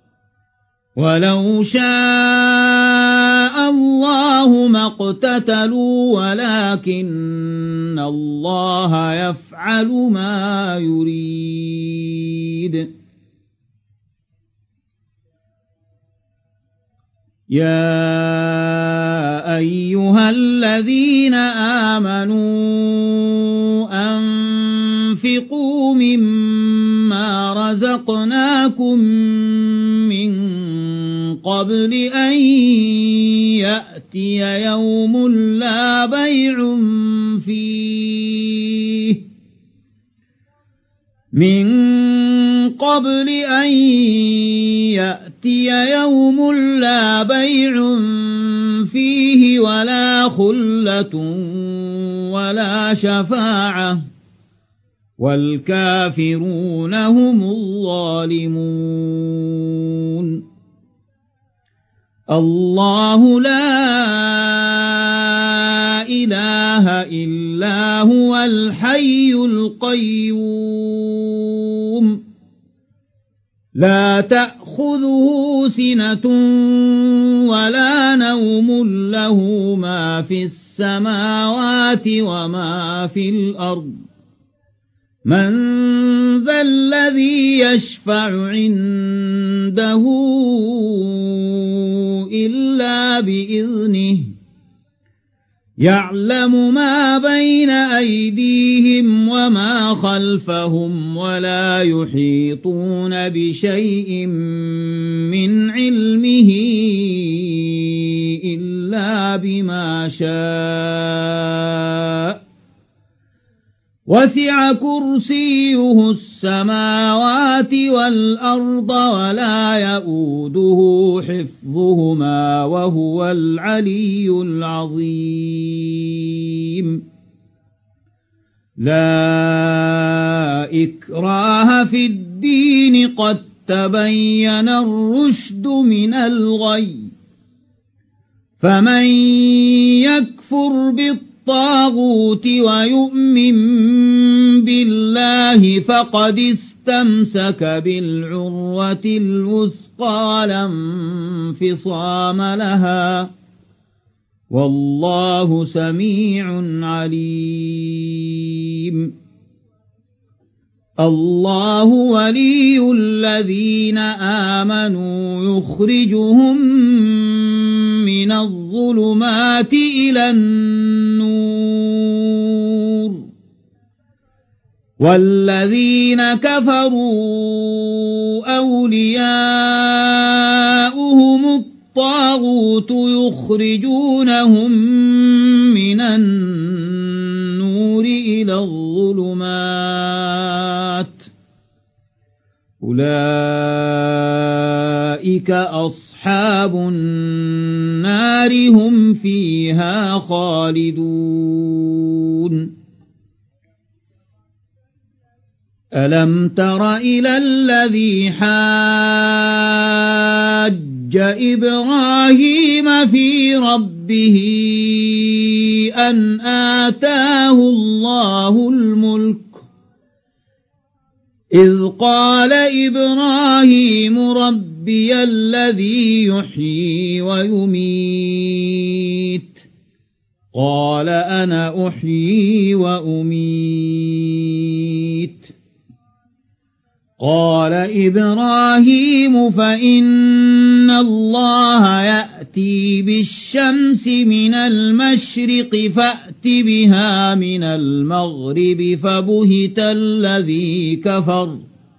ولو شاء الله ما اقتتلوا ولكن الله يفعل ما يريد يا أيها الذين آمنوا أنفقوا مما رزقناكم من قبل أن يأتي يوم لا بيع فيه من قبل أن يأتي يوم لا بيع فيه ولا خلة ولا شفاعة والكافرون هم الظالمون الله لا إله إلا هو الحي القيوم لا تأخذه سنة ولا نوم له ما في السماوات وما في الأرض من ذا الذي يشفع عنده إلا بإذنه يعلم ما بين أيديهم وما خلفهم ولا يحيطون بشيء من علمه إلا بما شاء وسع كرسيه السماوات والأرض ولا يؤوده حفظهما وهو العلي العظيم لا إكراه في الدين قد تبين الرشد من الغي فمن يكفر بالطاغوت الطاغوت ويؤمن بالله فقد استمسك بالعروة الوثقى لا انفصام لها والله سميع عليم الله ولي الذين آمنوا يخرجهم من الظلمات إلى النور والذين كفروا أولياؤهم الطاغوت يخرجونهم من النور إلى الظلمات أولئك أصحاب النار هم فيها خالدون ألم تر إلى الذي حاج إبراهيم في ربه أن آتاه الله الملك إذ قال إبراهيم ربي الذي يحيي ويميت قال أنا أحيي وأميت قال إبراهيم فإن الله يأتي بالشمس من المشرق فأت بها من المغرب فبهت الذي كفر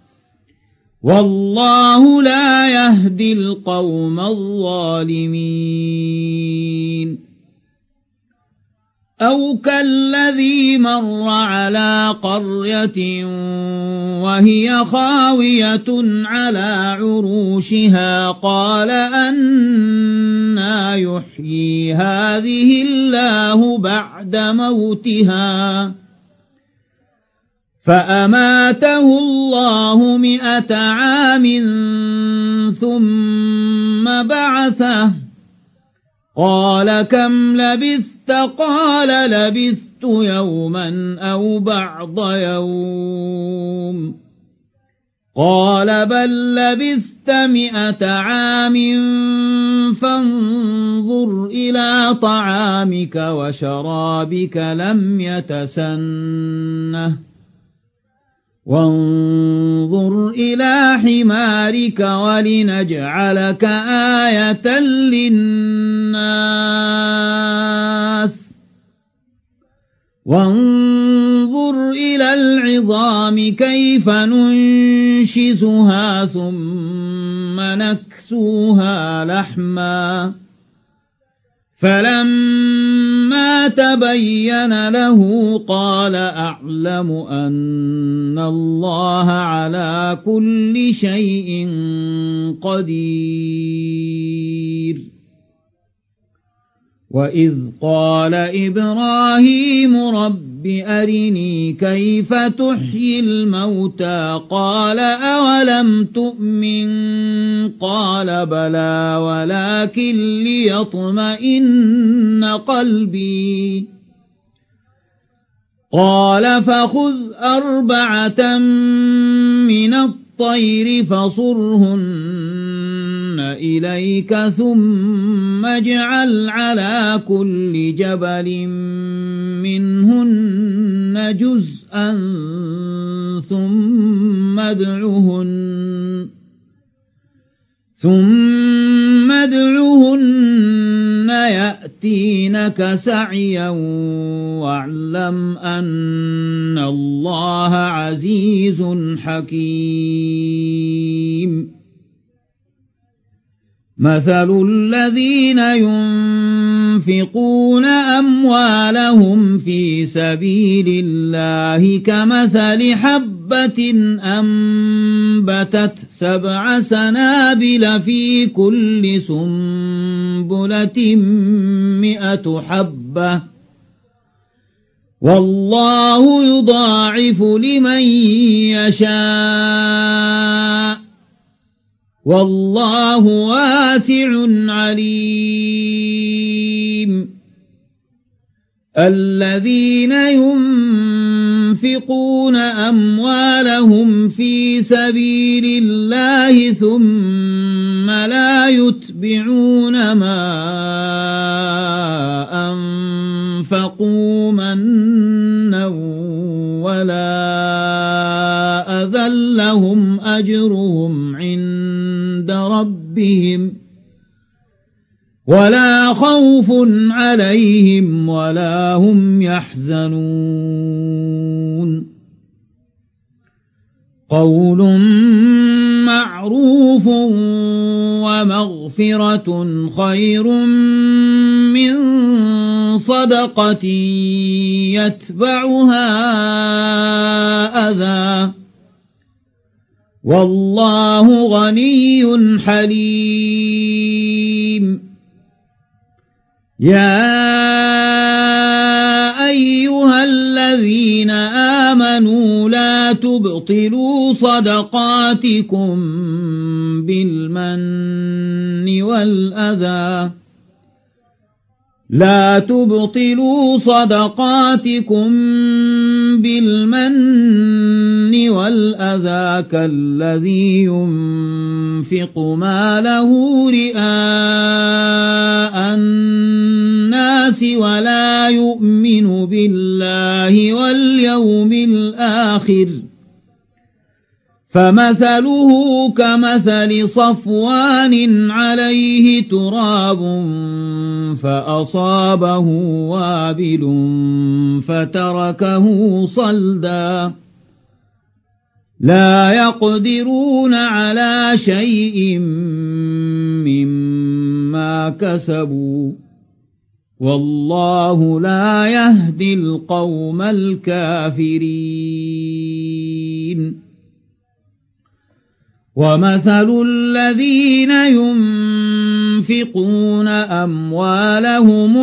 والله لا يهدي القوم الظالمين أو كالذي مر على قرية وهي خاوية على عروشها قال أنى يحيي هذه الله بعد موتها فأماته الله مئة عام ثم بعثه قال كم لبثت قال لبثت يوما أو بعض يوم قال بل لبثت مئة عام فانظر إلى طعامك وشرابك لم يتسنه وانظر إلى حمارك ولنجعلك آية للناس وانظر إلى العظام كيف ننشزها ثم نكسوها لحما فلما تبين له قال أعلم أن الله على كل شيء قدير وإذ قال إبراهيم رب أرني كيف تحيي الموتى قال أولم تؤمن قال بلى ولكن ليطمئن قلبي قال فخذ أربعة من الطير فصرهن إليك ثم اجعل على كل جبل منهن جزءا ثم ادعهن ثم ادعهن يأتينك سعيا واعلم أن الله عزيز حكيم مثل الذين ينفقون أموالهم في سبيل الله كمثل حبة أنبتت سبع سنابل في كل سنبلة مئة حبة والله يضاعف لمن يشاء والله واسع عليم الذين ينفقون أموالهم في سبيل الله ثم لا يتبعون ما أنفقوا منا ولا أذى لهم أجرهم عند ربهم ولا خوف عليهم ولا هم يحزنون قول معروف ومغفرة خير من صدقة يتبعها أذى والله غني حليم يا أيها الذين آمنوا لا تبطلوا تبطلوا صدقاتكم بالمن والأذى لا تبطلوا صدقاتكم بالمن والأذى كالذي ينفق ماله رئاء الناس ولا يؤمن بالله واليوم الآخر فمثله كمثل صفوان عليه تراب فأصابه وابل فتركه صلدا لا يقدرون على شيء مما كسبوا والله لا يهدي القوم الكافرين ومثل الذين ينفقون أموالهم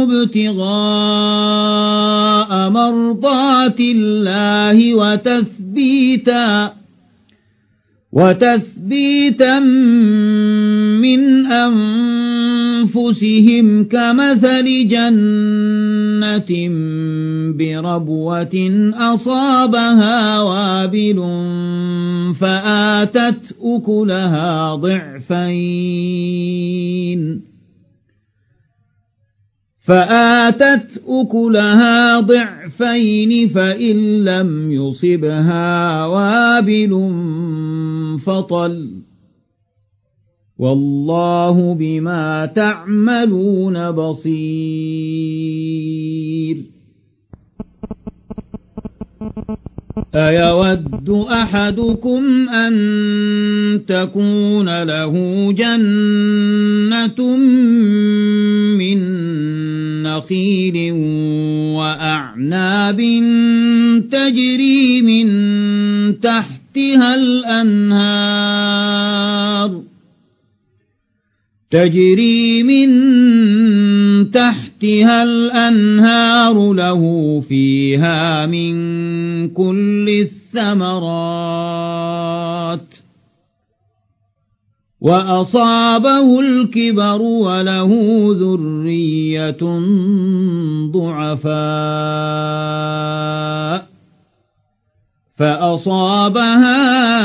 ابتغاء مرضات الله وتثبيتا وتثبيتا من أنفسهم كمثل جنة بربوة أصابها وابل فآتت أكلها ضعفين فآتت أكلها ضعفين فإن لم يصبها وابل فطل والله بما تعملون بصير أيود أحدكم أن تكون له جنة من نخيل وأعناب تجري من تحتها الأنهار تجري من تحتها الأنهار له فيها من كل الثمرات وأصابه الكبر وله ذرية ضعفاء فأصابها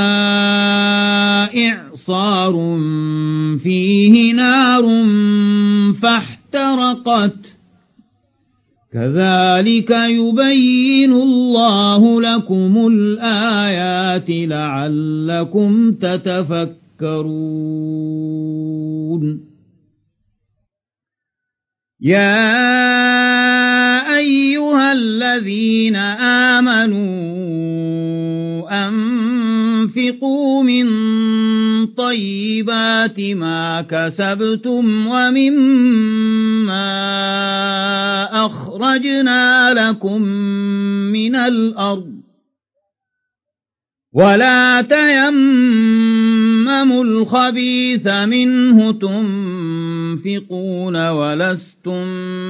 إعصار فيه نار فاحترقت كذلك يبين الله لكم الآيات لعلكم تتفكرون يا أيها الذين آمنوا أنفقوا من طيبات ما كسبتم ومما أخرجنا لكم من الأرض ولا تيمموا الخبيث منه تنفقون ولستم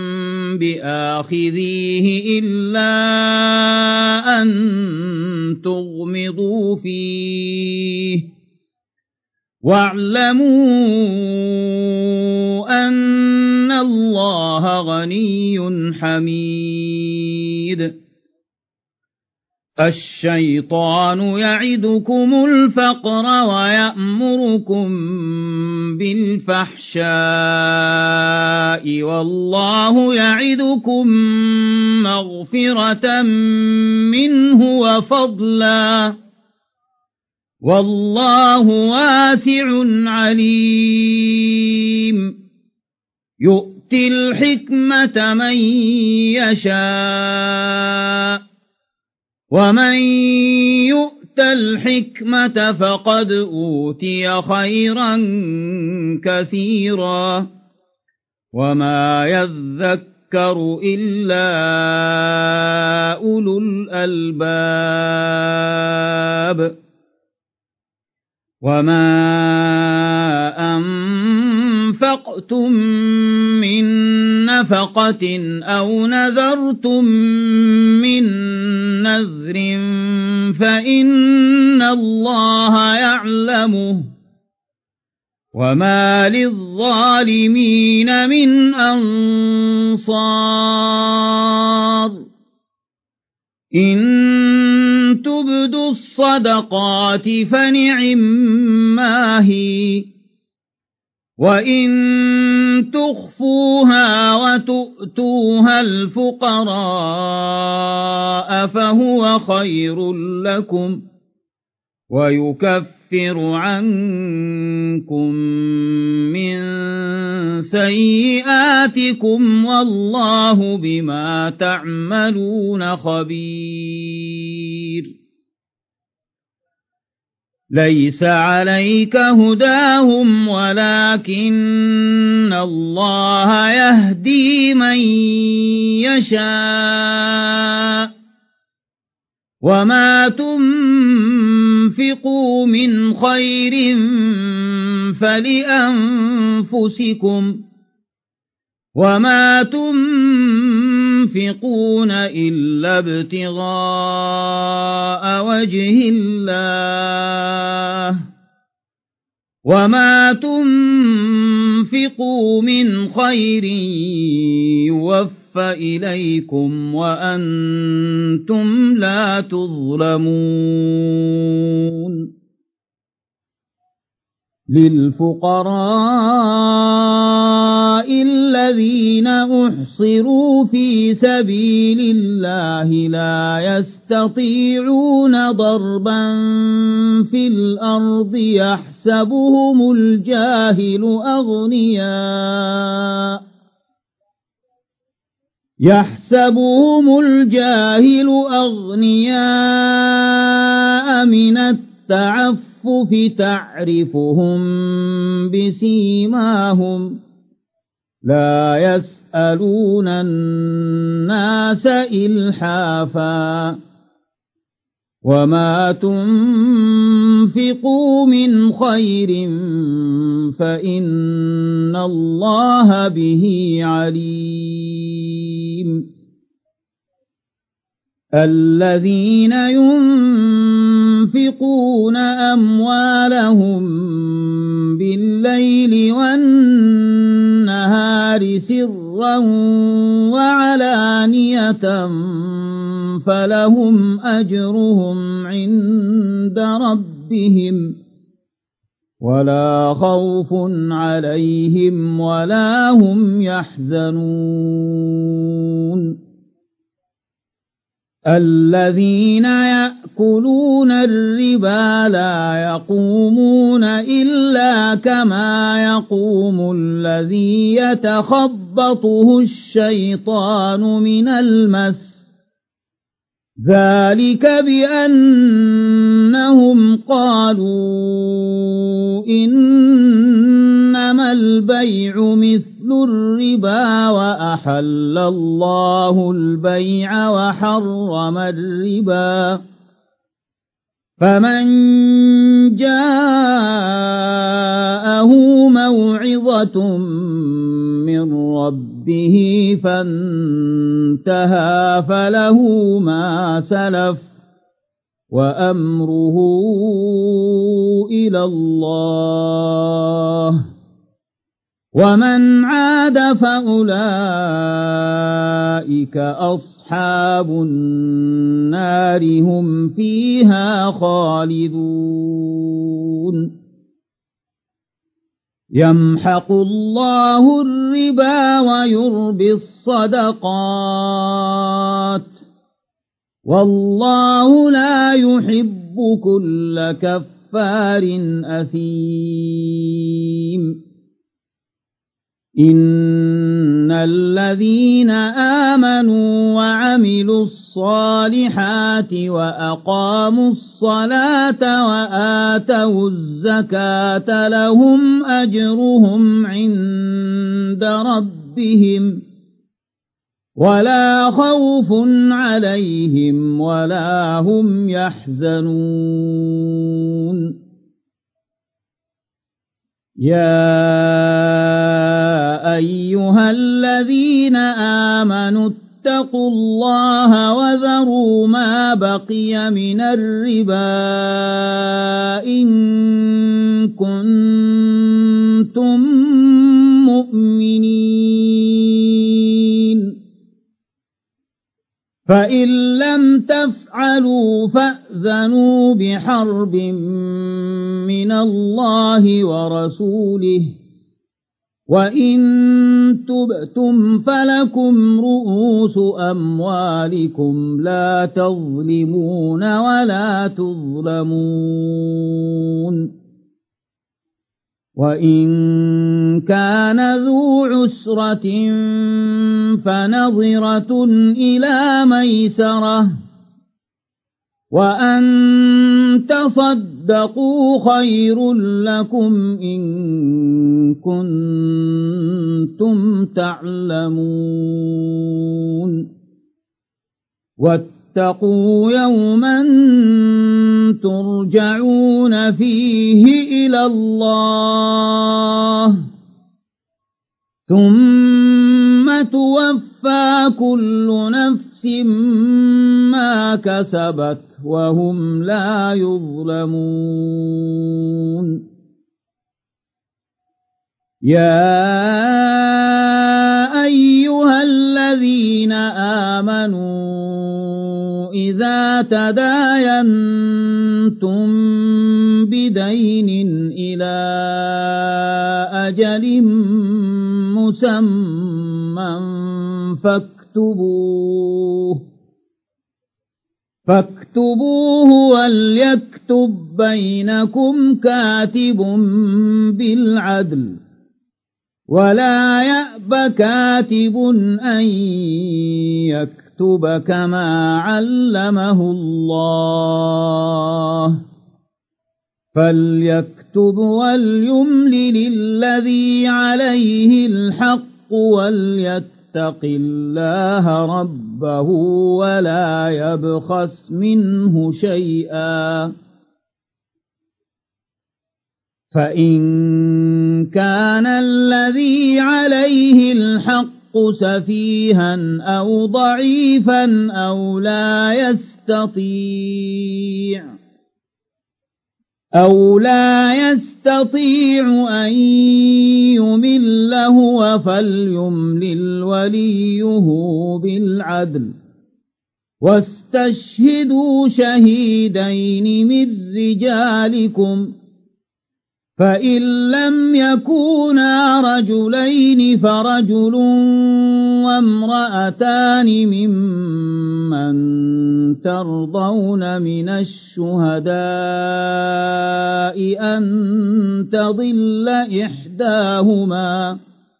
بآخذيه إلا أن تغمضوا فيه واعلموا أن الله غني حميد الشيطان يعدكم الفقر ويأمركم بالفحشاء والله يعدكم مغفرة منه وفضلا والله واسع عليم يؤتي الحكمة من يشاء ومن يؤت الحكمة فقد أوتي خيرا كثيرا وما يذكر إلا أولو الألباب وما أنفقتم من نفقة أو نذرتم من نذر فإن الله يعلمه وما للظالمين من أنصار إن تبدوا الصدقات فنعما هي وإن تخفوها وتؤتوها الفقراء فهو خير لكم ويكفر عنكم من سيئاتكم والله بما تعملون خبير ليس عليك هداهم ولكن الله يهدي من يشاء وما تنفقوا من خير فلأنفسكم وما تنفقون إلا ابتغاء وجه الله وما تنفقوا من خير يوفى إليكم وأنتم لا تظلمون للفقراء الذين أحصروا في سبيل الله لا يستطيعون ضربا في الأرض يحسبهم الجاهل أغنياء يحسبهم الجاهل أغنياء من التعفف تعرفهم بسيماهم لا يسألون الناس إلحافا وما تنفقوا من خير فإن الله به عليم الذين ينفقون أموالهم بالليل والنهار سرا وعلانية فلهم أجرهم عند ربهم ولا خوف عليهم ولا هم يحزنون الذين يأكلون الربا لا يقومون إلا كما يقوم الذي يتخبطه الشيطان من المس ذلك بأنهم قالوا إنما البيع مثل الربا وأحل الله البيع وحرم الربا فمن جاءه موعظة من ربه فانتهى فله ما سلف وأمره إلى الله ومن عاد فأولئك أصحاب النار هم فيها خالدون يمحق الله الربا ويربي الصدقات والله لا يحب كل كفار أثيم إن الذين آمنوا وعملوا الصالحات وأقاموا الصلاة وآتوا الزكاة لهم أجرهم عند ربهم ولا خوف عليهم ولا هم يحزنون يا أيها الذين آمنوا اتقوا الله وذروا ما بقي من الربا إن كنتم مؤمنين فإن لم تفعلوا فأذنوا بحرب من الله ورسوله وإن تبتم فلكم رؤوس أموالكم لا تظلمون ولا تظلمون وإن كان ذو عسرة فنظرة إلى ميسرة وأن تصدقوا خير لكم إن كنتم تعلمون واتقوا يوما ترجعون فيه إلى الله ثم توفى كل نفس ما كسبت وهم لا يظلمون يا أيها الذين آمنوا إذا تداينتم بدين إلى أجل مسمى فاكتبوه فاكتبوه وليكتب بينكم كاتب بالعدل ولا يأب كاتب أن يكتب كما علمه الله فليكتب وليملل الذي عليه الحق وليتق الله ربه ولا يبخس منه شيئا فإن كان الذي عليه الحق سفيها أو ضعيفا أو لا يستطيع أو لا يستطيع أن يمل هو فليملل وليه بالعدل واستشهدوا شهيدين من رجالكم فإن لم يكونا رجلين فرجل وامرأتان ممن ترضون من الشهداء أن تضل إحداهما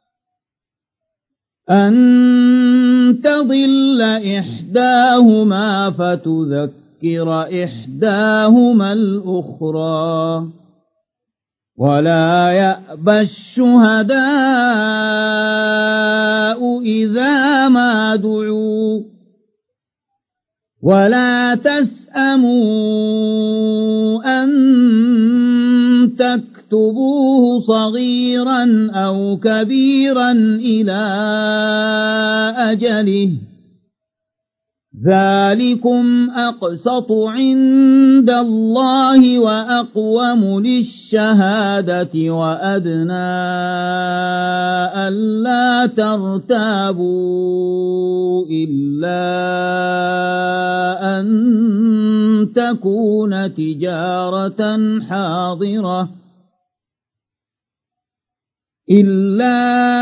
أن تضل إحداهما فتذكر إحداهما الأخرى ولا يأبى الشهداء إذا ما دعوا ولا تسأموا أن تكتبوه صغيرا أو كبيرا إلى أجله ذلكم أقسط عند الله وأقوم للشهادة وأدنى ألا ترتابوا إلا أن تكون تجارة حاضرة إلا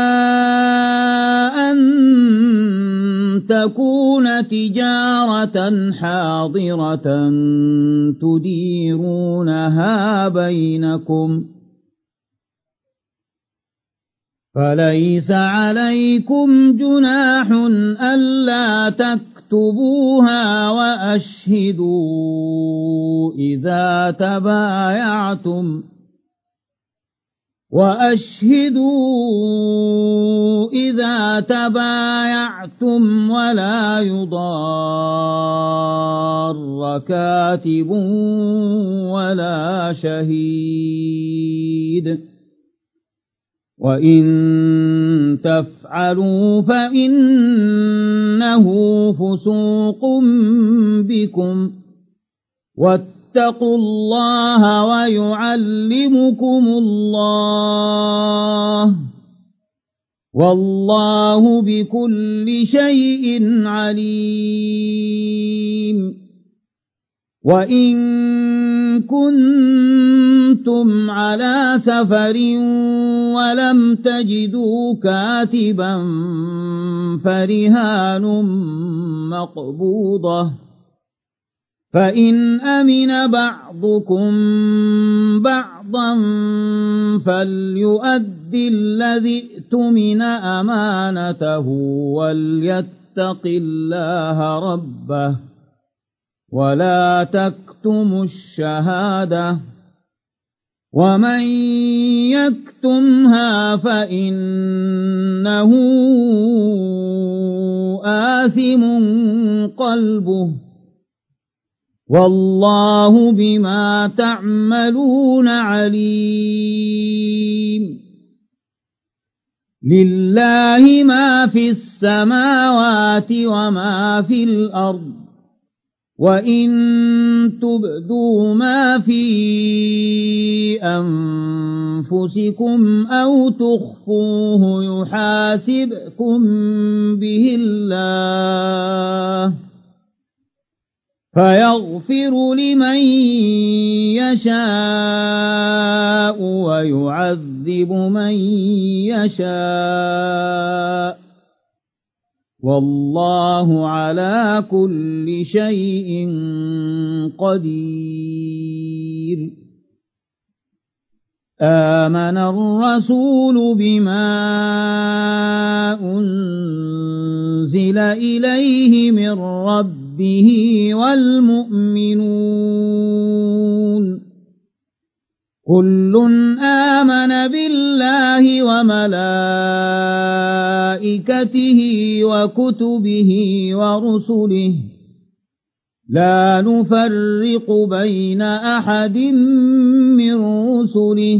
أن تكون تجارة حاضرة تديرونها بينكم فليس عليكم جناح ألا تكتبوها وأشهدوا إذا تبايعتم وأشهدوا إذا تبايعتم ولا يضار كاتب ولا شهيد وإن تفعلوا فإنه فسوق بكم واتقوا الله ويعلمكم الله والله بكل شيء عليم. وإن كنتم على سفر ولم تجدوا كاتبا فرهان مقبوضة فإن أمن بعضكم بعضا فليؤد الذي اؤتمن أمانته وليتق الله ربه ولا تكتموا الشهادة ومن يكتمها فإنه آثم قلبه والله بما تعملون عليم. لله ما في السماوات وما في الأرض وإن تبدوا ما في أنفسكم أو تخفوه يحاسبكم به الله فيغفر لمن يشاء ويعذب من يشاء والله على كل شيء قدير. آمن الرسول بما أنزل إليه من ربه والمؤمنون كل آمن بالله وملائكته وكتبه ورسله لا نفرق بين أحد من رسله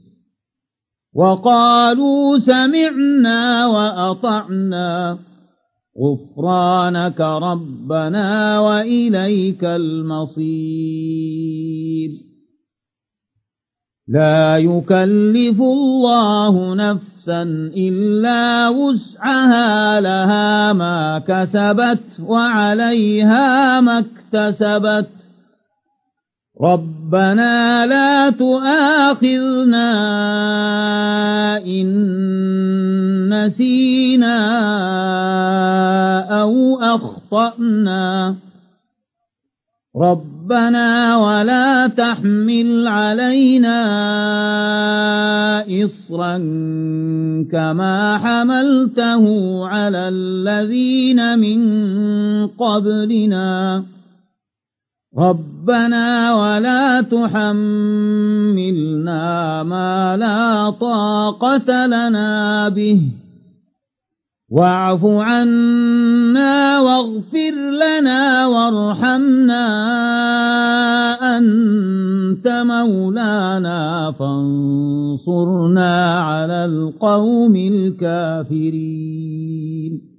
وقالوا سمعنا وأطعنا غفرانك ربنا وإليك المصير. لا يكلف الله نفسا إلا وسعها لها ما كسبت وعليها ما اكتسبت ربنا لا تؤاخذنا إن نسينا أو أخطأنا ربنا ولا تحمل علينا إصرا كما حملته على الذين من قبلنا ربنا ولا تحملنا ما لا طاقة لنا به واعف عنا واغفر لنا وارحمنا أنت مولانا فانصرنا على القوم الكافرين.